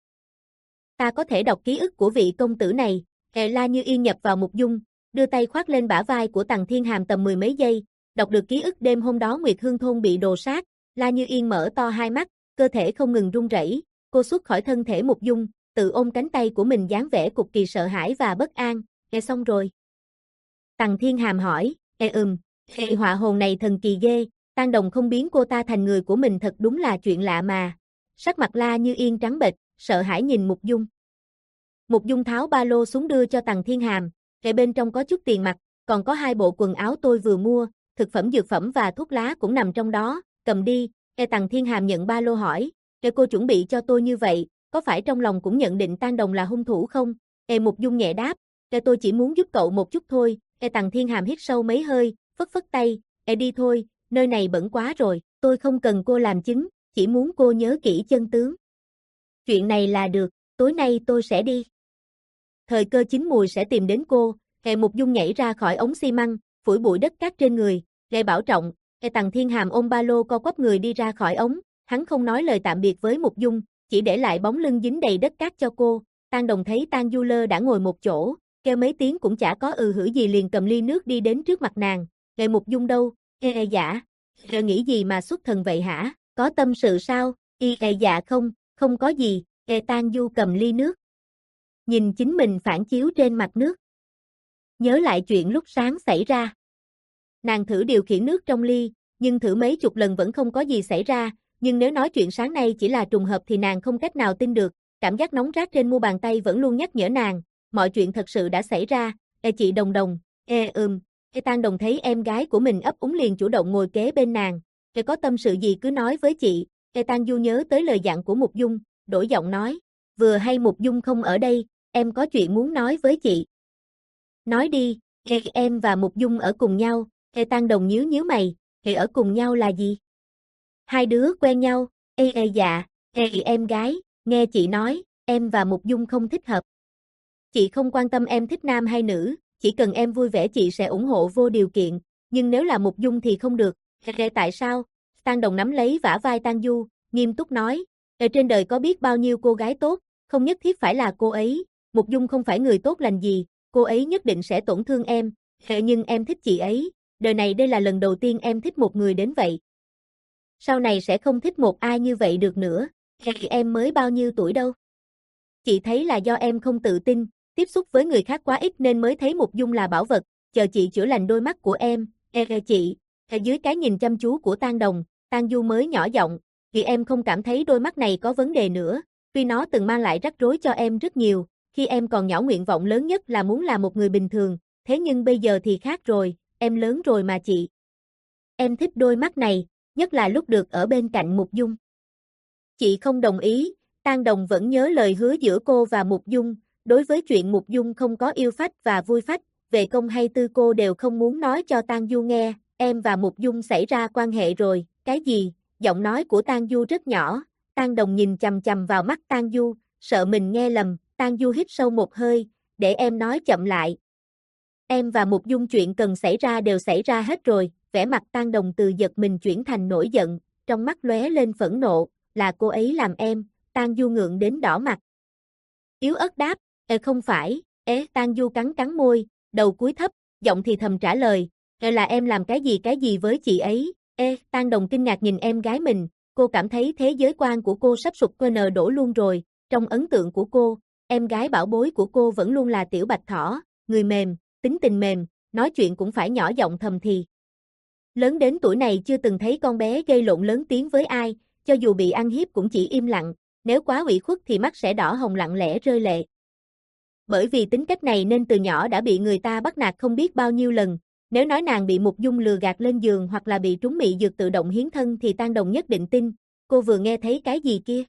ta có thể đọc ký ức của vị công tử này." Ê La Như Yên nhập vào Mục Dung, đưa tay khoác lên bả vai của Tằng Thiên Hàm tầm mười mấy giây, đọc được ký ức đêm hôm đó Nguyệt Hương thôn bị đồ sát. La Như Yên mở to hai mắt, cơ thể không ngừng run rẩy, cô xuất khỏi thân thể Mục Dung, tự ôm cánh tay của mình dáng vẻ cực kỳ sợ hãi và bất an. "Nghe xong rồi?" Tằng Thiên Hàm hỏi. "Ê ừm, ê họa hồn này thần kỳ ghê, Tang Đồng không biến cô ta thành người của mình thật đúng là chuyện lạ mà." Sắc mặt La Như Yên trắng bệch, sợ hãi nhìn Mục Dung. Mục Dung tháo ba lô xuống đưa cho Tằng Thiên Hàm, "Kệ bên trong có chút tiền mặt, còn có hai bộ quần áo tôi vừa mua, thực phẩm dược phẩm và thuốc lá cũng nằm trong đó, cầm đi." Kệ Tằng Thiên Hàm nhận ba lô hỏi, "Kệ cô chuẩn bị cho tôi như vậy, có phải trong lòng cũng nhận định Tang Đồng là hung thủ không?" Kệ Mục Dung nhẹ đáp, "Kệ tôi chỉ muốn giúp cậu một chút thôi." Kệ Tằng Thiên Hàm hít sâu mấy hơi, phất phất tay, "Kệ đi thôi, nơi này bẩn quá rồi, tôi không cần cô làm chứng, chỉ muốn cô nhớ kỹ chân tướng. Chuyện này là được, tối nay tôi sẽ đi. Thời cơ chín mùi sẽ tìm đến cô." Hệ Mục Dung nhảy ra khỏi ống xi măng, phủi bụi đất cát trên người, "Lệ bảo trọng." Hệ Tằng Thiên Hàm ôm ba lô co quắp người đi ra khỏi ống, hắn không nói lời tạm biệt với Mục Dung, chỉ để lại bóng lưng dính đầy đất cát cho cô. Tang Đồng thấy Tang Du Lơ đã ngồi một chỗ, kêu mấy tiếng cũng chả có ừ hử gì liền cầm ly nước đi đến trước mặt nàng. "Lệ Mục Dung đâu?" "Ê ê dạ." "Rồi nghĩ gì mà xuất thần vậy hả? Có tâm sự sao?" "Y ê dạ không, không có gì." Ê Tang Du cầm ly nước, nhìn chính mình phản chiếu trên mặt nước, nhớ lại chuyện lúc sáng xảy ra. Nàng thử điều khiển nước trong ly, nhưng thử mấy chục lần vẫn không có gì xảy ra, nhưng nếu nói chuyện sáng nay chỉ là trùng hợp thì nàng không cách nào tin được, cảm giác nóng rát trên mu bàn tay vẫn luôn nhắc nhở nàng, mọi chuyện thật sự đã xảy ra. "Ê chị Đồng Đồng." "Ê ừm." Ê Tang Đồng thấy em gái của mình ấp úng liền chủ động ngồi kế bên nàng. Ê có tâm sự gì cứ nói với chị. Ê Tang Du nhớ tới lời dặn của Mục Dung, đổi giọng nói. Vừa hay Mục Dung không ở đây, em có chuyện muốn nói với chị. Nói đi. Ê em và Mục Dung ở cùng nhau. Ê Tang Đồng nhíu nhíu mày. Ê ở cùng nhau là gì? Hai đứa quen nhau. Ê ê dạ. Ê em gái, nghe chị nói, em và Mục Dung không thích hợp. Chị không quan tâm em thích nam hay nữ, chỉ cần em vui vẻ chị sẽ ủng hộ vô điều kiện, nhưng nếu là Mục Dung thì không được. Ê tại sao? Tang Đồng nắm lấy vả vai Tang Du, nghiêm túc nói. Ở trên đời có biết bao nhiêu cô gái tốt, không nhất thiết phải là cô ấy. Mục Dung không phải người tốt lành gì, cô ấy nhất định sẽ tổn thương em. Ê nhưng em thích chị ấy, đời này đây là lần đầu tiên em thích một người đến vậy. Sau này sẽ không thích một ai như vậy được nữa. Ê em mới bao nhiêu tuổi đâu. Chị thấy là do em không tự tin, tiếp xúc với người khác quá ít nên mới thấy Mục Dung là bảo vật, chờ chị chữa lành đôi mắt của em. Ê ê chị, ê dưới cái nhìn chăm chú của Tang Đồng, Tang Du mới nhỏ giọng, vì em không cảm thấy đôi mắt này có vấn đề nữa, tuy nó từng mang lại rắc rối cho em rất nhiều, khi em còn nhỏ nguyện vọng lớn nhất là muốn là một người bình thường, thế nhưng bây giờ thì khác rồi, em lớn rồi mà chị. Em thích đôi mắt này, nhất là lúc được ở bên cạnh Mục Dung. Chị không đồng ý. Tang Đồng vẫn nhớ lời hứa giữa cô và Mục Dung, đối với chuyện Mục Dung không có yêu phách và vui phách, về công hay tư cô đều không muốn nói cho Tang Du nghe, em và Mục Dung xảy ra quan hệ rồi, cái gì? Giọng nói của Tang Du rất nhỏ, Tang Đồng nhìn chằm chằm vào mắt Tang Du, sợ mình nghe lầm, Tang Du hít sâu một hơi, để em nói chậm lại. Em và Mục Dung chuyện cần xảy ra đều xảy ra hết rồi, vẻ mặt Tang Đồng từ giật mình chuyển thành nổi giận, trong mắt lóe lên phẫn nộ, là cô ấy làm em. Tang Du ngượng đến đỏ mặt. Yếu ớt đáp, ê không phải, ế Tang Du cắn cắn môi, đầu cúi thấp, giọng thì thầm trả lời, ê là em làm cái gì cái gì với chị ấy, ê Tang Đồng kinh ngạc nhìn em gái mình, cô cảm thấy thế giới quan của cô sắp sụp cơ nờ đổ luôn rồi, trong ấn tượng của cô, em gái bảo bối của cô vẫn luôn là Tiểu Bạch Thỏ, người mềm, tính tình mềm, nói chuyện cũng phải nhỏ giọng thầm thì. Lớn đến tuổi này chưa từng thấy con bé gây lộn lớn tiếng với ai, cho dù bị ăn hiếp cũng chỉ im lặng. Nếu quá ủy khuất thì mắt sẽ đỏ hồng lặng lẽ rơi lệ. Bởi vì tính cách này nên từ nhỏ đã bị người ta bắt nạt không biết bao nhiêu lần, nếu nói nàng bị Mục Dung lừa gạt lên giường hoặc là bị trúng mị dược tự động hiến thân thì Tang Đồng nhất định tin, cô vừa nghe thấy cái gì kia.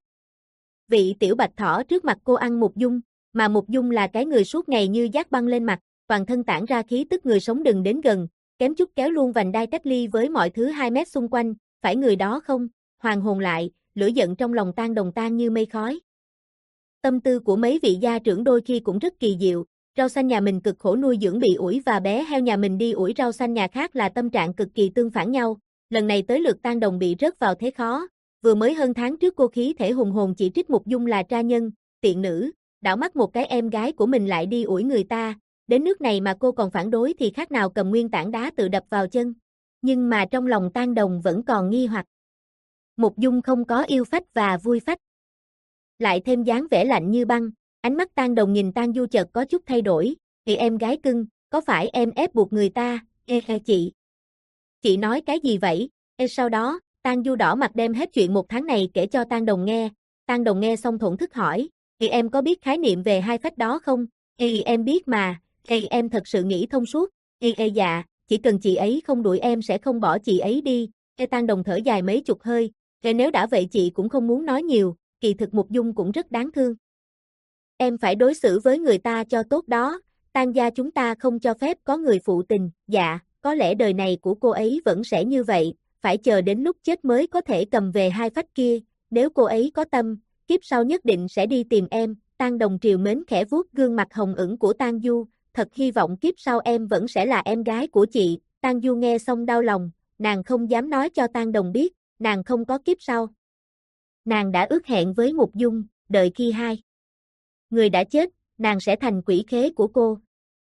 Vị Tiểu Bạch Thỏ trước mặt cô ăn Mục Dung, mà Mục Dung là cái người suốt ngày như dát băng lên mặt, toàn thân tản ra khí tức người sống đừng đến gần, kém chút kéo luôn vành đai cách ly với mọi thứ hai mét xung quanh, phải người đó không? Hoàng hồn lại, lửa giận trong lòng Tang Đồng tan như mây khói. Tâm tư của mấy vị gia trưởng đôi khi cũng rất kỳ diệu, rau xanh nhà mình cực khổ nuôi dưỡng bị ủi và bé heo nhà mình đi ủi rau xanh nhà khác là tâm trạng cực kỳ tương phản nhau, lần này tới lượt Tang Đồng bị rớt vào thế khó, vừa mới hơn tháng trước cô khí thể hùng hồn chỉ trích Mục Dung là tra nhân, tiện nữ, đảo mắt một cái em gái của mình lại đi ủi người ta, đến nước này mà cô còn phản đối thì khác nào cầm nguyên tảng đá tự đập vào chân, nhưng mà trong lòng Tang Đồng vẫn còn nghi hoặc. Mục Dung không có yêu phách và vui phách. Lại thêm dáng vẻ lạnh như băng, ánh mắt Tang Đồng nhìn Tang Du chợt có chút thay đổi, thì em gái cưng, có phải em ép buộc người ta, ê ê chị. Chị nói cái gì vậy, ê sau đó, Tang Du đỏ mặt đem hết chuyện một tháng này kể cho Tang Đồng nghe, Tang Đồng nghe xong thổn thức hỏi, thì em có biết khái niệm về hai phách đó không, ê em biết mà, ê em thật sự nghĩ thông suốt, ê ê dạ, chỉ cần chị ấy không đuổi em sẽ không bỏ chị ấy đi, ê Tang Đồng thở dài mấy chục hơi. Nếu đã vậy chị cũng không muốn nói nhiều, kỳ thực Mục Dung cũng rất đáng thương. Em phải đối xử với người ta cho tốt đó, Tang gia chúng ta không cho phép có người phụ tình, dạ, có lẽ đời này của cô ấy vẫn sẽ như vậy, phải chờ đến lúc chết mới có thể cầm về hai phách kia, nếu cô ấy có tâm, kiếp sau nhất định sẽ đi tìm em, Tang Đồng triều mến khẽ vuốt gương mặt hồng ửng của Tang Du, thật hy vọng kiếp sau em vẫn sẽ là em gái của chị, Tang Du nghe xong đau lòng, nàng không dám nói cho Tang Đồng biết. Nàng không có kiếp sau. Nàng đã ước hẹn với Mục Dung, đợi khi hai người đã chết, nàng sẽ thành quỷ khế của cô.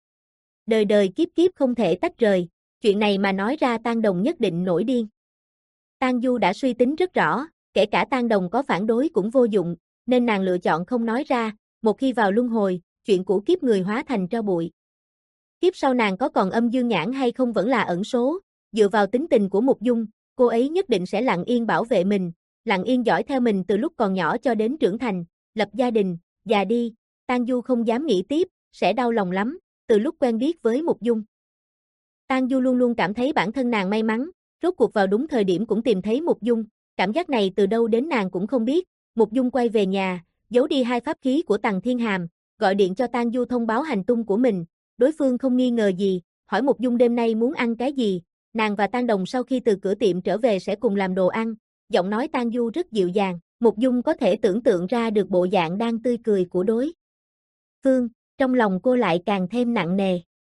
Đời đời kiếp kiếp không thể tách rời, chuyện này mà nói ra Tang Đồng nhất định nổi điên. Tang Du đã suy tính rất rõ, kể cả Tang Đồng có phản đối cũng vô dụng, nên nàng lựa chọn không nói ra, một khi vào luân hồi, chuyện của kiếp người hóa thành tro bụi. Kiếp sau nàng có còn âm dương nhãn hay không vẫn là ẩn số, dựa vào tính tình của Mục Dung, cô ấy nhất định sẽ lặng yên bảo vệ mình, lặng yên dõi theo mình từ lúc còn nhỏ cho đến trưởng thành, lập gia đình, già đi, Tang Du không dám nghĩ tiếp, sẽ đau lòng lắm, từ lúc quen biết với Mục Dung. Tang Du luôn luôn cảm thấy bản thân nàng may mắn, rốt cuộc vào đúng thời điểm cũng tìm thấy Mục Dung, cảm giác này từ đâu đến nàng cũng không biết. Mục Dung quay về nhà, giấu đi hai pháp khí của Tằng Thiên Hàm, gọi điện cho Tang Du thông báo hành tung của mình, đối phương không nghi ngờ gì, hỏi Mục Dung đêm nay muốn ăn cái gì, nàng và Tang Đồng sau khi từ cửa tiệm trở về sẽ cùng làm đồ ăn, giọng nói Tang Du rất dịu dàng, Mục Dung có thể tưởng tượng ra được bộ dạng đang tươi cười của đối phương, trong lòng cô lại càng thêm nặng nề.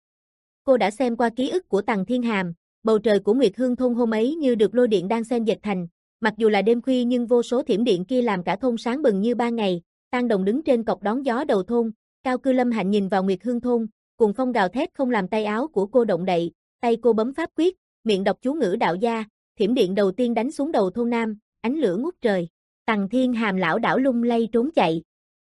Cô đã xem qua ký ức của Tằng Thiên Hàm, bầu trời của Nguyệt Hương thôn hôm ấy như được lôi điện đan xen dệt thành, mặc dù là đêm khuya nhưng vô số thiểm điện kia làm cả thôn sáng bừng như ban ngày. Tang Đồng đứng trên cọc đón gió đầu thôn, Cao Cư Lâm Hạnh nhìn vào Nguyệt Hương thôn, cùng phong gào thét không làm tay áo của cô động đậy, tay cô bấm pháp quyết, miệng đọc chú ngữ đạo gia, thiểm điện đầu tiên đánh xuống đầu thôn nam, ánh lửa ngút trời. Tằng Thiên Hàm lảo đảo lung lay trốn chạy.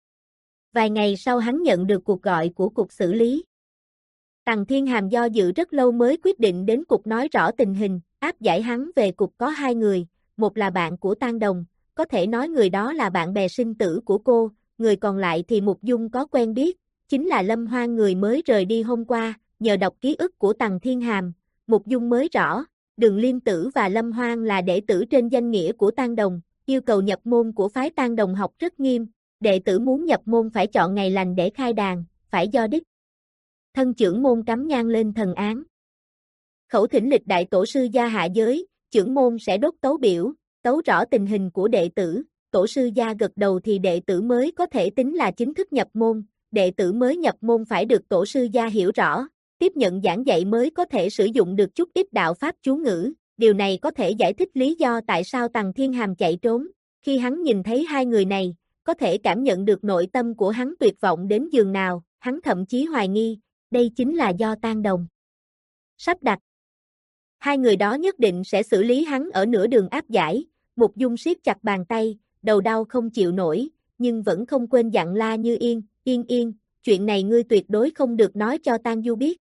Vài ngày sau hắn nhận được cuộc gọi của cục xử lý. Tằng Thiên Hàm do dự rất lâu mới quyết định đến cục nói rõ tình hình, áp giải hắn về cục có hai người, một là bạn của Tang Đồng, có thể nói người đó là bạn bè sinh tử của cô, người còn lại thì Mục Dung có quen biết, chính là Lâm Hoan người mới rời đi hôm qua, nhờ đọc ký ức của Tằng Thiên Hàm, Mục Dung mới rõ, Đường Liêm Tử và Lâm Hoan là đệ tử trên danh nghĩa của Tang Đồng, yêu cầu nhập môn của phái Tang Đồng học rất nghiêm, đệ tử muốn nhập môn phải chọn ngày lành để khai đàn, phải do đích thân trưởng môn cắm nhang lên thần án. Khẩu thỉnh lịch đại tổ sư gia hạ giới, trưởng môn sẽ đốt tấu biểu, tấu rõ tình hình của đệ tử, tổ sư gia gật đầu thì đệ tử mới có thể tính là chính thức nhập môn, đệ tử mới nhập môn phải được tổ sư gia hiểu rõ, tiếp nhận giảng dạy mới có thể sử dụng được chút ít đạo pháp chú ngữ, điều này có thể giải thích lý do tại sao Tằng Thiên Hàm chạy trốn, khi hắn nhìn thấy hai người này, có thể cảm nhận được nội tâm của hắn tuyệt vọng đến giường nào, hắn thậm chí hoài nghi, đây chính là do Tang Đồng sắp đặt. Hai người đó nhất định sẽ xử lý hắn ở nửa đường áp giải, Mục Dung siết chặt bàn tay, đầu đau không chịu nổi, nhưng vẫn không quên dặn La Như Yên, Yên Yên, chuyện này ngươi tuyệt đối không được nói cho Tang Du biết,